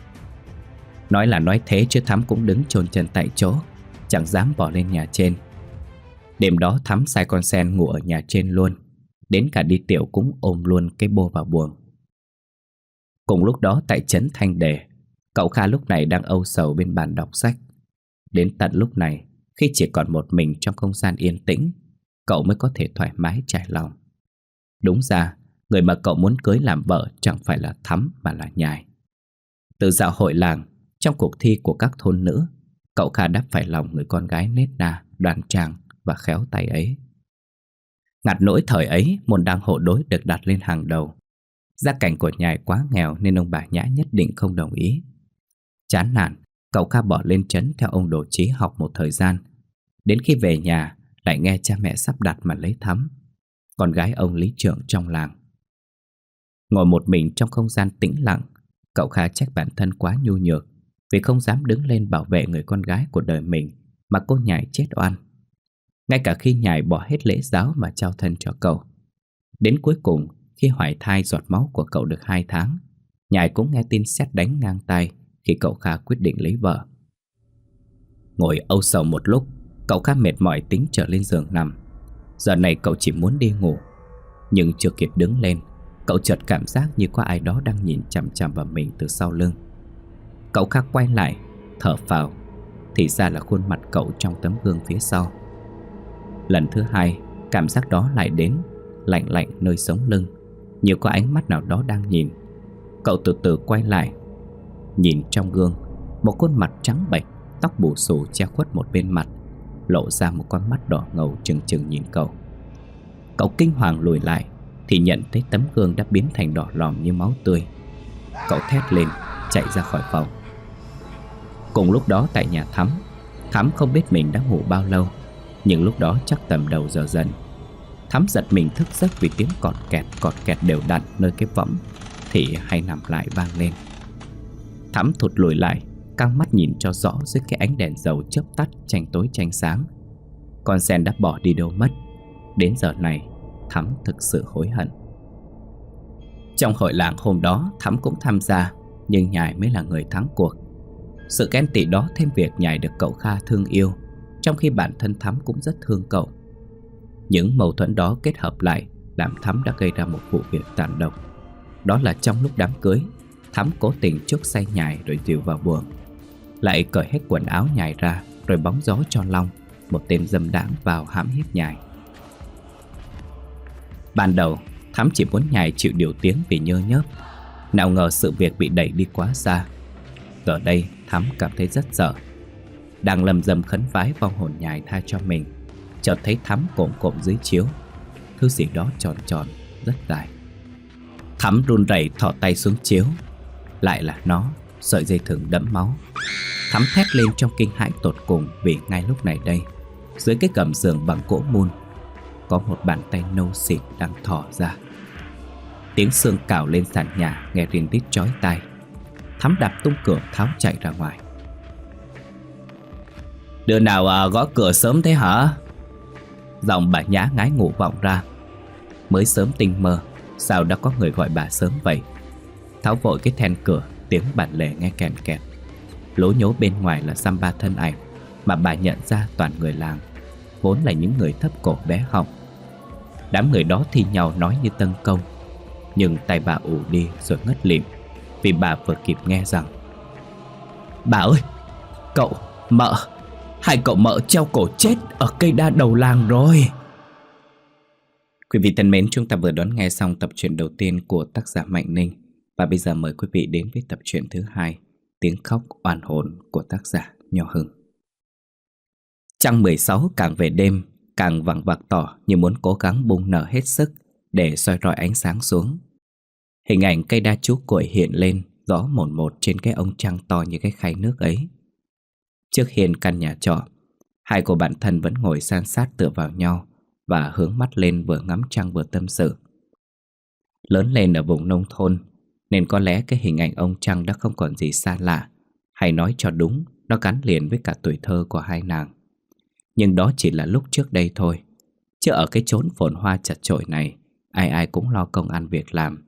Nói là nói thế chứ Thắm cũng đứng chôn chân tại chỗ, chẳng dám bỏ lên nhà trên. Đêm đó Thắm sai con Sen ngủ ở nhà trên luôn. Đến cả đi tiểu cũng ôm luôn cái bô vào buồng. Cùng lúc đó tại trấn Thanh Đề, cậu Kha lúc này đang âu sầu bên bàn đọc sách. Đến tận lúc này, khi chỉ còn một mình trong không gian yên tĩnh, cậu mới có thể thoải mái trải lòng. Đúng ra, người mà cậu muốn cưới làm vợ chẳng phải là Thắm mà là Nhài. Từ dạo hội làng, trong cuộc thi của các thôn nữ, cậu Kha đáp phải lòng người con gái nết na, đoan trang và khéo tay ấy. Ngặt nỗi thời ấy, môn đăng hộ đối được đặt lên hàng đầu. Gia cảnh của Nhài quá nghèo nên ông bà Nhã nhất định không đồng ý. Chán nản, cậu Kha bỏ lên trấn theo ông Đồ Chí học một thời gian. Đến khi về nhà, lại nghe cha mẹ sắp đặt mà lấy Thắm, con gái ông lý trưởng trong làng. Ngồi một mình trong không gian tĩnh lặng, cậu Kha trách bản thân quá nhu nhược vì không dám đứng lên bảo vệ người con gái của đời mình mà cô Nhài chết oan. Ngay cả khi Nhài bỏ hết lễ giáo mà trao thân cho cậu. Đến cuối cùng, khi hoài thai giọt máu của cậu được 2 tháng, Nhài cũng nghe tin sét đánh ngang tai khi cậu Kha quyết định lấy vợ. Ngồi âu sầu một lúc, cậu Kha mệt mỏi tính trở lên giường nằm. Giờ này cậu chỉ muốn đi ngủ. Nhưng chưa kịp đứng lên, cậu chợt cảm giác như có ai đó đang nhìn chằm chằm vào mình từ sau lưng. Cậu Kha quay lại, thở phào. Thì ra là khuôn mặt cậu trong tấm gương phía sau. Lần thứ hai, cảm giác đó lại đến, lạnh lạnh nơi sống lưng, như có ánh mắt nào đó đang nhìn. Cậu từ từ quay lại. Nhìn trong gương, một khuôn mặt trắng bệch, tóc bù xù che khuất một bên mặt, lộ ra một con mắt đỏ ngầu trừng trừng nhìn cậu. Cậu kinh hoàng lùi lại thì nhận thấy tấm gương đã biến thành đỏ lòm như máu tươi. Cậu thét lên, chạy ra khỏi phòng. Cùng lúc đó tại nhà Thắm không biết mình đã ngủ bao lâu, nhưng lúc đó chắc tầm đầu giờ dần. Thắm giật mình thức giấc vì tiếng cọt kẹt đều đặn nơi cái võng thì hay nằm lại vang lên. Thắm thụt lùi lại, căng mắt nhìn cho rõ dưới cái ánh đèn dầu chớp tắt tranh tối tranh sáng. Con Sen đã bỏ đi đâu mất. Đến giờ này, Thắm thực sự hối hận. Trong hội làng hôm đó, Thắm cũng tham gia, nhưng Nhài mới là người thắng cuộc. Sự ghen tị đó thêm việc Nhài được cậu Kha thương yêu, trong khi bản thân Thắm cũng rất thương cậu. Những mâu thuẫn đó kết hợp lại làm Thắm đã gây ra một vụ việc tàn độc. Đó là trong lúc đám cưới, Thắm cố tình chuốc say Nhài rồi dìu vào buồng, lại cởi hết quần áo Nhài ra rồi bóng gió cho Long, một tên dâm đãng, vào hãm hiếp Nhài. Ban đầu Thắm chỉ muốn Nhài chịu điều tiếng vì nhơ nhớp. Nào ngờ sự việc bị đẩy đi quá xa. Giờ đây Thắm cảm thấy rất sợ. Đang lầm rầm khấn vái vong hồn Nhài tha cho mình, chợt thấy Thắm cộm cộm dưới chiếu. Thứ gì đó tròn tròn rất dài. Thắm run rẩy thò tay xuống chiếu. Lại là nó, sợi dây thừng đẫm máu. Thắm thét lên trong kinh hãi tột cùng, vì ngay lúc này đây, dưới cái gầm giường bằng gỗ mun, có một bàn tay nâu xịt đang thò ra. Tiếng xương cào lên sàn nhà nghe rin rít chói tai. Thắm đạp tung cửa tháo chạy ra ngoài. Đứa nào gõ cửa sớm thế hả? Giọng bà Nhã ngái ngủ vọng ra. Mới sớm tinh mơ, sao đã có người gọi bà sớm vậy? Tháo vội cái then cửa, tiếng bản lề nghe kèn kẹt. Lố nhố bên ngoài là dăm ba thân ảnh mà bà nhận ra toàn người làng, vốn là những người thấp cổ bé họng. Đám người đó thi nhau nói như tâng công, nhưng tay bà ù đi rồi ngất lịm, vì bà vừa kịp nghe rằng: Bà ơi, cậu, mợ, hai cậu mợ treo cổ chết ở cây đa đầu làng rồi. Quý vị thân mến, chúng ta vừa đón nghe xong tập truyện đầu tiên của tác giả Mạnh Ninh. Và bây giờ mời quý vị đến với tập truyện thứ 2, Tiếng khóc oan hồn của tác giả Nho Hưng. Trăng 16 càng về đêm, càng vằng vặc tỏ như muốn cố gắng bung nở hết sức để soi rọi ánh sáng xuống. Hình ảnh cây đa chú cuội hiện lên rõ mồn một trên cái ông trăng to như cái khay nước ấy. Trước hiên căn nhà trọ, hai cô bạn thân vẫn ngồi san sát tựa vào nhau và hướng mắt lên vừa ngắm trăng vừa tâm sự. Lớn lên ở vùng nông thôn nên có lẽ cái hình ảnh ông trăng đã không còn gì xa lạ, hay nói cho đúng, nó gắn liền với cả tuổi thơ của hai nàng. Nhưng đó chỉ là lúc trước đây thôi. Chứ ở cái chốn phồn hoa chật chội này, ai ai cũng lo công ăn việc làm,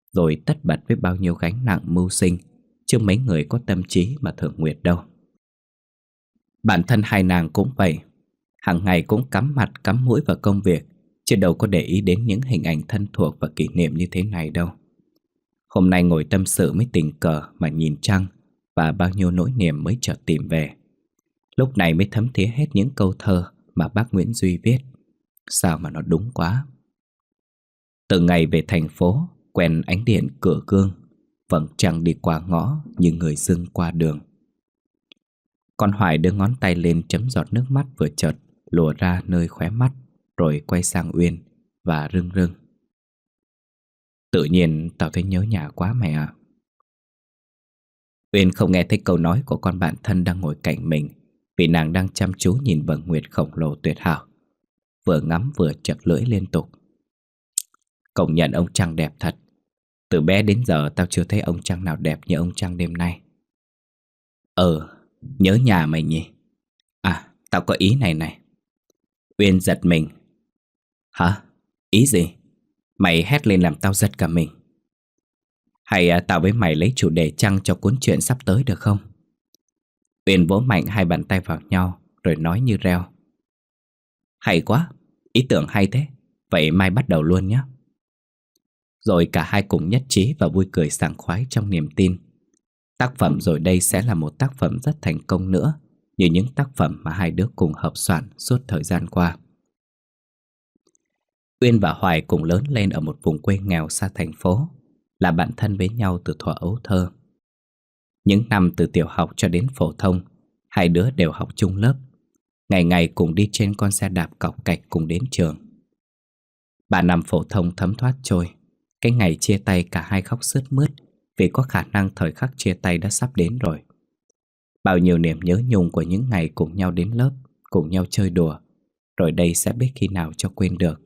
rồi tất bật với bao nhiêu gánh nặng mưu sinh, chứ mấy người có tâm trí mà thưởng nguyệt đâu. Bản thân hai nàng cũng vậy, hàng ngày cũng cắm mặt cắm mũi vào công việc, chứ đâu có để ý đến những hình ảnh thân thuộc và kỷ niệm như thế này đâu. Hôm nay ngồi tâm sự mới tình cờ mà nhìn trăng, và bao nhiêu nỗi niềm mới chợt tìm về. Lúc này mới thấm thía hết những câu thơ mà bác Nguyễn Duy viết. Sao mà nó đúng quá. Từ ngày về thành phố, quen ánh điện cửa gương, vầng trăng đi qua ngõ như người dưng qua đường. Con Hoài đưa ngón tay lên chấm giọt nước mắt vừa chợt lùa ra nơi khóe mắt, rồi quay sang Uyên và rưng rưng. Tự nhiên tao thấy nhớ nhà quá mẹ ạ. Uyên không nghe thấy câu nói của con bạn thân đang ngồi cạnh mình, vì nàng đang chăm chú nhìn vầng nguyệt khổng lồ tuyệt hảo, vừa ngắm vừa chật lưỡi liên tục. Công nhận ông trăng đẹp thật. Từ bé đến giờ tao chưa thấy ông trăng nào đẹp như ông trăng đêm nay. Nhớ nhà mày nhỉ. À, tao có ý này này. Uyên giật mình. Hả? Ý gì? Mày hét lên làm tao giật cả mình. Hay tao với mày lấy chủ đề trăng cho cuốn truyện sắp tới được không? Uyên vỗ mạnh hai bàn tay vào nhau rồi nói như reo. Hay quá, ý tưởng hay thế. Vậy mai bắt đầu luôn nhé. Rồi cả hai cùng nhất trí và vui cười sảng khoái trong niềm tin tác phẩm rồi đây sẽ là một tác phẩm rất thành công nữa, như những tác phẩm mà hai đứa cùng hợp soạn suốt thời gian qua. Uyên và Hoài cùng lớn lên ở một vùng quê nghèo xa thành phố, là bạn thân với nhau từ thuở ấu thơ. Những năm từ tiểu học cho đến phổ thông, hai đứa đều học chung lớp, ngày ngày cùng đi trên con xe đạp cọc cạch cùng đến trường. 3 năm phổ thông thấm thoát trôi, cái ngày chia tay cả hai khóc sướt mướt, vì có khả năng thời khắc chia tay đã sắp đến rồi. Bao nhiêu niềm nhớ nhung của những ngày cùng nhau đến lớp, cùng nhau chơi đùa, rồi đây sẽ biết khi nào cho quên được.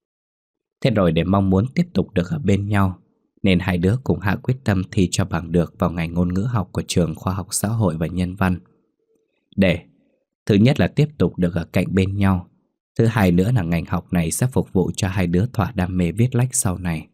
Thế rồi để mong muốn tiếp tục được ở bên nhau, nên hai đứa cùng hạ quyết tâm thi cho bằng được vào ngành ngôn ngữ học của trường Khoa học Xã hội và Nhân văn. Để, thứ nhất là tiếp tục được ở cạnh bên nhau, thứ hai nữa là ngành học này sẽ phục vụ cho hai đứa thỏa đam mê viết lách sau này.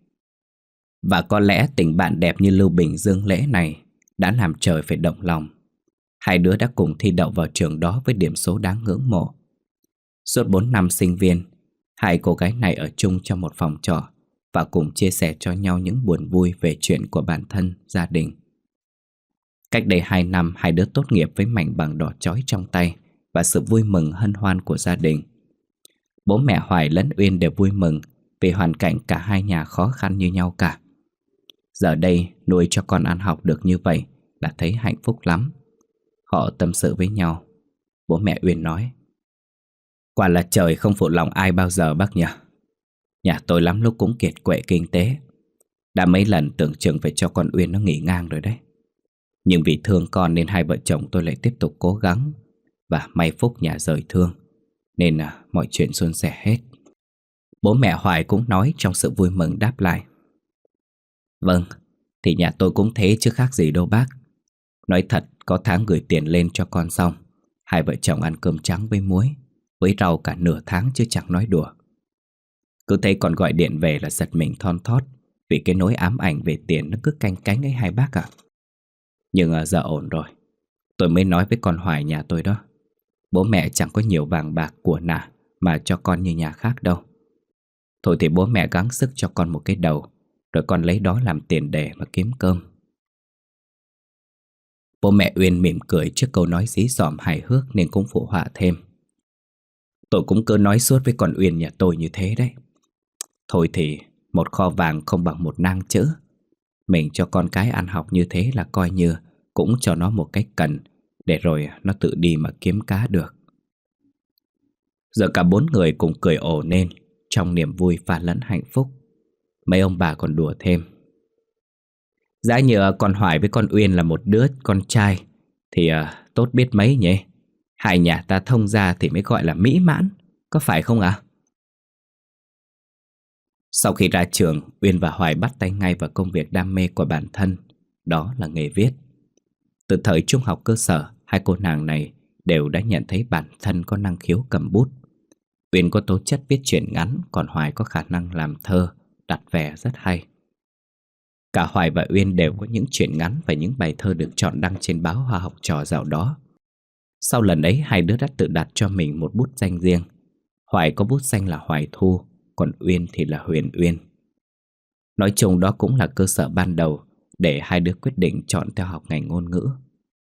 Và có lẽ tình bạn đẹp như Lưu Bình Dương Lễ này đã làm trời phải động lòng. Hai đứa đã cùng thi đậu vào trường đó với điểm số đáng ngưỡng mộ. Suốt 4 năm sinh viên, hai cô gái này ở chung trong một phòng trọ và cùng chia sẻ cho nhau những buồn vui về chuyện của bản thân, gia đình. Cách đây 2 năm, hai đứa tốt nghiệp với mảnh bằng đỏ chói trong tay và sự vui mừng hân hoan của gia đình. Bố mẹ Hoài lẫn Uyên đều vui mừng vì hoàn cảnh cả hai nhà khó khăn như nhau cả. Giờ đây nuôi cho con ăn học được như vậy đã thấy hạnh phúc lắm. Họ tâm sự với nhau. Bố mẹ Uyên nói: quả là trời không phụ lòng ai bao giờ bác nhỉ. Nhà tôi lắm lúc cũng kiệt quệ kinh tế, đã mấy lần tưởng chừng phải cho con Uyên nó nghỉ ngang rồi đấy. Nhưng vì thương con nên hai vợ chồng tôi lại tiếp tục cố gắng, và may phúc nhà rời thương, nên mọi chuyện suôn sẻ hết. Bố mẹ Hoài cũng nói trong sự vui mừng đáp lại: vâng, thì nhà tôi cũng thế chứ khác gì đâu bác. Nói thật, có tháng gửi tiền lên cho con xong, hai vợ chồng ăn cơm trắng với muối, với rau cả nửa tháng chứ chẳng nói đùa. Cứ thấy con gọi điện về là giật mình thon thót, vì cái nỗi ám ảnh về tiền nó cứ canh cánh ấy hai bác ạ. Nhưng giờ ổn rồi. Tôi mới nói với con Hoài nhà tôi đó, bố mẹ chẳng có nhiều vàng bạc của nà mà cho con như nhà khác đâu. Thôi thì bố mẹ gắng sức cho con một cái đầu, rồi con lấy đó làm tiền để mà kiếm cơm. Bố mẹ Uyên mỉm cười trước câu nói dí dỏm hài hước nên cũng phụ họa thêm: tôi cũng cứ nói suốt với con Uyên nhà tôi như thế đấy. Thôi thì một kho vàng không bằng một nang chữ. Mình cho con cái ăn học như thế là coi như cũng cho nó một cách cần, để rồi nó tự đi mà kiếm cá được. Giờ cả 4 người cùng cười ồ lên, trong niềm vui pha lẫn hạnh phúc. Mấy ông bà còn đùa thêm: giá như con Hoài với con Uyên là một đứa con trai thì tốt biết mấy nhỉ. Hai nhà ta thông gia thì mới gọi là mỹ mãn, có phải không ạ? Sau khi ra trường, Uyên và Hoài bắt tay ngay vào công việc đam mê của bản thân, đó là nghề viết. Từ thời trung học cơ sở, hai cô nàng này đều đã nhận thấy bản thân có năng khiếu cầm bút. Uyên có tố chất viết truyện ngắn, còn Hoài có khả năng làm thơ, đặt vẻ rất hay. Cả Hoài và Uyên đều có những truyện ngắn và những bài thơ được chọn đăng trên báo Hoa Học Trò dạo đó. Sau lần ấy, hai đứa đã tự đặt cho mình một bút danh riêng. Hoài có bút danh là Hoài Thu, còn Uyên thì là Huyền Uyên. Nói chung đó cũng là cơ sở ban đầu để hai đứa quyết định chọn theo học ngành ngôn ngữ.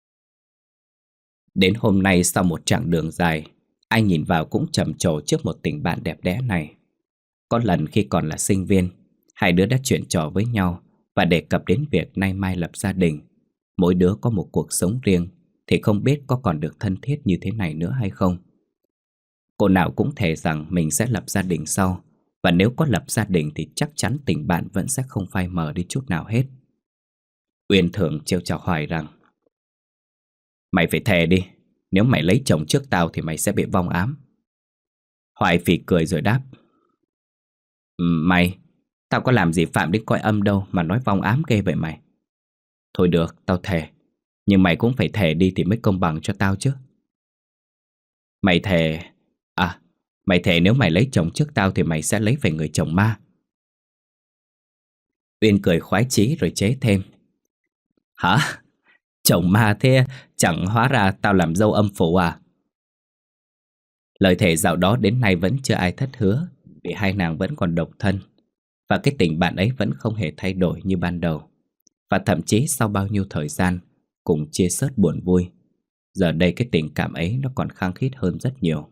Đến hôm nay, sau một chặng đường dài, ai nhìn vào cũng trầm trồ trước một tình bạn đẹp đẽ này. Có lần khi còn là sinh viên, hai đứa đã chuyện trò với nhau và đề cập đến việc nay mai lập gia đình. Mỗi đứa có một cuộc sống riêng thì không biết có còn được thân thiết như thế này nữa hay không. Cô nào cũng thề rằng mình sẽ lập gia đình sau, và nếu có lập gia đình thì chắc chắn tình bạn vẫn sẽ không phai mờ đi chút nào hết. Uyên thường trêu chọc Hoài rằng: "Mày phải thề đi, nếu mày lấy chồng trước tao thì mày sẽ bị vong ám." Hoài phì cười rồi đáp: Mày, tao có làm gì phạm đến cõi âm đâu mà nói vong ám ghê vậy mày." "Thôi được, tao thề, nhưng mày cũng phải thề đi thì mới công bằng cho tao chứ." Mày thề... mày thề nếu mày lấy chồng trước tao thì mày sẽ lấy về người chồng ma." Uyên cười khoái chí rồi chế thêm: "Hả? Chồng ma thế, chẳng hóa ra tao làm dâu âm phủ à?" Lời thề dạo đó đến nay vẫn chưa ai thất hứa, vì hai nàng vẫn còn độc thân, và cái tình bạn ấy vẫn không hề thay đổi như ban đầu. Và thậm chí sau bao nhiêu thời gian cùng chia sớt buồn vui, giờ đây cái tình cảm ấy nó còn khăng khít hơn rất nhiều.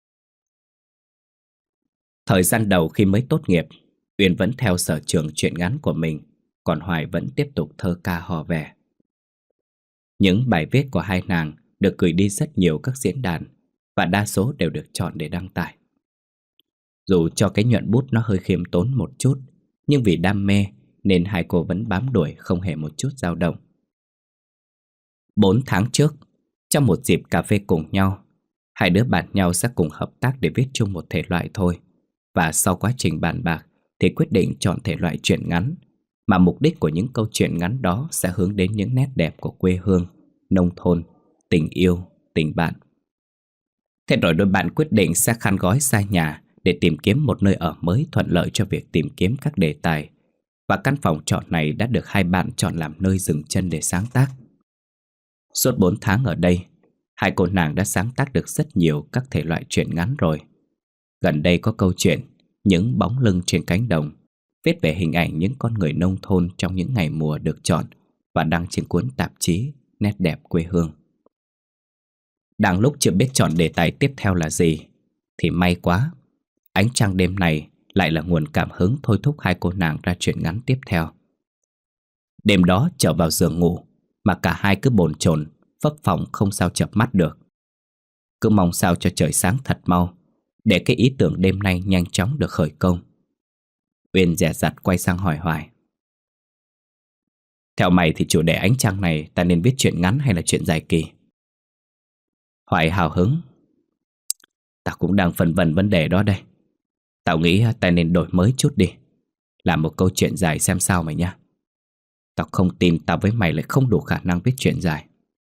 Thời gian đầu khi mới tốt nghiệp, Uyên vẫn theo sở trường truyện ngắn của mình, còn Hoài vẫn tiếp tục thơ ca hò vè. Những bài viết của hai nàng được gửi đi rất nhiều các diễn đàn, và đa số đều được chọn để đăng tải. Dù cho cái nhuận bút nó hơi khiêm tốn một chút, nhưng vì đam mê nên hai cô vẫn bám đuổi không hề một chút dao động. 4 tháng trước, trong một dịp cà phê cùng nhau, hai đứa bàn nhau sẽ cùng hợp tác để viết chung một thể loại thôi. Và sau quá trình bàn bạc thì quyết định chọn thể loại truyện ngắn, mà mục đích của những câu chuyện ngắn đó sẽ hướng đến những nét đẹp của quê hương, nông thôn, tình yêu, tình bạn. Thế rồi đôi bạn quyết định sẽ khăn gói xa nhà để tìm kiếm một nơi ở mới thuận lợi cho việc tìm kiếm các đề tài. Và căn phòng trọ này đã được hai bạn chọn làm nơi dừng chân để sáng tác. Suốt 4 tháng ở đây, hai cô nàng đã sáng tác được rất nhiều các thể loại truyện ngắn rồi. Gần đây có câu chuyện Những bóng lưng trên cánh đồng, viết về hình ảnh những con người nông thôn trong những ngày mùa được chọn và đăng trên cuốn tạp chí Nét đẹp quê hương. Đang lúc chưa biết chọn đề tài tiếp theo là gì thì may quá, ánh trăng đêm này lại là nguồn cảm hứng thôi thúc hai cô nàng ra truyện ngắn tiếp theo. Đêm đó trở vào giường ngủ mà cả hai cứ bồn chồn phấp phồng không sao chợp mắt được. Cứ mong sao cho trời sáng thật mau để cái ý tưởng đêm nay nhanh chóng được khởi công. Uyên dè dặt quay sang hỏi Hoài: "Theo mày thì chủ đề ánh trăng này ta nên viết truyện ngắn hay là truyện dài kỳ?" Hoài hào hứng: "Tao cũng đang phân vân vấn đề đó đây. Tao nghĩ ta nên đổi mới chút đi, làm một câu chuyện dài xem sao mày nhá. Tao không tin tao với mày lại không đủ khả năng viết truyện dài."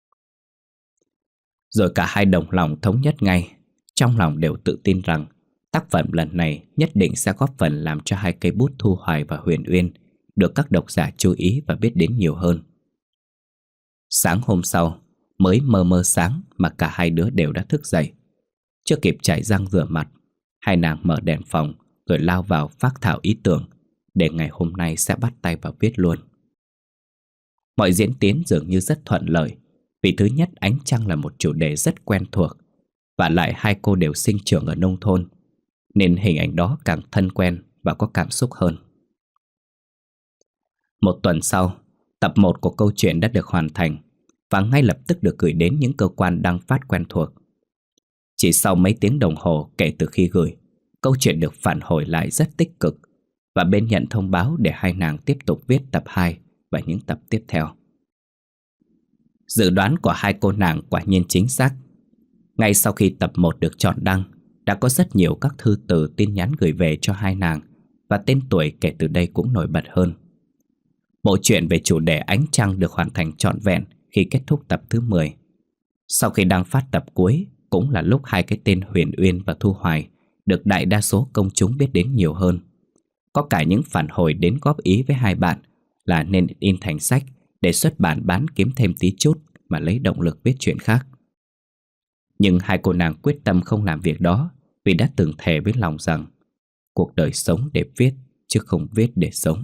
Rồi cả hai đồng lòng thống nhất ngay, trong lòng đều tự tin rằng tác phẩm lần này nhất định sẽ góp phần làm cho hai cây bút Thu Hoài và Huyền Uyên được các độc giả chú ý và biết đến nhiều hơn. Sáng hôm sau, mới mơ mơ sáng mà cả hai đứa đều đã thức dậy. Chưa kịp chải răng rửa mặt, hai nàng mở đèn phòng rồi lao vào phác thảo ý tưởng để ngày hôm nay sẽ bắt tay vào viết luôn. Mọi diễn tiến dường như rất thuận lợi, vì thứ nhất ánh trăng là một chủ đề rất quen thuộc, và lại hai cô đều sinh trưởng ở nông thôn, nên hình ảnh đó càng thân quen và có cảm xúc hơn. Một tuần sau, tập 1 của câu chuyện đã được hoàn thành và ngay lập tức được gửi đến những cơ quan đăng phát quen thuộc. Chỉ sau mấy tiếng đồng hồ kể từ khi gửi, câu chuyện được phản hồi lại rất tích cực, và bên nhận thông báo để hai nàng tiếp tục viết tập 2 và những tập tiếp theo. Dự đoán của hai cô nàng quả nhiên chính xác. Ngay sau khi tập 1 được chọn đăng, đã có rất nhiều các thư từ tin nhắn gửi về cho hai nàng, và tên tuổi kể từ đây cũng nổi bật hơn. Bộ truyện về chủ đề ánh trăng được hoàn thành trọn vẹn khi kết thúc tập thứ 10. Sau khi đăng phát tập cuối, cũng là lúc hai cái tên Huyền Uyên và Thu Hoài được đại đa số công chúng biết đến nhiều hơn. Có cả những phản hồi đến góp ý với hai bạn là nên in thành sách để xuất bản bán kiếm thêm tí chút mà lấy động lực viết chuyện khác. Nhưng hai cô nàng quyết tâm không làm việc đó vì đã từng thề với lòng rằng cuộc đời sống để viết chứ không viết để sống.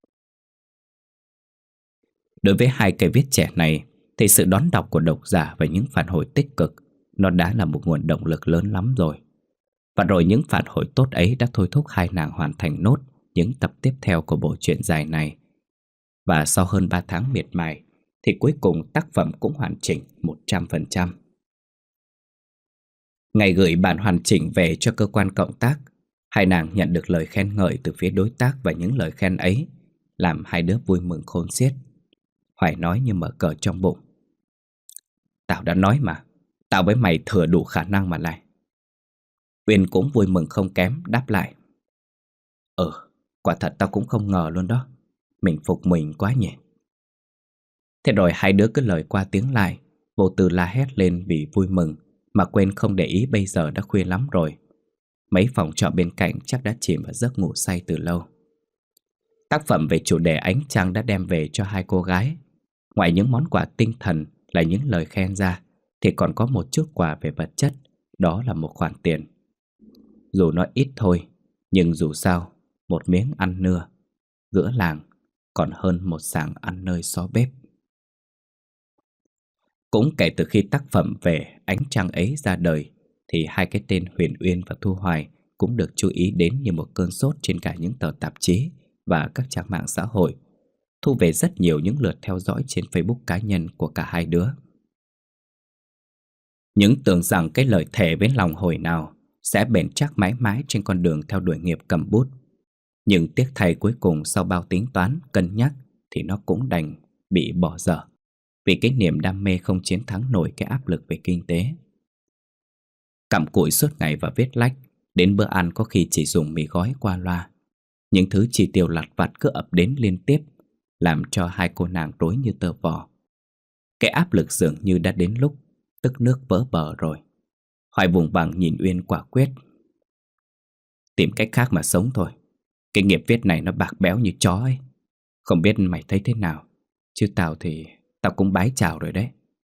Đối với hai cây viết trẻ này thì sự đón đọc của độc giả và những phản hồi tích cực nó đã là một nguồn động lực lớn lắm rồi. Và rồi những phản hồi tốt ấy đã thôi thúc hai nàng hoàn thành nốt những tập tiếp theo của bộ truyện dài này. Và sau hơn 3 tháng miệt mài thì cuối cùng tác phẩm cũng hoàn chỉnh 100%. Ngày gửi bản hoàn chỉnh về cho cơ quan cộng tác, hai nàng nhận được lời khen ngợi từ phía đối tác, và những lời khen ấy làm hai đứa vui mừng khôn xiết. Hoài nói như mở cờ trong bụng: "Tao đã nói mà, tao với mày thừa đủ khả năng mà lại." Uyên cũng vui mừng không kém đáp lại: Quả thật tao cũng không ngờ luôn đó. Mình phục mình quá nhỉ." Thế rồi hai đứa cứ lời qua tiếng lại, vô tư la hét lên vì vui mừng, mà quên không để ý bây giờ đã khuya lắm rồi. Mấy phòng trọ bên cạnh chắc đã chìm vào giấc ngủ say từ lâu. Tác phẩm về chủ đề ánh trăng đã đem về cho hai cô gái. Ngoài những món quà tinh thần là những lời khen ra, thì còn có một chút quà về vật chất, đó là một khoản tiền. Dù nó ít thôi, nhưng dù sao, một miếng ăn nưa giữa làng còn hơn một sàng ăn nơi xó bếp. Cũng kể từ khi tác phẩm về ánh trăng ấy ra đời, thì hai cái tên Huyền Uyên và Thu Hoài cũng được chú ý đến như một cơn sốt trên cả những tờ tạp chí và các trang mạng xã hội, thu về rất nhiều những lượt theo dõi trên Facebook cá nhân của cả hai đứa. Những tưởng rằng cái lời thề với lòng hồi nào sẽ bền chắc mãi mãi trên con đường theo đuổi nghiệp cầm bút. Nhưng tiếc thay cuối cùng sau bao tính toán, cân nhắc thì nó cũng đành bị bỏ dở, vì cái niềm đam mê không chiến thắng nổi cái áp lực về kinh tế. Cặm cụi suốt ngày và viết lách, đến bữa ăn có khi chỉ dùng mì gói qua loa. Những thứ chi tiêu lặt vặt cứ ập đến liên tiếp, làm cho hai cô nàng rối như tơ vò. Cái áp lực dường như đã đến lúc tức nước vỡ bờ rồi. Hoài vùng vằng nhìn Uyên quả quyết: "Tìm cách khác mà sống thôi. Cái nghiệp viết này nó bạc béo như chó ấy. Không biết mày thấy thế nào, chứ tao thì tao cũng bái chào rồi đấy."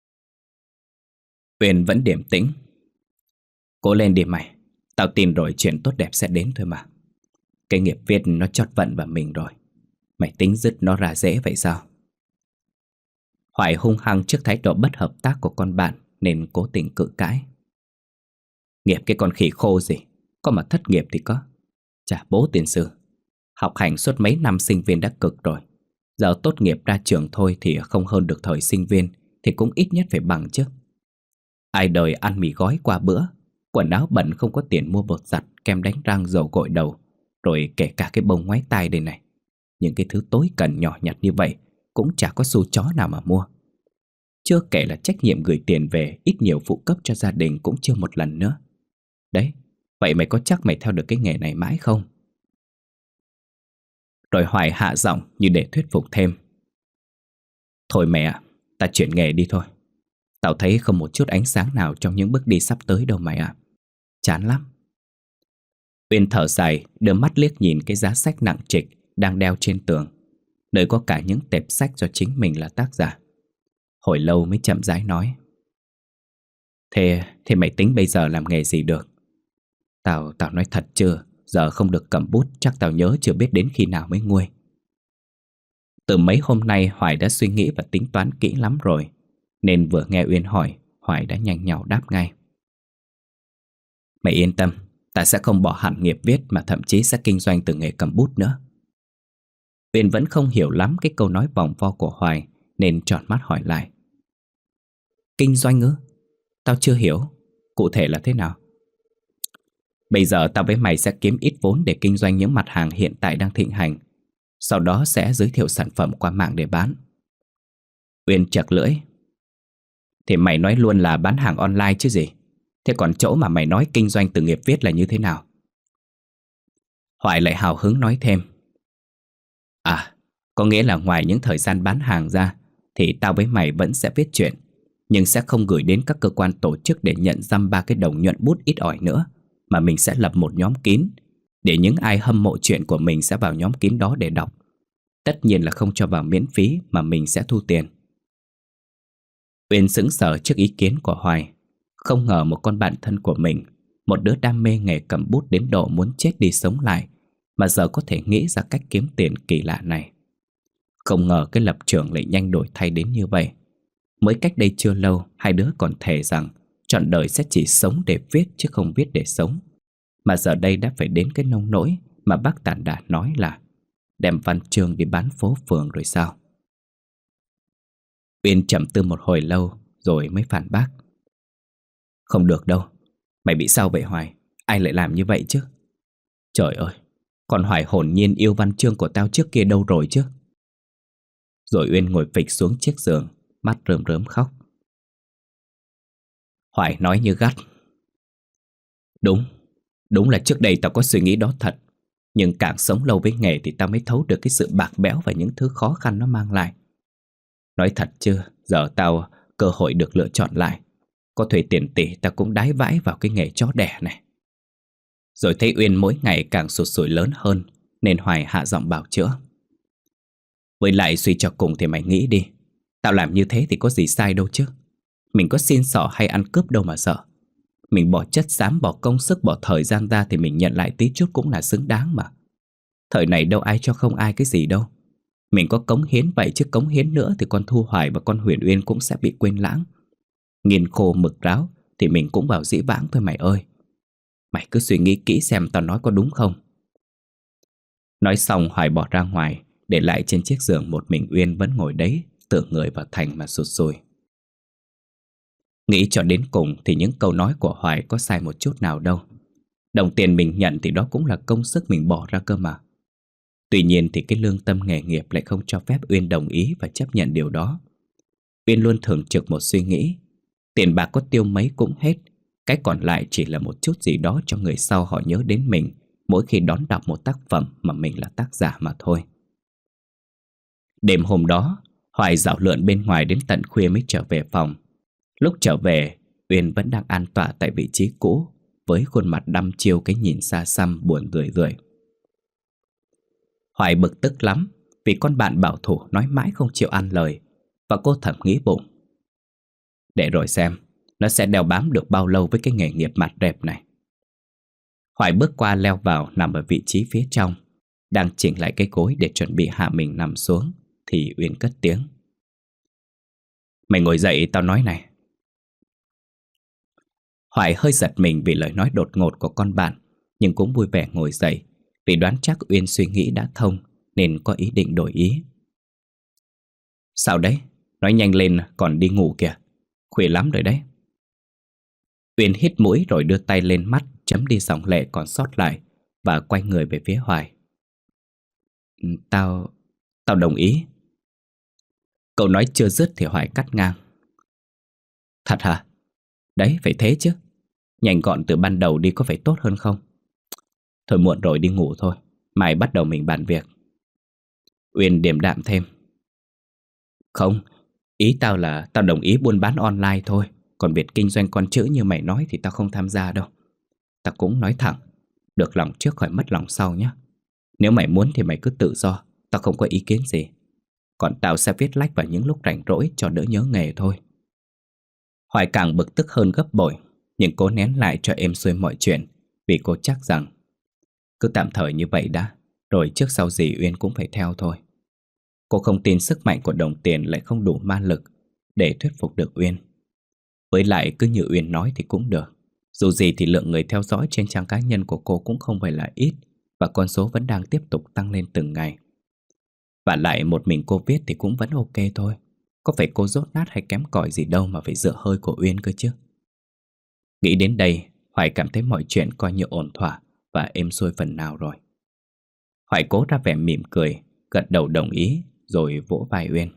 Uyên vẫn điềm tĩnh: "Cố lên đi mày, tao tin rồi chuyện tốt đẹp sẽ đến thôi mà. Cái nghiệp viết nó chót vận vào mình rồi. Mày tính dứt nó ra dễ vậy sao?" Hoài hung hăng trước thái độ bất hợp tác của con bạn nên cố tình cự cãi: "Nghiệp cái con khỉ khô gì, có mà thất nghiệp thì có. Chả bố tiền sư, học hành suốt mấy năm sinh viên đã cực rồi. Giờ tốt nghiệp ra trường thôi thì không hơn được thời sinh viên, thì cũng ít nhất phải bằng chứ. Ai đời ăn mì gói qua bữa, quần áo bẩn không có tiền mua bột giặt, kem đánh răng, dầu gội đầu, rồi kể cả cái bông ngoái tai đây này. Những cái thứ tối cần nhỏ nhặt như vậy cũng chả có xu chó nào mà mua. Chưa kể là trách nhiệm gửi tiền về ít nhiều phụ cấp cho gia đình cũng chưa một lần nữa. Đấy, vậy mày có chắc mày theo được cái nghề này mãi không?" Rồi Hoài hạ giọng như để thuyết phục thêm: "Thôi mẹ ạ, ta chuyển nghề đi thôi. Tao thấy không một chút ánh sáng nào trong những bước đi sắp tới đâu mày ạ. Chán lắm." Uyên thở dài, đưa mắt liếc nhìn cái giá sách nặng trịch đang đeo trên tường, nơi có cả những tệp sách do chính mình là tác giả. Hồi lâu mới chậm rãi nói: Thế mày tính bây giờ làm nghề gì được? Tao nói thật chưa, giờ không được cầm bút chắc tao nhớ chưa biết đến khi nào mới nguôi. Từ mấy hôm nay Hoài đã suy nghĩ và tính toán kỹ lắm rồi, nên vừa nghe Uyên hỏi, Hoài đã nhanh nhảu đáp ngay: "Mày yên tâm, ta sẽ không bỏ hẳn nghiệp viết, mà thậm chí sẽ kinh doanh từ nghề cầm bút nữa." Uyên vẫn không hiểu lắm cái câu nói vòng vo của Hoài, nên tròn mắt hỏi lại: "Kinh doanh ư? Tao chưa hiểu, cụ thể là thế nào?" "Bây giờ tao với mày sẽ kiếm ít vốn để kinh doanh những mặt hàng hiện tại đang thịnh hành, sau đó sẽ giới thiệu sản phẩm qua mạng để bán." Uyên chật lưỡi: "Thì mày nói luôn là bán hàng online chứ gì. Thế còn chỗ mà mày nói kinh doanh từ nghiệp viết là như thế nào?" Hoài lại hào hứng nói thêm: Có nghĩa là ngoài những thời gian bán hàng ra thì tao với mày vẫn sẽ viết truyện, nhưng sẽ không gửi đến các cơ quan tổ chức để nhận dăm ba cái đồng nhuận bút ít ỏi nữa, mà mình sẽ lập một nhóm kín, để những ai hâm mộ chuyện của mình sẽ vào nhóm kín đó để đọc. Tất nhiên là không cho vào miễn phí mà mình sẽ thu tiền. Uyên sững sờ trước ý kiến của Hoài. Không ngờ một con bạn thân của mình, một đứa đam mê nghề cầm bút đến độ muốn chết đi sống lại, mà giờ có thể nghĩ ra cách kiếm tiền kỳ lạ này. Không ngờ cái lập trường lại nhanh đổi thay đến như vậy. Mới cách đây chưa lâu, hai đứa còn thề rằng trọn đời sẽ chỉ sống để viết chứ không viết để sống. Mà giờ đây đã phải đến cái nông nỗi mà bác Tản Đà nói là đem văn chương đi bán phố phường rồi sao? Uyên trầm tư một hồi lâu rồi mới phản bác. Không được đâu. Mày bị sao vậy Hoài? Ai lại làm như vậy chứ? Trời ơi, còn Hoài hồn nhiên yêu văn chương của tao trước kia đâu rồi chứ? Rồi Uyên ngồi phịch xuống chiếc giường, mắt rơm rớm khóc. Hoài nói như gắt. Đúng là trước đây tao có suy nghĩ đó thật. Nhưng càng sống lâu với nghề thì tao mới thấu được cái sự bạc bẽo và những thứ khó khăn nó mang lại. Nói thật chứ, giờ tao cơ hội được lựa chọn lại. Có thuê tiền tỷ tao cũng đái vãi vào cái nghề chó đẻ này. Rồi thấy Uyên mỗi ngày càng sụt sùi lớn hơn, nên Hoài hạ giọng bào chữa. Với lại suy cho cùng thì mày nghĩ đi, tao làm như thế thì có gì sai đâu chứ. Mình có xin xỏ hay ăn cướp đâu mà sợ. Mình bỏ chất xám, bỏ công sức, bỏ thời gian ra thì mình nhận lại tí chút cũng là xứng đáng mà. Thời này đâu ai cho không ai cái gì đâu. Mình có cống hiến vậy chứ cống hiến nữa thì con Thu Hoài và con Huyền Uyên cũng sẽ bị quên lãng. Nghiền khô mực ráo thì mình cũng vào dĩ vãng thôi mày ơi. Mày cứ suy nghĩ kỹ xem tao nói có đúng không. Nói xong Hoài bỏ ra ngoài, để lại trên chiếc giường một mình Uyên vẫn ngồi đấy, tựa người vào thành mà sụt sùi. Nghĩ cho đến cùng thì những câu nói của Hoài có sai một chút nào đâu. Đồng tiền mình nhận thì đó cũng là công sức mình bỏ ra cơ mà. Tuy nhiên thì cái lương tâm nghề nghiệp lại không cho phép Uyên đồng ý và chấp nhận điều đó. Uyên luôn thường trực một suy nghĩ. Tiền bạc có tiêu mấy cũng hết. Cái còn lại chỉ là một chút gì đó cho người sau họ nhớ đến mình mỗi khi đón đọc một tác phẩm mà mình là tác giả mà thôi. Đêm hôm đó, Hoài dạo lượn bên ngoài đến tận khuya mới trở về phòng. Lúc trở về, Uyên vẫn đang an tọa tại vị trí cũ, với khuôn mặt đăm chiêu cái nhìn xa xăm buồn rười rượi. Hoài bực tức lắm vì con bạn bảo thủ nói mãi không chịu ăn lời, và cô thầm nghĩ bụng. Để rồi xem, nó sẽ đeo bám được bao lâu với cái nghề nghiệp mặt đẹp này. Hoài bước qua leo vào nằm ở vị trí phía trong, đang chỉnh lại cái gối để chuẩn bị hạ mình nằm xuống, thì Uyên cất tiếng. Mày ngồi dậy tao nói này. Hoài hơi giật mình vì lời nói đột ngột của con bạn, nhưng cũng vui vẻ ngồi dậy, vì đoán chắc Uyên suy nghĩ đã thông nên có ý định đổi ý. Sao đấy? Nói nhanh lên còn đi ngủ kìa. Khuya lắm rồi đấy. Uyên hít mũi rồi đưa tay lên mắt chấm đi dòng lệ còn sót lại và quay người về phía Hoài. Tao đồng ý. Cậu nói chưa dứt thì Hoài cắt ngang. Thật hả? Đấy, phải thế chứ. Nhanh gọn từ ban đầu đi có phải tốt hơn không? Thôi muộn rồi, đi ngủ thôi. Mai bắt đầu mình bàn việc. Uyên điềm đạm thêm. Không, ý tao là tao đồng ý buôn bán online thôi. Còn việc kinh doanh con chữ như mày nói thì tao không tham gia đâu. Tao cũng nói thẳng, được lòng trước khỏi mất lòng sau nhé. Nếu mày muốn thì mày cứ tự do, tao không có ý kiến gì. Còn tao sẽ viết lách vào những lúc rảnh rỗi cho đỡ nhớ nghề thôi. Hoài càng bực tức hơn gấp bội, nhưng cố nén lại cho êm xuôi mọi chuyện, vì cô chắc rằng cứ tạm thời như vậy đã, rồi trước sau gì Uyên cũng phải theo thôi. Cô không tin sức mạnh của đồng tiền lại không đủ ma lực để thuyết phục được Uyên. Với lại cứ như Uyên nói thì cũng được. Dù gì thì lượng người theo dõi trên trang cá nhân của cô cũng không phải là ít, và con số vẫn đang tiếp tục tăng lên từng ngày. Và lại một mình cô viết thì cũng vẫn ok thôi. Có phải cô dốt nát hay kém cỏi gì đâu mà phải dựa hơi của Uyên cơ chứ. Nghĩ đến đây, Hoài cảm thấy mọi chuyện coi như ổn thỏa và êm xuôi phần nào rồi. Hoài cố ra vẻ mỉm cười, gật đầu đồng ý, rồi vỗ vai Uyên.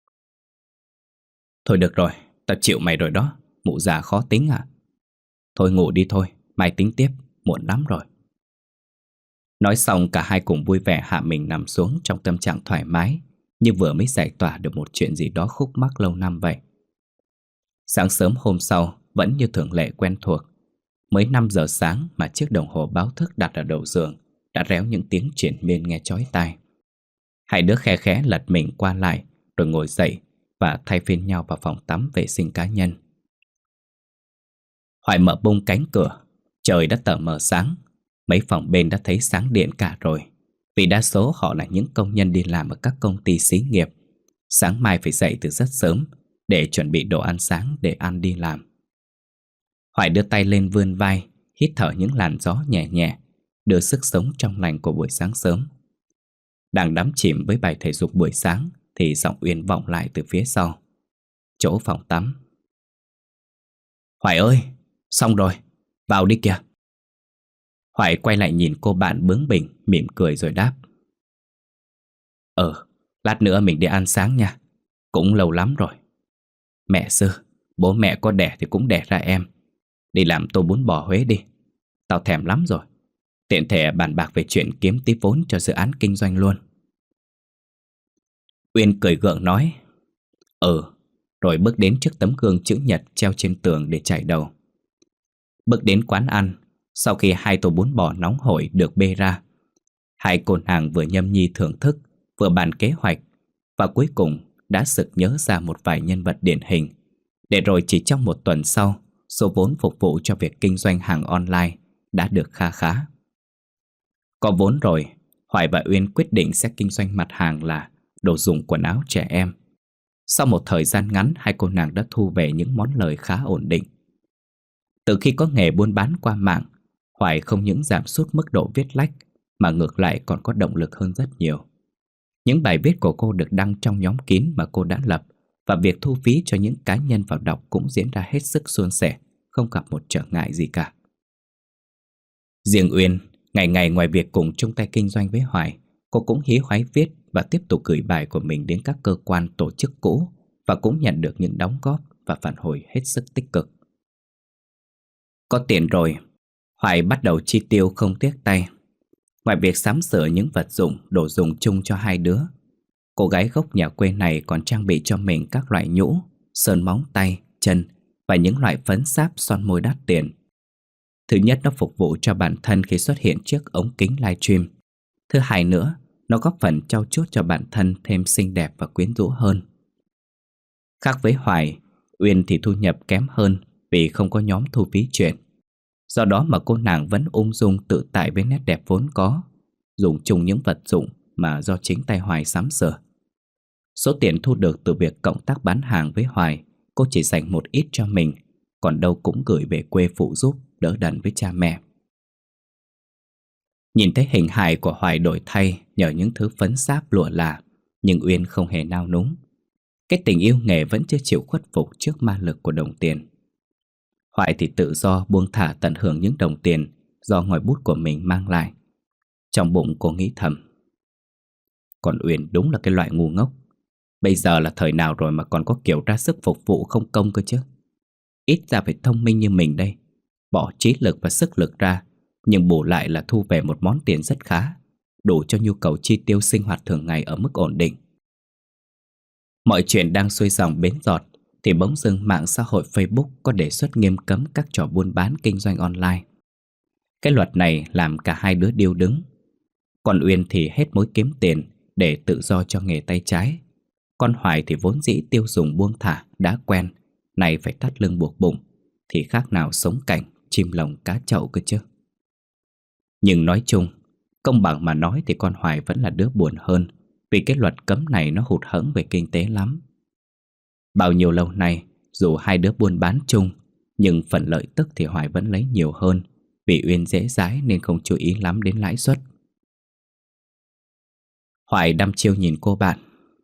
Thôi được rồi, tao chịu mày rồi đó, mụ già khó tính à. Thôi ngủ đi thôi, mai tính tiếp, muộn lắm rồi. Nói xong cả hai cùng vui vẻ hạ mình nằm xuống trong tâm trạng thoải mái, như vừa mới giải tỏa được một chuyện gì đó khúc mắc lâu năm vậy. Sáng sớm hôm sau, vẫn như thường lệ quen thuộc. Mới 5 giờ sáng mà chiếc đồng hồ báo thức đặt ở đầu giường đã réo những tiếng triền miên nghe chói tai. Hai đứa khe khẽ lật mình qua lại, rồi ngồi dậy và thay phiên nhau vào phòng tắm vệ sinh cá nhân. Hoài mở bung cánh cửa. Trời đã tờ mờ sáng. Mấy phòng bên đã thấy sáng điện cả rồi, vì đa số họ là những công nhân đi làm ở các công ty xí nghiệp. Sáng mai phải dậy từ rất sớm để chuẩn bị đồ ăn sáng để ăn đi làm. Hoài đưa tay lên vươn vai, hít thở những làn gió nhẹ nhẹ, đưa sức sống trong lành của buổi sáng sớm. Đang đắm chìm với bài thể dục buổi sáng thì giọng Uyên vọng lại từ phía sau, chỗ phòng tắm. Hoài ơi, xong rồi, vào đi kìa. Hoài quay lại nhìn cô bạn bướng bỉnh, mỉm cười rồi đáp. Lát nữa mình đi ăn sáng nha. Cũng lâu lắm rồi. Mẹ Sư, bố mẹ có đẻ thì cũng đẻ ra em. Đi làm tô bún bò Huế đi. Tao thèm lắm rồi. Tiện thể bàn bạc về chuyện kiếm tí vốn cho dự án kinh doanh luôn. Uyên cười gượng nói. Rồi bước đến trước tấm gương chữ nhật treo trên tường để chải đầu. Bước đến quán ăn, sau khi 2 tô bún bò nóng hổi được bê ra, hai cô nàng vừa nhâm nhi thưởng thức, vừa bàn kế hoạch, và cuối cùng đã sực nhớ ra một vài nhân vật điển hình, để rồi chỉ trong 1 tuần sau, số vốn phục vụ cho việc kinh doanh hàng online đã được kha khá. Có vốn rồi, Hoài và Uyên quyết định sẽ kinh doanh mặt hàng là đồ dùng quần áo trẻ em. Sau một thời gian ngắn, hai cô nàng đã thu về những món lời khá ổn định. Từ khi có nghề buôn bán qua mạng, Hoài không những giảm sút mức độ viết lách, mà ngược lại còn có động lực hơn rất nhiều. Những bài viết của cô được đăng trong nhóm kín mà cô đã lập, và việc thu phí cho những cá nhân vào đọc cũng diễn ra hết sức suôn sẻ, không gặp một trở ngại gì cả. Riêng Uyên, ngày ngày ngoài việc cùng chung tay kinh doanh với Hoài, cô cũng hí hoáy viết và tiếp tục gửi bài của mình đến các cơ quan tổ chức cũ, và cũng nhận được những đóng góp và phản hồi hết sức tích cực. Có tiền rồi, Hoài bắt đầu chi tiêu không tiếc tay. Ngoài việc sắm sửa những vật dụng, đồ dùng chung cho hai đứa, cô gái gốc nhà quê này còn trang bị cho mình các loại nhũ, sơn móng tay, chân và những loại phấn sáp son môi đắt tiền. Thứ nhất, nó phục vụ cho bản thân khi xuất hiện trước ống kính livestream. Thứ hai nữa, nó góp phần trau chuốt cho bản thân thêm xinh đẹp và quyến rũ hơn. Khác với Hoài, Uyên thì thu nhập kém hơn vì không có nhóm thu phí chuyển. Do đó mà cô nàng vẫn ung dung tự tại với nét đẹp vốn có, dùng chung những vật dụng mà do chính tay Hoài sắm sửa. Số tiền thu được từ việc cộng tác bán hàng với Hoài, cô chỉ dành một ít cho mình, còn đâu cũng gửi về quê phụ giúp, đỡ đần với cha mẹ. Nhìn thấy hình hài của Hoài đổi thay nhờ những thứ phấn sáp lụa là, nhưng Uyên không hề nao núng. Cái tình yêu nghề vẫn chưa chịu khuất phục trước ma lực của đồng tiền. Hoài thì tự do buông thả tận hưởng những đồng tiền do ngòi bút của mình mang lại. Trong bụng cô nghĩ thầm, còn Uyên đúng là cái loại ngu ngốc. Bây giờ là thời nào rồi mà còn có kiểu ra sức phục vụ không công cơ chứ. Ít ra phải thông minh như mình đây, bỏ trí lực và sức lực ra, nhưng bù lại là thu về một món tiền rất khá, đủ cho nhu cầu chi tiêu sinh hoạt thường ngày ở mức ổn định. Mọi chuyện đang xuôi dòng bến giọt thì bỗng dưng mạng xã hội Facebook có đề xuất nghiêm cấm các trò buôn bán kinh doanh online. Cái luật này làm cả hai đứa điêu đứng. Còn Uyên thì hết mối kiếm tiền để tự do cho nghề tay trái. Con Hoài thì vốn dĩ tiêu dùng buông thả đã quen, nay phải thắt lưng buộc bụng, thì khác nào sống cảnh chim lồng cá chậu cơ chứ. Nhưng nói chung, công bằng mà nói thì con Hoài vẫn là đứa buồn hơn, vì cái luật cấm này nó hụt hẫng về kinh tế lắm. Bao nhiêu lâu nay, dù hai đứa buôn bán chung, nhưng phần lợi tức thì Hoài vẫn lấy nhiều hơn, vì Uyên dễ dãi nên không chú ý lắm đến lãi suất. Hoài đăm chiêu nhìn cô bạn.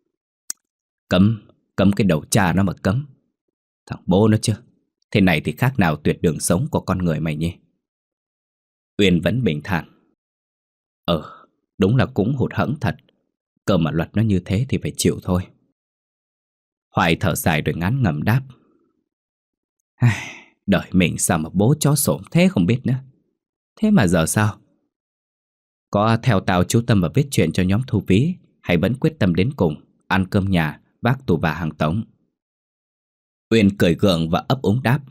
Cấm cái đầu cha nó mà cấm. Thằng bố nó chứ, thế này thì khác nào tuyệt đường sống của con người mày nhỉ. Uyên vẫn bình thản. Đúng là cũng hụt hẫng thật. Cơ mà luật nó như thế thì phải chịu thôi. Hoài thở dài rồi ngán ngẩm đáp. Đời mình sao mà bố chó xổm thế không biết nữa. Thế mà giờ sao? Có theo tao chú tâm vào viết chuyện cho nhóm thu phí, hay vẫn quyết tâm đến cùng, ăn cơm nhà, vác tù và hàng tống? Uyên cười gượng và ấp úng đáp.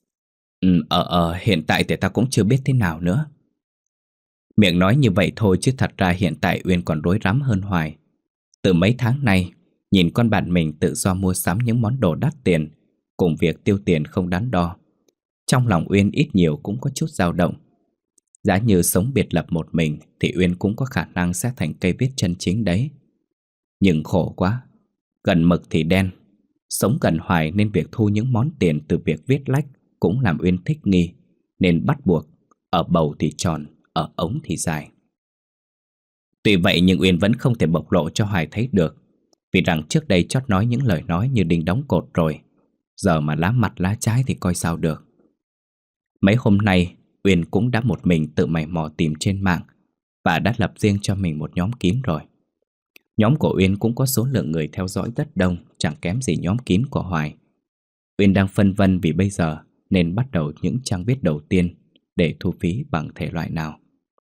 Hiện tại thì tao cũng chưa biết thế nào nữa. Miệng nói như vậy thôi chứ thật ra hiện tại Uyên còn rối rắm hơn Hoài. Từ mấy tháng nay, nhìn con bạn mình tự do mua sắm những món đồ đắt tiền, cùng việc tiêu tiền không đắn đo, trong lòng Uyên ít nhiều cũng có chút dao động. Giá như sống biệt lập một mình thì Uyên cũng có khả năng sẽ thành cây viết chân chính đấy. Nhưng khổ quá, gần mực thì đen. Sống gần Hoài nên việc thu những món tiền từ việc viết lách cũng làm Uyên thích nghi, nên bắt buộc ở bầu thì tròn, ở ống thì dài. Tuy vậy nhưng Uyên vẫn không thể bộc lộ cho Hoài thấy được, vì rằng trước đây chót nói những lời nói như đinh đóng cột rồi, giờ mà lá mặt lá trái thì coi sao được. Mấy hôm nay Uyên cũng đã một mình tự mày mò tìm trên mạng và đã lập riêng cho mình một nhóm kín rồi. Nhóm của Uyên cũng có số lượng người theo dõi rất đông, chẳng kém gì nhóm kín của Hoài. Uyên đang phân vân vì bây giờ nên bắt đầu những trang viết đầu tiên để thu phí bằng thể loại nào.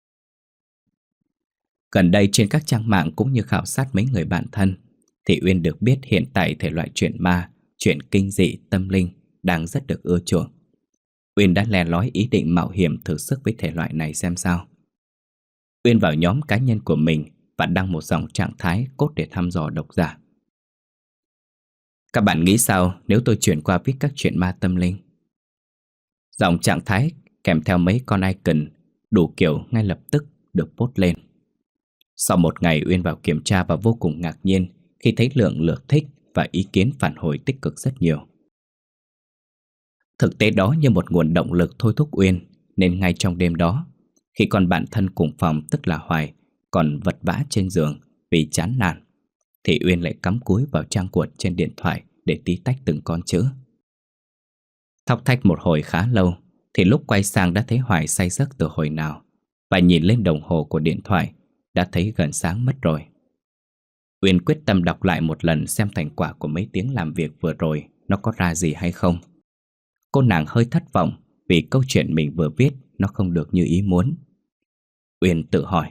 Gần đây trên các trang mạng cũng như khảo sát mấy người bạn thân thì Uyên được biết hiện tại thể loại truyện ma, truyện kinh dị, tâm linh đang rất được ưa chuộng. Uyên đã lè lói ý định mạo hiểm thử sức với thể loại này xem sao. Uyên vào nhóm cá nhân của mình và đăng một dòng trạng thái cốt để thăm dò độc giả. Các bạn nghĩ sao nếu tôi chuyển qua viết các chuyện ma tâm linh? Dòng trạng thái kèm theo mấy con icon đủ kiểu ngay lập tức được post lên. Sau một ngày Uyên vào kiểm tra và vô cùng ngạc nhiên khi thấy lượng lượt thích và ý kiến phản hồi tích cực rất nhiều. Thực tế đó như một nguồn động lực thôi thúc Uyên, nên ngay trong đêm đó, khi con bạn thân cùng phòng tức là Hoài còn vật vã trên giường vì chán nản, thì Uyên lại cắm cúi vào trang cuột trên điện thoại để tí tách từng con chữ. Thóc thách một hồi khá lâu thì lúc quay sang đã thấy Hoài say giấc từ hồi nào, và nhìn lên đồng hồ của điện thoại đã thấy gần sáng mất rồi. Uyên quyết tâm đọc lại một lần xem thành quả của mấy tiếng làm việc vừa rồi nó có ra gì hay không. Cô nàng hơi thất vọng vì câu chuyện mình vừa viết nó không được như ý muốn. Uyên tự hỏi,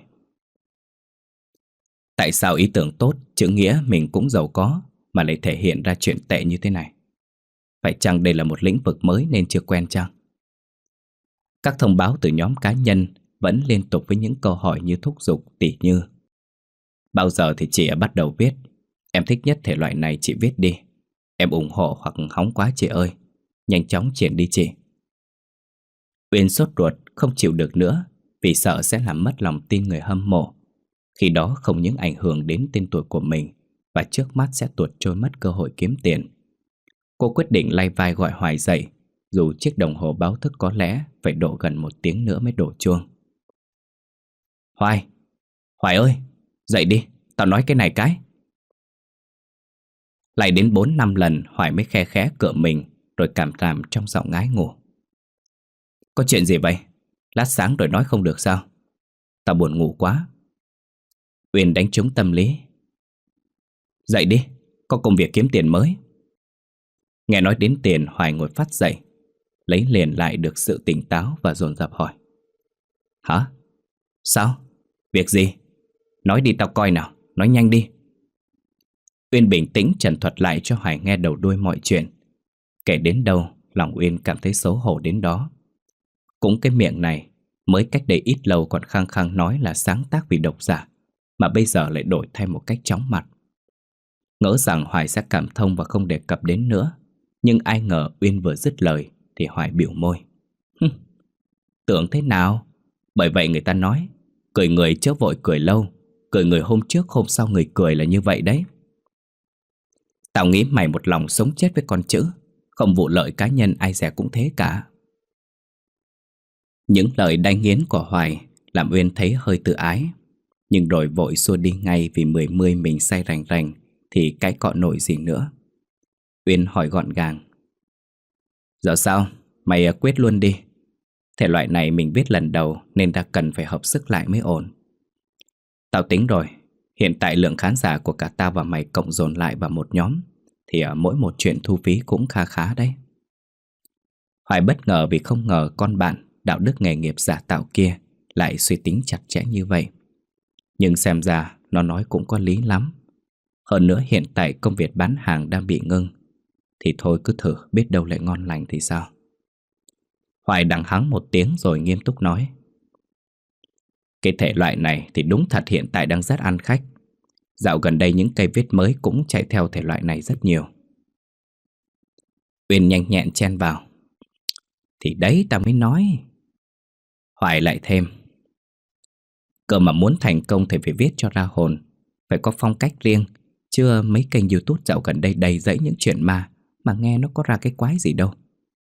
tại sao ý tưởng tốt, chữ nghĩa mình cũng giàu có mà lại thể hiện ra chuyện tệ như thế này? Phải chăng đây là một lĩnh vực mới nên chưa quen chăng? Các thông báo từ nhóm cá nhân vẫn liên tục với những câu hỏi như thúc giục, tỉ như: bao giờ thì chị bắt đầu viết? Em thích nhất thể loại này, chị viết đi. Em ủng hộ hoặc hóng quá chị ơi, nhanh chóng triển đi chị. Uyên sốt ruột không chịu được nữa vì sợ sẽ làm mất lòng tin người hâm mộ. Khi đó không những ảnh hưởng đến tên tuổi của mình và trước mắt sẽ tuột trôi mất cơ hội kiếm tiền. Cô quyết định lay vai gọi Hoài dậy, dù chiếc đồng hồ báo thức có lẽ phải độ gần 1 tiếng nữa mới đổ chuông. Hoài, Hoài ơi, dậy đi, tao nói cái này cái. Lại đến 4-5 lần Hoài mới khe khẽ cựa mình, rồi cảm cảm trong giọng ngái ngủ. Có chuyện gì vậy? Lát sáng rồi nói không được sao? Tao buồn ngủ quá. Uyên đánh trúng tâm lý. Dậy đi, có công việc kiếm tiền mới. Nghe nói đến tiền, Hoài ngồi phát dậy, lấy liền lại được sự tỉnh táo và dồn dập hỏi. Hả? Sao? Việc gì? Nói đi tao coi nào, nói nhanh đi. Uyên bình tĩnh trần thuật lại cho Hoài nghe đầu đuôi mọi chuyện. Kể đến đâu, lòng Uyên cảm thấy xấu hổ đến đó. Cũng cái miệng này, mới cách đây ít lâu còn khăng khăng nói là sáng tác vì độc giả, mà bây giờ lại đổi thay một cách chóng mặt. Ngỡ rằng Hoài sẽ cảm thông và không đề cập đến nữa, nhưng ai ngờ Uyên vừa dứt lời thì Hoài bĩu môi. Tưởng thế nào? Bởi vậy người ta nói, cười người chớ vội cười lâu, cười người hôm trước hôm sau người cười là như vậy đấy. Tao nghĩ mày một lòng sống chết với con chữ, không vụ lợi cá nhân ai dè cũng thế cả. Những lời đay nghiến của Hoài làm Uyên thấy hơi tự ái, nhưng rồi vội xua đi ngay vì mươi mình say rành rành thì cái cọ nổi gì nữa. Uyên hỏi gọn gàng. Giờ sao? Mày quyết luôn đi. Thể loại này mình viết lần đầu nên ta cần phải hợp sức lại mới ổn. Tao tính rồi, hiện tại lượng khán giả của cả tao và mày cộng dồn lại vào một nhóm thì mỗi một chuyện thu phí cũng kha khá đấy. Hoài bất ngờ vì không ngờ con bạn đạo đức nghề nghiệp giả tạo kia lại suy tính chặt chẽ như vậy. Nhưng xem ra nó nói cũng có lý lắm. Hơn nữa hiện tại công việc bán hàng đang bị ngưng, thì thôi cứ thử, biết đâu lại ngon lành thì sao. Hoài đằng hắng một tiếng rồi nghiêm túc nói. Cái thể loại này thì đúng thật hiện tại đang rất ăn khách. Dạo gần đây những cây viết mới cũng chạy theo thể loại này rất nhiều. Uyên nhanh nhẹn chen vào. Thì đấy tao mới nói. Hoài lại thêm. Cơ mà muốn thành công thì phải viết cho ra hồn, phải có phong cách riêng. Chứ mấy kênh YouTube dạo gần đây đầy dẫy những chuyện ma mà nghe nó có ra cái quái gì đâu.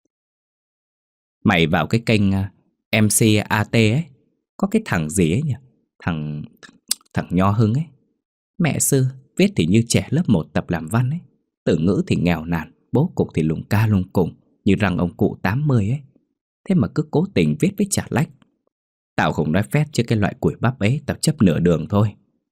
Mày vào cái kênh MCAT ấy, có cái thằng gì ấy nhỉ? Thằng Nho Hưng ấy. Mẹ sư, viết thì như trẻ lớp 1 tập làm văn ấy. Từ ngữ thì nghèo nàn, bố cục thì lùng ca lùng cùng, như răng ông cụ 80 ấy. Thế mà cứ cố tình viết với chả lách. Tao không nói phét chứ cái loại củi bắp ấy tao chấp nửa đường thôi.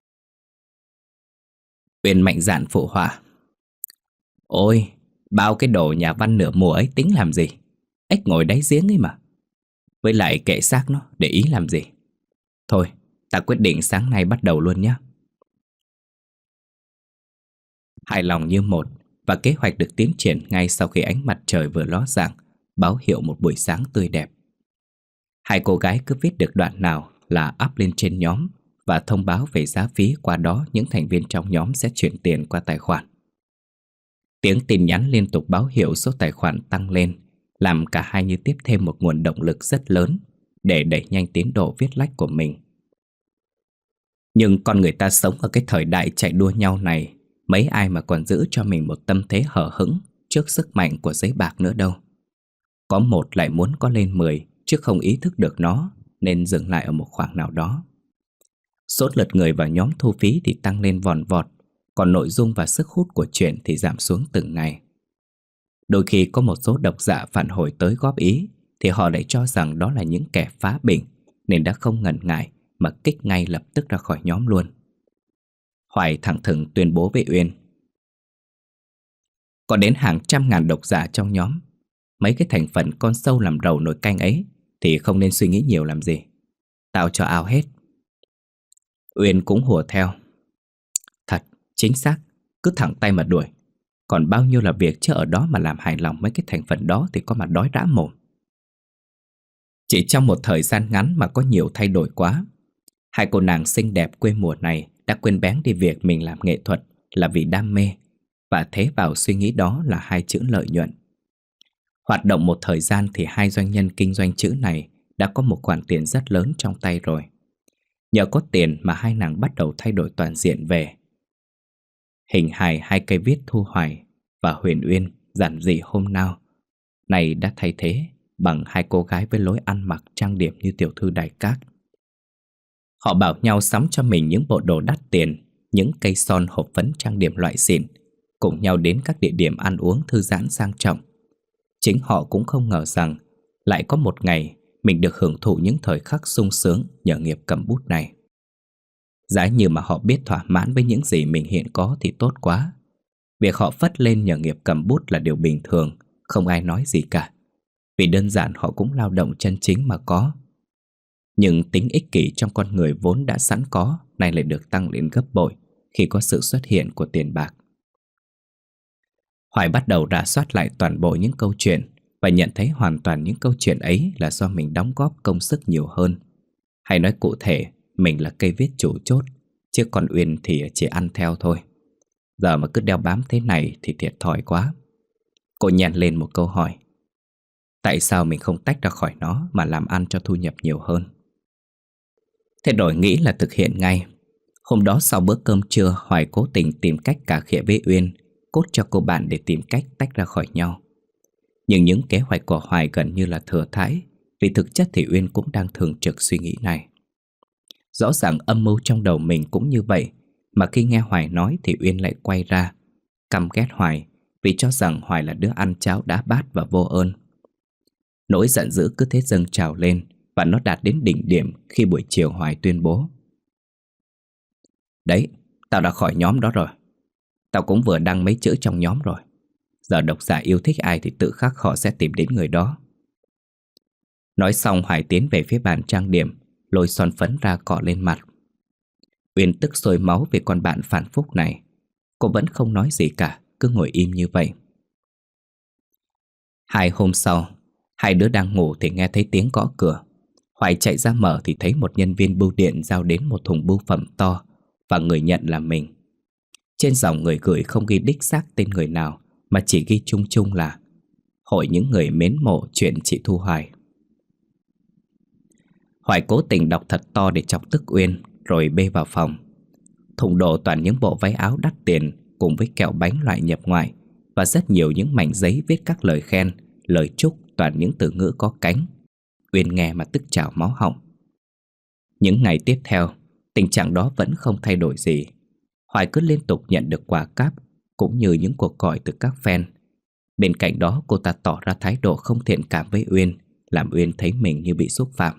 Uyên mạnh dạn phụ họa. Ôi, bao cái đồ nhà văn nửa mùa ấy tính làm gì? Ếch ngồi đáy giếng ấy mà. Với lại kệ xác nó, để ý làm gì? Thôi, ta quyết định sáng nay bắt đầu luôn nhé. Hài lòng như một, và kế hoạch được tiến triển ngay sau khi ánh mặt trời vừa ló dạng, báo hiệu một buổi sáng tươi đẹp. Hai cô gái cứ viết được đoạn nào là up lên trên nhóm và thông báo về giá phí, qua đó những thành viên trong nhóm sẽ chuyển tiền qua tài khoản. Tiếng tin nhắn liên tục báo hiệu số tài khoản tăng lên, làm cả hai như tiếp thêm một nguồn động lực rất lớn để đẩy nhanh tiến độ viết lách của mình. Nhưng con người ta sống ở cái thời đại chạy đua nhau này, mấy ai mà còn giữ cho mình một tâm thế hờ hững trước sức mạnh của giấy bạc nữa đâu. Có một lại muốn có lên 10, chứ không ý thức được nó, nên dừng lại ở một khoảng nào đó. Số lượt người vào nhóm thu phí thì tăng lên vòn vọt, còn nội dung và sức hút của chuyện thì giảm xuống từng ngày. Đôi khi có một số độc giả phản hồi tới góp ý, thì họ lại cho rằng đó là những kẻ phá bình, nên đã không ngần ngại mà kích ngay lập tức ra khỏi nhóm luôn. Hoài thẳng thừng tuyên bố với Uyên. Có đến hàng trăm ngàn độc giả trong nhóm. Mấy cái thành phần con sâu làm rầu nồi canh ấy thì không nên suy nghĩ nhiều làm gì. Tao cho ao hết. Uyên cũng hùa theo. Thật, chính xác, cứ thẳng tay mà đuổi. Còn bao nhiêu là việc chứ ở đó mà làm hài lòng mấy cái thành phần đó thì có mà đói rã mồm. Chỉ trong một thời gian ngắn mà có nhiều thay đổi quá. Hai cô nàng xinh đẹp quê mùa này đã quên bén đi việc mình làm nghệ thuật là vì đam mê, và thế vào suy nghĩ đó là hai chữ lợi nhuận. Hoạt động một thời gian thì hai doanh nhân kinh doanh chữ này đã có một khoản tiền rất lớn trong tay rồi. Nhờ có tiền mà hai nàng bắt đầu thay đổi toàn diện về. Hình hài hai cây viết Thu Hoài và Huyền Uyên giản dị hôm nào này đã thay thế bằng hai cô gái với lối ăn mặc trang điểm như tiểu thư đại cát. Họ bảo nhau sắm cho mình những bộ đồ đắt tiền, những cây son hộp phấn trang điểm loại xịn, cùng nhau đến các địa điểm ăn uống thư giãn sang trọng. Chính họ cũng không ngờ rằng lại có một ngày mình được hưởng thụ những thời khắc sung sướng nhờ nghiệp cầm bút này. Giá như mà họ biết thỏa mãn với những gì mình hiện có thì tốt quá. Việc họ phất lên nhờ nghiệp cầm bút là điều bình thường, không ai nói gì cả, vì đơn giản họ cũng lao động chân chính mà có. Nhưng tính ích kỷ trong con người vốn đã sẵn có, nay lại được tăng lên gấp bội khi có sự xuất hiện của tiền bạc. Hoài bắt đầu rà soát lại toàn bộ những câu chuyện và nhận thấy hoàn toàn những câu chuyện ấy là do mình đóng góp công sức nhiều hơn. Hay nói cụ thể, mình là cây viết chủ chốt, chứ còn Uyên thì chỉ ăn theo thôi. Giờ mà cứ đeo bám thế này thì thiệt thòi quá. Cô nhăn lên một câu hỏi. Tại sao mình không tách ra khỏi nó mà làm ăn cho thu nhập nhiều hơn? Thế đổi nghĩ là thực hiện ngay. Hôm đó sau bữa cơm trưa, Hoài cố tình tìm cách cà khịa với Uyên, cốt cho cô bạn để tìm cách tách ra khỏi nhau. Nhưng những kế hoạch của Hoài gần như là thừa thãi, vì thực chất thì Uyên cũng đang thường trực suy nghĩ này. Rõ ràng âm mưu trong đầu mình cũng như vậy, mà khi nghe Hoài nói thì Uyên lại quay ra, căm ghét Hoài vì cho rằng Hoài là đứa ăn cháo đá bát và vô ơn. Nỗi giận dữ cứ thế dâng trào lên, và nó đạt đến đỉnh điểm khi buổi chiều Hoài tuyên bố. Đấy, tao đã khỏi nhóm đó rồi. Tao cũng vừa đăng mấy chữ trong nhóm rồi. Giờ độc giả yêu thích ai thì tự khắc họ sẽ tìm đến người đó. Nói xong Hoài tiến về phía bàn trang điểm, lôi son phấn ra cọ lên mặt. Uyên tức sôi máu vì con bạn phản phúc này. Cô vẫn không nói gì cả, cứ ngồi im như vậy. 2 hôm sau, hai đứa đang ngủ thì nghe thấy tiếng gõ cửa. Hoài chạy ra mở thì thấy một nhân viên bưu điện giao đến một thùng bưu phẩm to, và người nhận là mình. Trên dòng người gửi không ghi đích xác tên người nào, mà chỉ ghi chung chung là Hội những người mến mộ chuyện chị Thu Hoài. Hoài cố tình đọc thật to để chọc tức Uyên, rồi bê vào phòng. Thùng đồ toàn những bộ váy áo đắt tiền, cùng với kẹo bánh loại nhập ngoại, và rất nhiều những mảnh giấy viết các lời khen, lời chúc, toàn những từ ngữ có cánh. Uyên nghe mà tức trào máu họng. Những ngày tiếp theo, tình trạng đó vẫn không thay đổi gì. Hoài cứ liên tục nhận được quà cáp, cũng như những cuộc gọi từ các fan. Bên cạnh đó, cô ta tỏ ra thái độ không thiện cảm với Uyên, làm Uyên thấy mình như bị xúc phạm.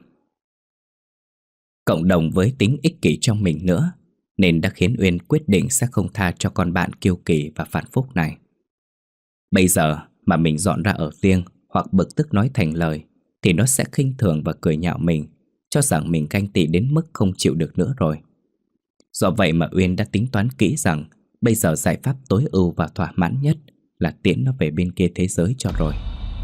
Cộng đồng với tính ích kỷ trong mình nữa, nên đã khiến Uyên quyết định sẽ không tha cho con bạn kiêu kỳ và phản phúc này. Bây giờ mà mình dọn ra ở riêng hoặc bực tức nói thành lời, thì nó sẽ khinh thường và cười nhạo mình, cho rằng mình ganh tị đến mức không chịu được nữa rồi. Do vậy mà Uyên đã tính toán kỹ rằng bây giờ giải pháp tối ưu và thỏa mãn nhất là tiễn nó về bên kia thế giới cho rồi.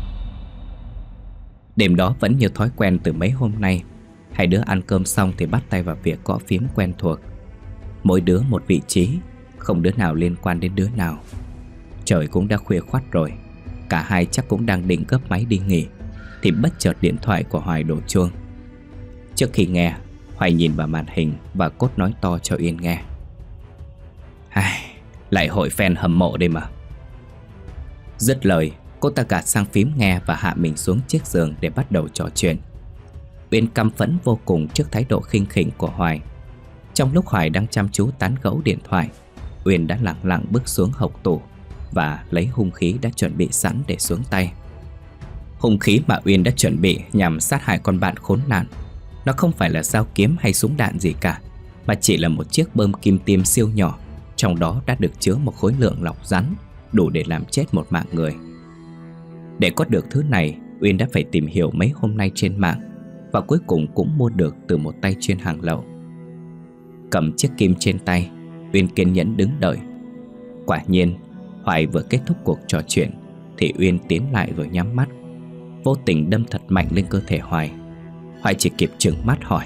Đêm đó vẫn như thói quen từ mấy hôm nay, hai đứa ăn cơm xong thì bắt tay vào việc gõ phím quen thuộc. Mỗi đứa một vị trí, không đứa nào liên quan đến đứa nào. Trời cũng đã khuya khoắt rồi, cả hai chắc cũng đang định gấp máy đi nghỉ, thì bất chợt điện thoại của Hoài đổ chuông. Trước khi nghe, Hoài nhìn vào màn hình và cốt nói to cho Uyên nghe. Lại hội fan hâm mộ đây mà. Dứt lời, cô ta gạt sang phím nghe và hạ mình xuống chiếc giường để bắt đầu trò chuyện. Uyên căm phẫn vô cùng trước thái độ khinh khỉnh của Hoài. Trong lúc Hoài đang chăm chú tán gẫu điện thoại, Uyên đã lặng lặng bước xuống hộc tủ và lấy hung khí đã chuẩn bị sẵn để xuống tay. Hung khí mà Uyên đã chuẩn bị nhằm sát hại con bạn khốn nạn. Nó không phải là dao kiếm hay súng đạn gì cả, mà chỉ là một chiếc bơm kim tiêm siêu nhỏ. Trong đó đã được chứa một khối lượng lọc rắn đủ để làm chết một mạng người. Để có được thứ này, Uyên đã phải tìm hiểu mấy hôm nay trên mạng, và cuối cùng cũng mua được từ một tay chuyên hàng lậu. Cầm chiếc kim trên tay, Uyên kiên nhẫn đứng đợi. Quả nhiên, Hoài vừa kết thúc cuộc trò chuyện thì Uyên tiến lại rồi nhắm mắt, vô tình đâm thật mạnh lên cơ thể Hoài. Hoài chỉ kịp trừng mắt hỏi: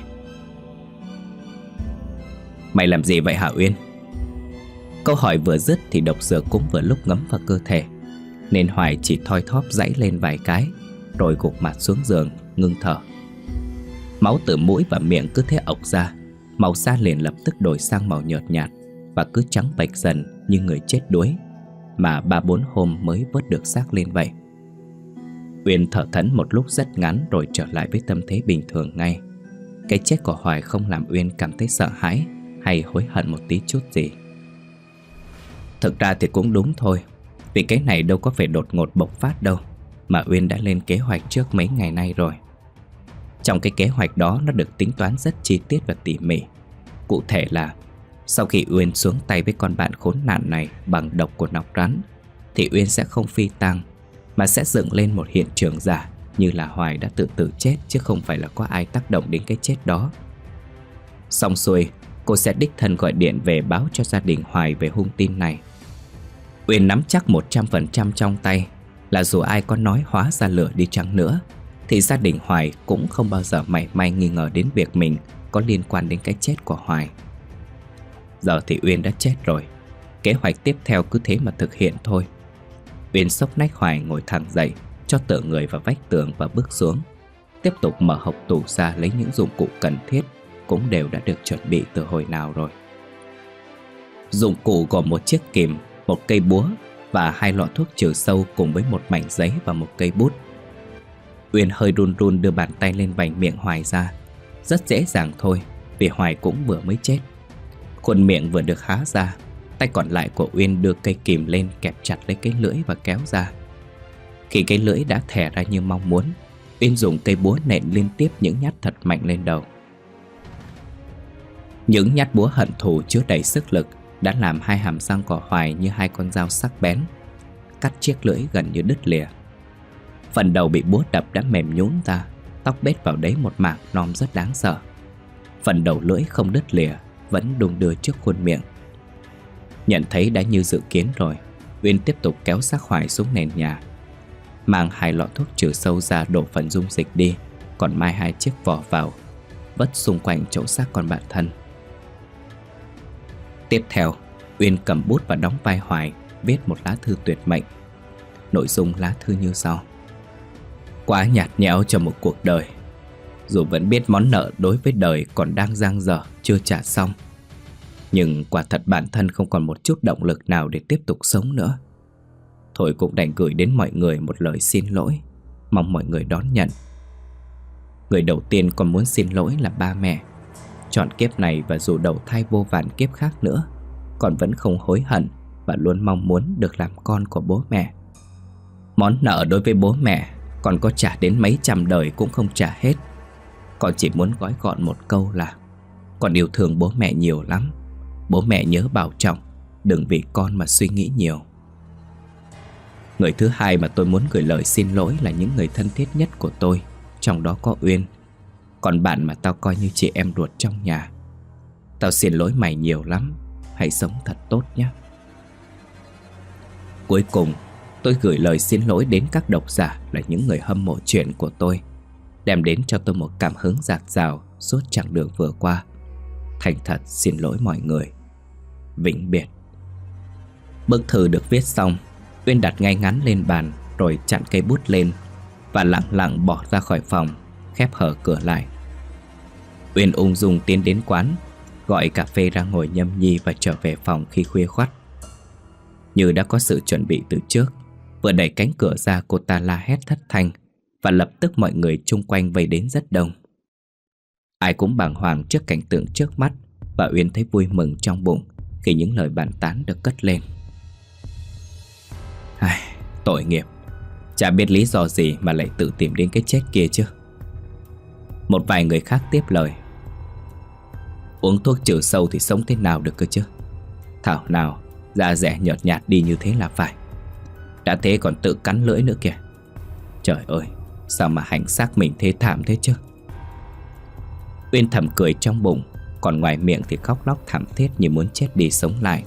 "Mày làm gì vậy hả Uyên?" Câu hỏi vừa dứt thì độc dược cũng vừa lúc ngấm vào cơ thể, nên Hoài chỉ thoi thóp giãy lên vài cái, rồi gục mặt xuống giường ngưng thở. Máu từ mũi và miệng cứ thế ộc ra, màu da liền lập tức đổi sang màu nhợt nhạt và cứ trắng bệch dần như người chết đuối, mà 3-4 hôm mới vớt được xác lên vậy. Uyên thở thẫn một lúc rất ngắn rồi trở lại với tâm thế bình thường ngay. Cái chết của Hoài không làm Uyên cảm thấy sợ hãi hay hối hận một tí chút gì. Thực ra thì cũng đúng thôi, vì cái này đâu có phải đột ngột bộc phát đâu, mà Uyên đã lên kế hoạch trước mấy ngày nay rồi. Trong cái kế hoạch đó nó được tính toán rất chi tiết và tỉ mỉ. Cụ thể là sau khi Uyên xuống tay với con bạn khốn nạn này bằng độc của nọc rắn, thì Uyên sẽ không phi tang, mà sẽ dựng lên một hiện trường giả như là Hoài đã tự tử chết, chứ không phải là có ai tác động đến cái chết đó. Xong xuôi, cô sẽ đích thân gọi điện về báo cho gia đình Hoài về hung tin này. Uyên nắm chắc 100% trong tay là dù ai có nói hóa ra lửa đi chăng nữa, thì gia đình Hoài cũng không bao giờ mảy may nghi ngờ đến việc mình có liên quan đến cái chết của Hoài. Giờ thì Uyên đã chết rồi, kế hoạch tiếp theo cứ thế mà thực hiện thôi. Uyên xốc nách Hoài ngồi thẳng dậy, cho tựa người vào vách tường và bước xuống. Tiếp tục mở hộc tủ ra lấy những dụng cụ cần thiết, cũng đều đã được chuẩn bị từ hồi nào rồi. Dụng cụ gồm một chiếc kìm, một cây búa và 2 lọ thuốc trừ sâu cùng với một mảnh giấy và một cây bút. Uyên hơi run run đưa bàn tay lên vành miệng Hoài ra. Rất dễ dàng thôi, vì Hoài cũng vừa mới chết. Khuôn miệng vừa được há ra, tay còn lại của Uyên đưa cây kìm lên kẹp chặt lấy cái lưỡi và kéo ra. Khi cái lưỡi đã thè ra như mong muốn, Uyên dùng cây búa nện liên tiếp những nhát thật mạnh lên đầu. Những nhát búa hận thù chứa đầy sức lực đã làm 2 hàm răng của Hoài như 2 con dao sắc bén, cắt chiếc lưỡi gần như đứt lìa. Phần đầu bị búa đập đã mềm nhũn ra, tóc bết vào đấy một mảng non rất đáng sợ. Phần đầu lưỡi không đứt lìa, vẫn đung đưa trước khuôn miệng. Nhận thấy đã như dự kiến rồi, Uyên tiếp tục kéo xác Hoài xuống nền nhà, mang 2 lọ thuốc trừ sâu ra đổ phần dung dịch đi, còn mai 2 chiếc vỏ vào, vất xung quanh chỗ xác con bạn thân. Tiếp theo, Uyên cầm bút và đóng vai Hoài, viết một lá thư tuyệt mệnh. Nội dung lá thư như sau: quá nhạt nhẽo cho một cuộc đời. Dù vẫn biết món nợ đối với đời còn đang dang dở, chưa trả xong, nhưng quả thật bản thân không còn một chút động lực nào để tiếp tục sống nữa. Thôi cũng đành gửi đến mọi người một lời xin lỗi, mong mọi người đón nhận. Người đầu tiên còn muốn xin lỗi là ba mẹ. Chọn kiếp này và dù đầu thai vô vàn kiếp khác nữa, con vẫn không hối hận và luôn mong muốn được làm con của bố mẹ. Món nợ đối với bố mẹ con có trả đến mấy trăm đời cũng không trả hết. Con chỉ muốn gói gọn một câu là: con yêu thương bố mẹ nhiều lắm. Bố mẹ nhớ bảo trọng, đừng vì con mà suy nghĩ nhiều. Người thứ hai mà tôi muốn gửi lời xin lỗi là những người thân thiết nhất của tôi, trong đó có Uyên. Còn bạn mà tao coi như chị em ruột trong nhà. Tao xin lỗi mày nhiều lắm. Hãy sống thật tốt nhé. Cuối cùng, tôi gửi lời xin lỗi đến các độc giả là những người hâm mộ chuyện của tôi, đem đến cho tôi một cảm hứng dạt dào suốt chặng đường vừa qua. Thành thật xin lỗi mọi người. Vĩnh biệt. Bức thư được viết xong, Uyên đặt ngay ngắn lên bàn, rồi chặn cây bút lên và lặng lặng bỏ ra khỏi phòng, khép hờ cửa lại. Uyên ung dung tiến đến quán, gọi cà phê ra ngồi nhâm nhi và trở về phòng khi khuya khoắt. Như đã có sự chuẩn bị từ trước, vừa đẩy cánh cửa ra, cô ta la hét thất thanh và lập tức mọi người chung quanh vây đến rất đông. Ai cũng bàng hoàng trước cảnh tượng trước mắt, và Uyên thấy vui mừng trong bụng khi những lời bàn tán được cất lên. Tội nghiệp, chả biết lý do gì mà lại tự tìm đến cái chết kia chứ. Một vài người khác tiếp lời: uống thuốc trừ sâu thì sống thế nào được cơ chứ. Thảo nào da dẻ nhợt nhạt đi như thế là phải. Đã thế còn tự cắn lưỡi nữa kìa. Trời ơi, sao mà hành xác mình thê thảm thế chứ. Uyên thầm cười trong bụng, còn ngoài miệng thì khóc lóc thảm thiết như muốn chết đi sống lại.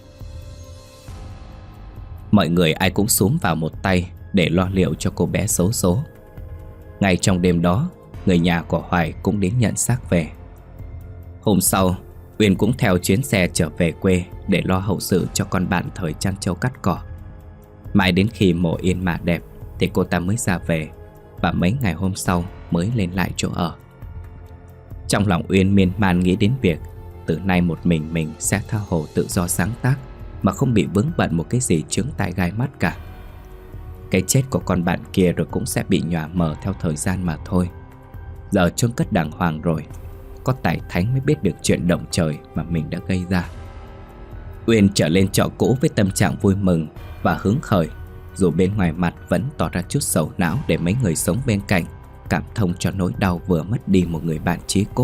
Mọi người ai cũng xúm vào một tay để lo liệu cho cô bé xấu số. Ngay trong đêm đó, người nhà của Hoài cũng đến nhận xác về. Hôm sau, Uyên cũng theo chuyến xe trở về quê để lo hậu sự cho con bạn thời chăn trâu cắt cỏ. Mãi đến khi mộ yên mả đẹp thì cô ta mới ra về, và mấy ngày hôm sau mới lên lại chỗ ở. Trong lòng Uyên miên man nghĩ đến việc từ nay một mình sẽ tha hồ tự do sáng tác mà không bị vướng bận một cái gì chướng tai gai mắt cả. Cái chết của con bạn kia rồi cũng sẽ bị nhòa mờ theo thời gian mà thôi. Giờ chôn cất đàng hoàng rồi, có tài thánh mới biết được chuyện động trời mà mình đã gây ra. Uyên trở lên trọ cũ với tâm trạng vui mừng và hứng khởi, dù bên ngoài mặt vẫn tỏ ra chút sầu não để mấy người sống bên cạnh cảm thông cho nỗi đau vừa mất đi một người bạn chí cốt.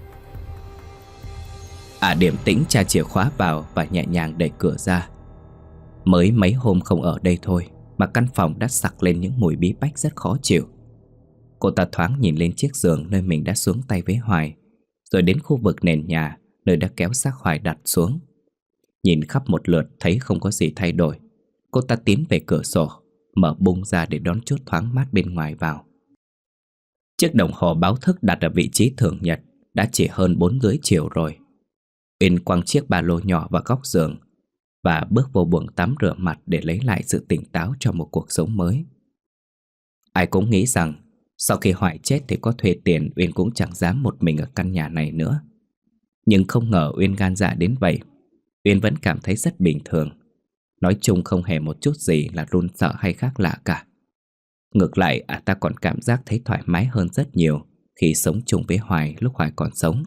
Điềm tĩnh tra chìa khóa vào và nhẹ nhàng đẩy cửa ra. Mới mấy hôm không ở đây thôi mà căn phòng đã sặc lên những mùi bí bách rất khó chịu. Cô ta thoáng nhìn lên chiếc giường nơi mình đã xuống tay với Hoài, rồi đến khu vực nền nhà nơi đã kéo xác Hoài đặt xuống. Nhìn khắp một lượt thấy không có gì thay đổi, cô ta tiến về cửa sổ, mở bung ra để đón chút thoáng mát bên ngoài vào. Chiếc đồng hồ báo thức đặt ở vị trí thường nhật đã chỉ hơn 4 rưỡi chiều rồi. Uyên quăng chiếc ba lô nhỏ vào góc giường và bước vô buồng tắm rửa mặt để lấy lại sự tỉnh táo cho một cuộc sống mới. Ai cũng nghĩ rằng sau khi Hoài chết thì có thuê tiền Uyên cũng chẳng dám một mình ở căn nhà này nữa. Nhưng không ngờ Uyên gan dạ đến vậy. Uyên vẫn cảm thấy rất bình thường. Nói chung không hề một chút gì là run sợ hay khác lạ cả. Ngược lại, ta còn cảm giác thấy thoải mái hơn rất nhiều khi sống chung với Hoài lúc Hoài còn sống.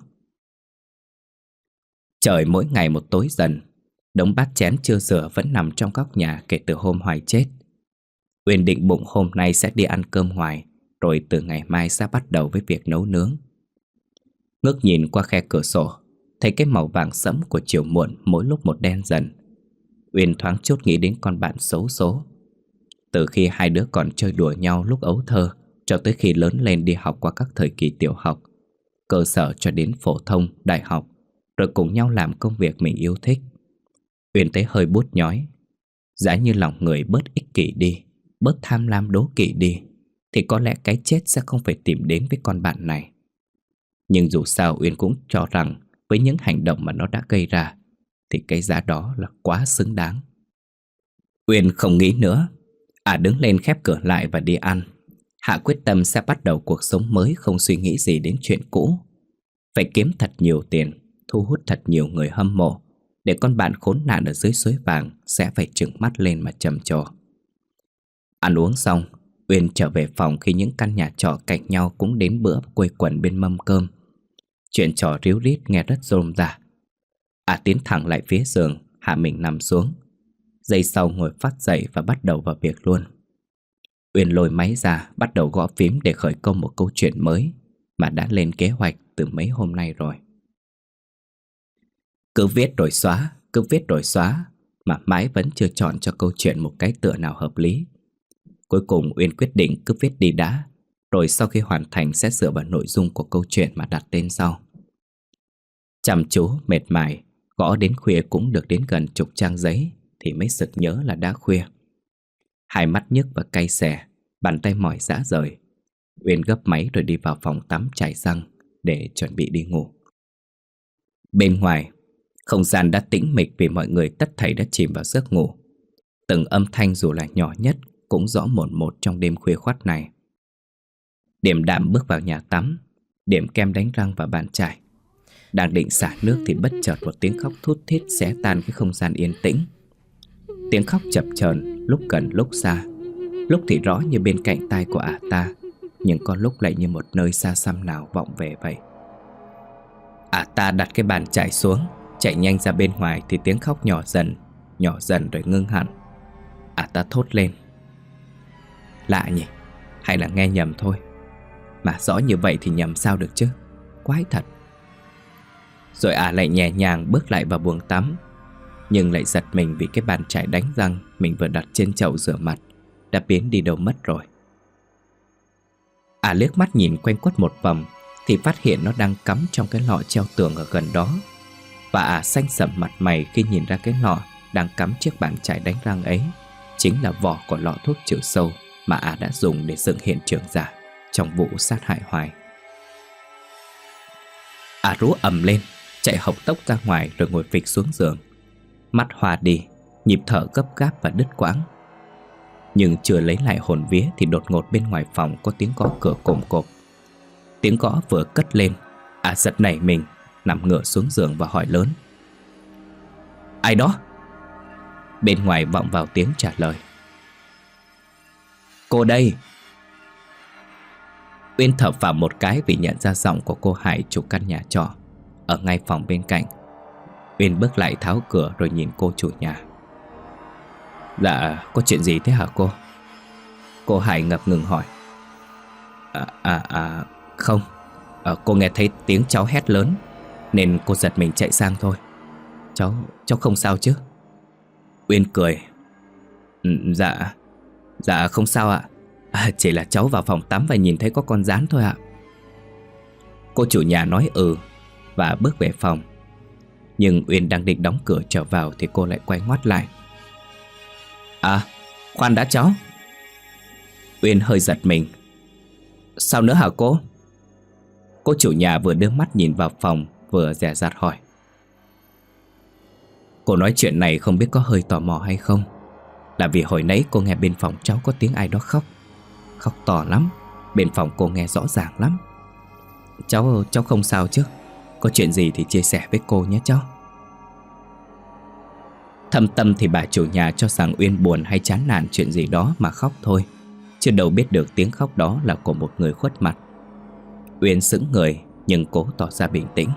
Trời mỗi ngày một tối dần. Đống bát chén chưa rửa vẫn nằm trong góc nhà kể từ hôm Hoài chết. Uyên định bụng hôm nay sẽ đi ăn cơm ngoài, rồi từ ngày mai sẽ bắt đầu với việc nấu nướng. Ngước nhìn qua khe cửa sổ, thấy cái màu vàng sẫm của chiều muộn mỗi lúc một đen dần. Uyên thoáng chút nghĩ đến con bạn xấu số. Từ khi hai đứa còn chơi đùa nhau lúc ấu thơ cho tới khi lớn lên đi học qua các thời kỳ tiểu học, cơ sở cho đến phổ thông, đại học, rồi cùng nhau làm công việc mình yêu thích. Uyên thấy hơi buốt nhói. Giá như lòng người bớt ích kỷ đi, bớt tham lam đố kỵ đi, thì có lẽ cái chết sẽ không phải tìm đến với con bạn này. Nhưng dù sao Uyên cũng cho rằng với những hành động mà nó đã gây ra, thì cái giá đó là quá xứng đáng. Uyên không nghĩ nữa. Đứng lên khép cửa lại và đi ăn. Hạ quyết tâm sẽ bắt đầu cuộc sống mới, không suy nghĩ gì đến chuyện cũ. Phải kiếm thật nhiều tiền, thu hút thật nhiều người hâm mộ, để con bạn khốn nạn ở dưới suối vàng sẽ phải trừng mắt lên mà trầm trồ. Ăn uống xong, Uyên trở về phòng khi những căn nhà trọ cạnh nhau cũng đến bữa quây quần bên mâm cơm. Chuyện trò ríu rít nghe rất rôm rả. Tiến thẳng lại phía giường, hạ mình nằm xuống. Giây sau ngồi phát dậy và bắt đầu vào việc luôn. Uyên lôi máy ra, bắt đầu gõ phím để khởi công một câu chuyện mới mà đã lên kế hoạch từ mấy hôm nay rồi. Cứ viết rồi xóa, cứ viết rồi xóa, mà mãi vẫn chưa chọn cho câu chuyện một cái tựa nào hợp lý. Cuối cùng Uyên quyết định cứ viết đi đã, rồi sau khi hoàn thành sẽ dựa vào nội dung của câu chuyện mà đặt tên sau. Chăm chú, mệt mỏi, gõ đến khuya cũng được đến gần chục trang giấy thì mới sực nhớ là đã khuya. Hai mắt nhức và cay xè, bàn tay mỏi rã rời. Uyên gấp máy rồi đi vào phòng tắm chải răng để chuẩn bị đi ngủ. Bên ngoài, không gian đã tĩnh mịch vì mọi người tất thảy đã chìm vào giấc ngủ. Từng âm thanh dù là nhỏ nhất cũng rõ mồn một trong đêm khuya khoắt này. Điềm đạm bước vào nhà tắm, điểm kem đánh răng vào bàn chải. Đang định xả nước thì bất chợt một tiếng khóc thút thít xé tan cái không gian yên tĩnh. Tiếng khóc chập chờn, lúc gần lúc xa, lúc thì rõ như bên cạnh tai của ta, nhưng có lúc lại như một nơi xa xăm nào vọng về vậy. Ta đặt cái bàn chải xuống, chạy nhanh ra bên ngoài thì tiếng khóc nhỏ dần rồi ngưng hẳn. Ta thốt lên. Lạ nhỉ, hay là nghe nhầm thôi. Mà rõ như vậy thì nhầm sao được chứ, quái thật. Rồi lại nhẹ nhàng bước lại vào buồng tắm, nhưng lại giật mình vì cái bàn chải đánh răng mình vừa đặt trên chậu rửa mặt đã biến đi đâu mất rồi. Liếc mắt nhìn quanh quất một vòng thì phát hiện nó đang cắm trong cái lọ treo tường ở gần đó. Và xanh sẩm mặt mày khi nhìn ra cái lọ đang cắm chiếc bàn chải đánh răng ấy chính là vỏ của lọ thuốc trừ sâu mà đã dùng để dựng hiện trường giả trong vụ sát hại Hoài. Rú ầm lên, chạy hộc tốc ra ngoài rồi ngồi phịch xuống giường. Mắt hoa đi, nhịp thở gấp gáp và đứt quãng. Nhưng chưa lấy lại hồn vía thì đột ngột bên ngoài phòng có tiếng gõ cửa cộm cộp. Tiếng gõ vừa cất lên, giật nảy mình, nằm ngửa xuống giường và hỏi lớn. Ai đó? Bên ngoài vọng vào tiếng trả lời. Cô đây. Uyên thở phào một cái vì nhận ra giọng của cô Hải, chủ căn nhà trọ ở ngay phòng bên cạnh. Uyên bước lại tháo cửa rồi nhìn cô chủ nhà. Dạ, có chuyện gì thế hả cô? Cô Hải ngập ngừng hỏi. Không. Cô nghe thấy tiếng cháu hét lớn nên cô giật mình chạy sang thôi. Cháu không sao chứ? Uyên cười. Dạ không sao ạ. Chỉ là cháu vào phòng tắm và nhìn thấy có con gián thôi ạ. Cô chủ nhà nói và bước về phòng. Nhưng Uyên đang định đóng cửa trở vào thì cô lại quay ngoắt lại. Khoan đã cháu. Uyên hơi giật mình. Sao nữa hả cô? Cô chủ nhà vừa đưa mắt nhìn vào phòng vừa dè dặt hỏi. Cô nói chuyện này không biết có hơi tò mò hay không. Là vì hồi nãy cô nghe bên phòng cháu có tiếng ai đó khóc. Khóc to lắm. Bên phòng cô nghe rõ ràng lắm. Cháu không sao chứ? Có chuyện gì thì chia sẻ với cô nhé cháu. Thâm tâm thì bà chủ nhà cho rằng Uyên buồn hay chán nản chuyện gì đó mà khóc thôi, chứ đâu biết được tiếng khóc đó là của một người khuất mặt. Uyên sững người nhưng cố tỏ ra bình tĩnh.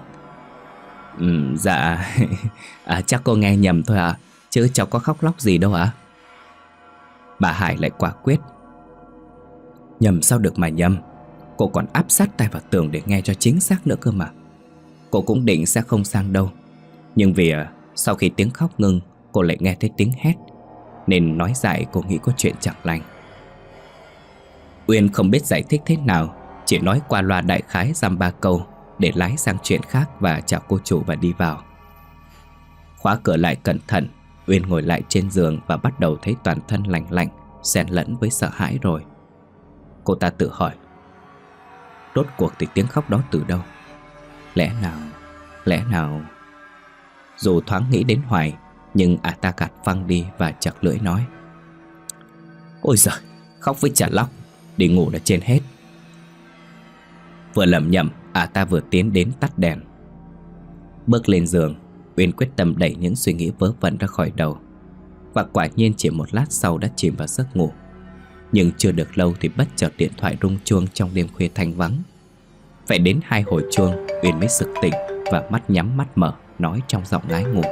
Dạ chắc cô nghe nhầm thôi ạ, chứ cháu có khóc lóc gì đâu ạ. Bà Hải lại quả quyết. Nhầm sao được mà nhầm. Cô còn áp sát tai vào tường để nghe cho chính xác nữa cơ mà. Cô cũng định sẽ không sang đâu, nhưng vì sau khi tiếng khóc ngưng, cô lại nghe thấy tiếng hét, nên nói dại cô nghĩ có chuyện chẳng lành. Uyên không biết giải thích thế nào, chỉ nói qua loa đại khái dăm ba câu để lái sang chuyện khác và chào cô chủ và đi vào. Khóa cửa lại cẩn thận, Uyên ngồi lại trên giường và bắt đầu thấy toàn thân lạnh lạnh, xen lẫn với sợ hãi rồi. Cô ta tự hỏi, rốt cuộc thì tiếng khóc đó từ đâu? Lẽ nào... Dù thoáng nghĩ đến Hoài, nhưng ta gạt phăng đi và chặt lưỡi nói: Ôi giời, khóc với chả lóc, đi ngủ đã trên hết. Vừa lẩm nhẩm, ta vừa tiến đến tắt đèn. Bước lên giường, Uyên quyết tâm đẩy những suy nghĩ vớ vẩn ra khỏi đầu. Và quả nhiên chỉ một lát sau đã chìm vào giấc ngủ. Nhưng chưa được lâu thì bất chợt điện thoại rung chuông trong đêm khuya thanh vắng. Phải đến 2 hồi chuông, Uyên mới sực tỉnh và mắt nhắm mắt mở, nói trong giọng ngái ngủ: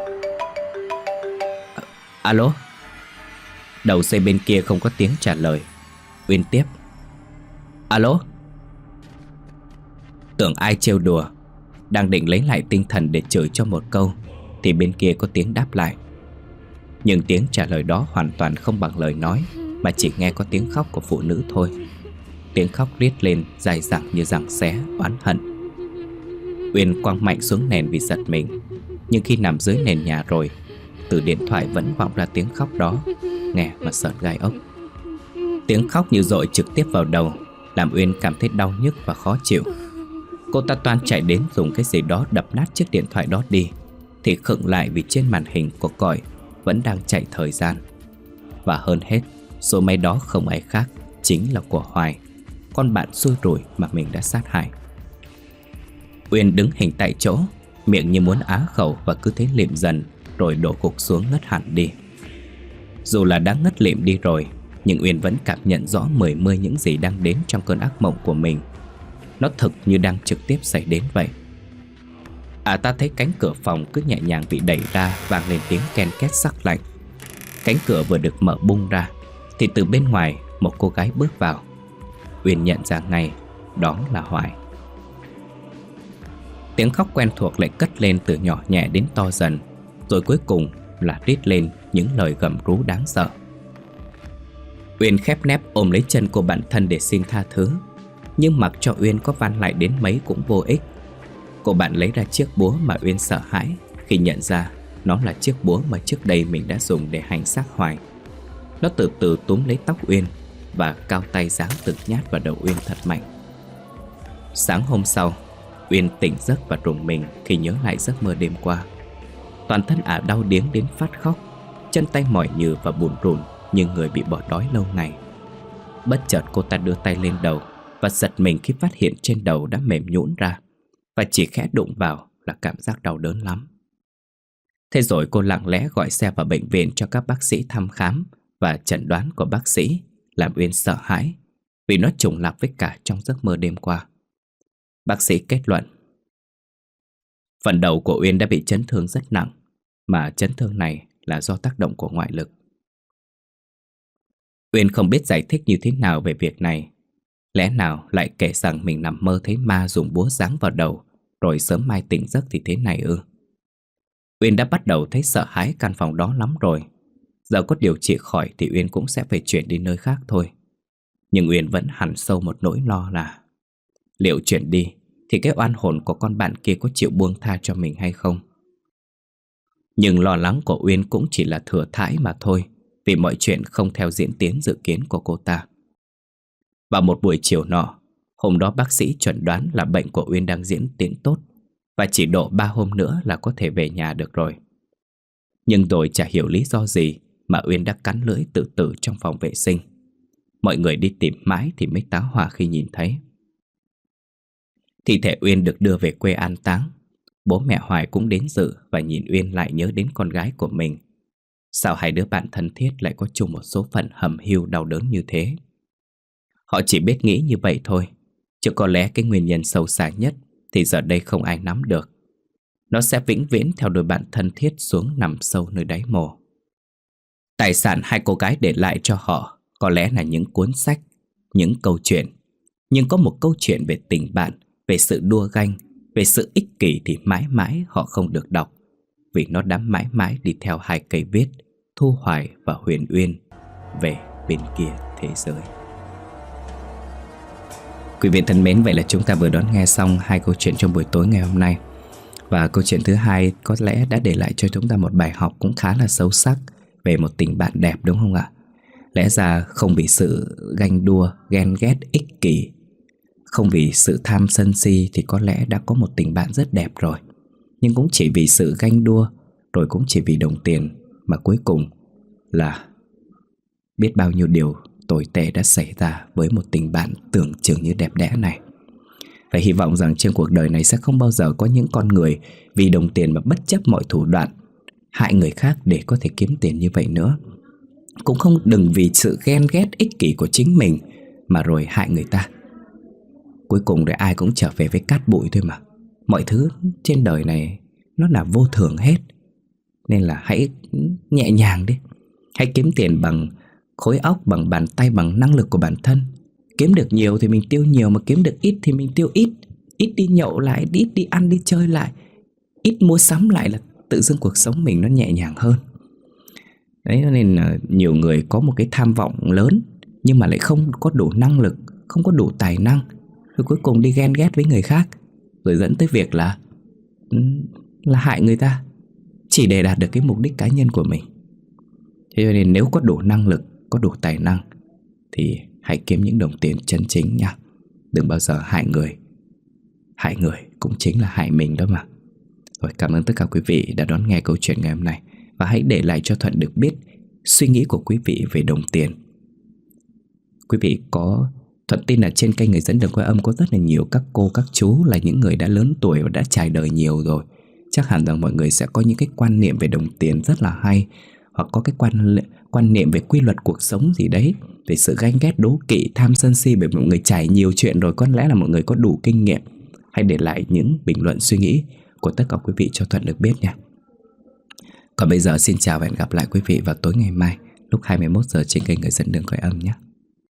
Alo. Đầu dây bên kia không có tiếng trả lời. Uyên tiếp: Alo. Tưởng ai trêu đùa, đang định lấy lại tinh thần để chửi cho một câu thì bên kia có tiếng đáp lại. Nhưng tiếng trả lời đó hoàn toàn không bằng lời nói, mà chỉ nghe có tiếng khóc của phụ nữ thôi. Tiếng khóc rít lên dài dẳng như giằng xé, oán hận. Uyên quăng mạnh xuống nền vì giật mình. Nhưng khi nằm dưới nền nhà rồi, từ điện thoại vẫn vọng ra tiếng khóc đó, nghe mà sởn gai ốc. Tiếng khóc như dội trực tiếp vào đầu, làm Uyên cảm thấy đau nhức và khó chịu. Cô ta toan chạy đến dùng cái gì đó đập nát chiếc điện thoại đó đi, thì khựng lại vì trên màn hình của còi vẫn đang chạy thời gian. Và hơn hết, số máy đó không ai khác, chính là của Hoài, con bạn xui rủi mà mình đã sát hại. Uyên đứng hình tại chỗ, miệng như muốn á khẩu và cứ thế lịm dần, rồi đổ gục xuống ngất hẳn đi. Dù là đã ngất lịm đi rồi, nhưng Uyên vẫn cảm nhận rõ mười mươi những gì đang đến trong cơn ác mộng của mình. Nó thực như đang trực tiếp xảy đến vậy. Ta thấy cánh cửa phòng cứ nhẹ nhàng bị đẩy ra, vang lên tiếng ken két sắc lạnh. Cánh cửa vừa được mở bung ra thì từ bên ngoài một cô gái bước vào. Uyên nhận ra ngay, đó là Hoài. Tiếng khóc quen thuộc lại cất lên từ nhỏ nhẹ đến to dần, rồi cuối cùng là rít lên những lời gầm rú đáng sợ. Uyên khép nép ôm lấy chân cô bạn thân để xin tha thứ, nhưng mặc cho Uyên có van lại đến mấy cũng vô ích. Cô bạn lấy ra chiếc búa mà Uyên sợ hãi khi nhận ra nó là chiếc búa mà trước đây mình đã dùng để hành xác Hoài. Nó từ từ túm lấy tóc Uyên và cao tay giáng từng nhát vào đầu Uyên thật mạnh. Sáng hôm sau, Uyên tỉnh giấc và rùng mình khi nhớ lại giấc mơ đêm qua. Toàn thân đau điếng đến phát khóc, chân tay mỏi nhừ và bủn rủn như người bị bỏ đói lâu ngày. Bất chợt cô ta đưa tay lên đầu và giật mình khi phát hiện trên đầu đã mềm nhũn ra, và chỉ khẽ đụng vào là cảm giác đau đớn lắm. Thế rồi cô lặng lẽ gọi xe vào bệnh viện cho các bác sĩ thăm khám, và chẩn đoán của bác sĩ làm Uyên sợ hãi vì nó trùng lặp với cả trong giấc mơ đêm qua. Bác sĩ kết luận phần đầu của Uyên đã bị chấn thương rất nặng, mà chấn thương này là do tác động của ngoại lực. Uyên không biết giải thích như thế nào về việc này. Lẽ nào lại kể rằng mình nằm mơ thấy ma dùng búa giáng vào đầu, rồi sớm mai tỉnh giấc thì thế này ư? Uyên đã bắt đầu thấy sợ hãi căn phòng đó lắm rồi. Giờ có điều trị khỏi thì Uyên cũng sẽ phải chuyển đi nơi khác thôi. Nhưng Uyên vẫn hằn sâu một nỗi lo là liệu chuyển đi thì cái oan hồn của con bạn kia có chịu buông tha cho mình hay không? Nhưng lo lắng của Uyên cũng chỉ là thừa thãi mà thôi, vì mọi chuyện không theo diễn tiến dự kiến của cô ta. Vào một buổi chiều nọ, hôm đó bác sĩ chuẩn đoán là bệnh của Uyên đang diễn tiến tốt, và chỉ độ 3 hôm nữa là có thể về nhà được rồi. Nhưng rồi chả hiểu lý do gì mà Uyên đã cắn lưỡi tự tử trong phòng vệ sinh. Mọi người đi tìm mãi thì mới tá hỏa khi nhìn thấy. Thi thể Uyên được đưa về quê an táng. Bố mẹ Hoài cũng đến dự và nhìn Uyên lại nhớ đến con gái của mình. Sao hai đứa bạn thân thiết lại có chung một số phận hầm hiu đau đớn như thế? Họ chỉ biết nghĩ như vậy thôi, chứ có lẽ cái nguyên nhân sâu xa nhất thì giờ đây không ai nắm được. Nó sẽ vĩnh viễn theo đôi bạn thân thiết xuống nằm sâu nơi đáy mồ. Tài sản hai cô gái để lại cho họ có lẽ là những cuốn sách, những câu chuyện. Nhưng có một câu chuyện về tình bạn, về sự đua ganh, về sự ích kỷ thì mãi mãi họ không được đọc, vì nó đã mãi mãi đi theo hai cây viết Thu Hoài và Huyền Uyên về bên kia thế giới. Quý vị thân mến, vậy là chúng ta vừa đón nghe xong hai câu chuyện trong buổi tối ngày hôm nay. Và câu chuyện thứ hai có lẽ đã để lại cho chúng ta một bài học cũng khá là sâu sắc về một tình bạn đẹp, đúng không ạ? Lẽ ra không vì sự ganh đua, ghen ghét, ích kỷ, không vì sự tham sân si thì có lẽ đã có một tình bạn rất đẹp rồi. Nhưng cũng chỉ vì sự ganh đua rồi cũng chỉ vì đồng tiền mà cuối cùng là biết bao nhiêu điều tồi tệ đã xảy ra với một tình bạn tưởng chừng như đẹp đẽ này. Và hy vọng rằng trên cuộc đời này sẽ không bao giờ có những con người vì đồng tiền mà bất chấp mọi thủ đoạn hại người khác để có thể kiếm tiền như vậy nữa. Cũng không đừng vì sự ghen ghét ích kỷ của chính mình mà rồi hại người ta. Cuối cùng rồi ai cũng trở về với cát bụi thôi mà. Mọi thứ trên đời này nó là vô thường hết. Nên là hãy nhẹ nhàng đi. Hãy kiếm tiền bằng khối óc, bằng bàn tay, bằng năng lực của bản thân. Kiếm được nhiều thì mình tiêu nhiều, mà kiếm được ít thì mình tiêu ít. Ít đi nhậu lại, ít đi ăn đi chơi lại, ít mua sắm lại, là tự dưng cuộc sống mình nó nhẹ nhàng hơn. Đấy nên là nhiều người có một cái tham vọng lớn nhưng mà lại không có đủ năng lực, không có đủ tài năng, rồi cuối cùng đi ghen ghét với người khác, rồi dẫn tới việc là hại người ta chỉ để đạt được cái mục đích cá nhân của mình. Thế cho nên nếu có đủ năng lực, có đủ tài năng thì hãy kiếm những đồng tiền chân chính nha. Đừng bao giờ hại người. Hại người cũng chính là hại mình đó mà. Rồi, cảm ơn tất cả quý vị đã đón nghe câu chuyện ngày hôm nay. Và hãy để lại cho Thuận được biết suy nghĩ của quý vị về đồng tiền. Quý vị Thuận tin là trên kênh Người Dẫn Đường Quay Âm có rất là nhiều các cô, các chú là những người đã lớn tuổi và đã trải đời nhiều rồi. Chắc hẳn rằng mọi người sẽ có những cái quan niệm về đồng tiền rất là hay, hoặc có cái quan niệm về quy luật cuộc sống gì đấy, về sự ganh ghét, đố kỵ, tham sân si, bởi mọi người trải nhiều chuyện rồi, có lẽ là mọi người có đủ kinh nghiệm. Hãy để lại những bình luận suy nghĩ của tất cả quý vị cho Thuận được biết nha. Còn bây giờ xin chào và hẹn gặp lại quý vị vào tối ngày mai lúc 21 giờ trên kênh Người Dẫn Đường Quay Âm nhé.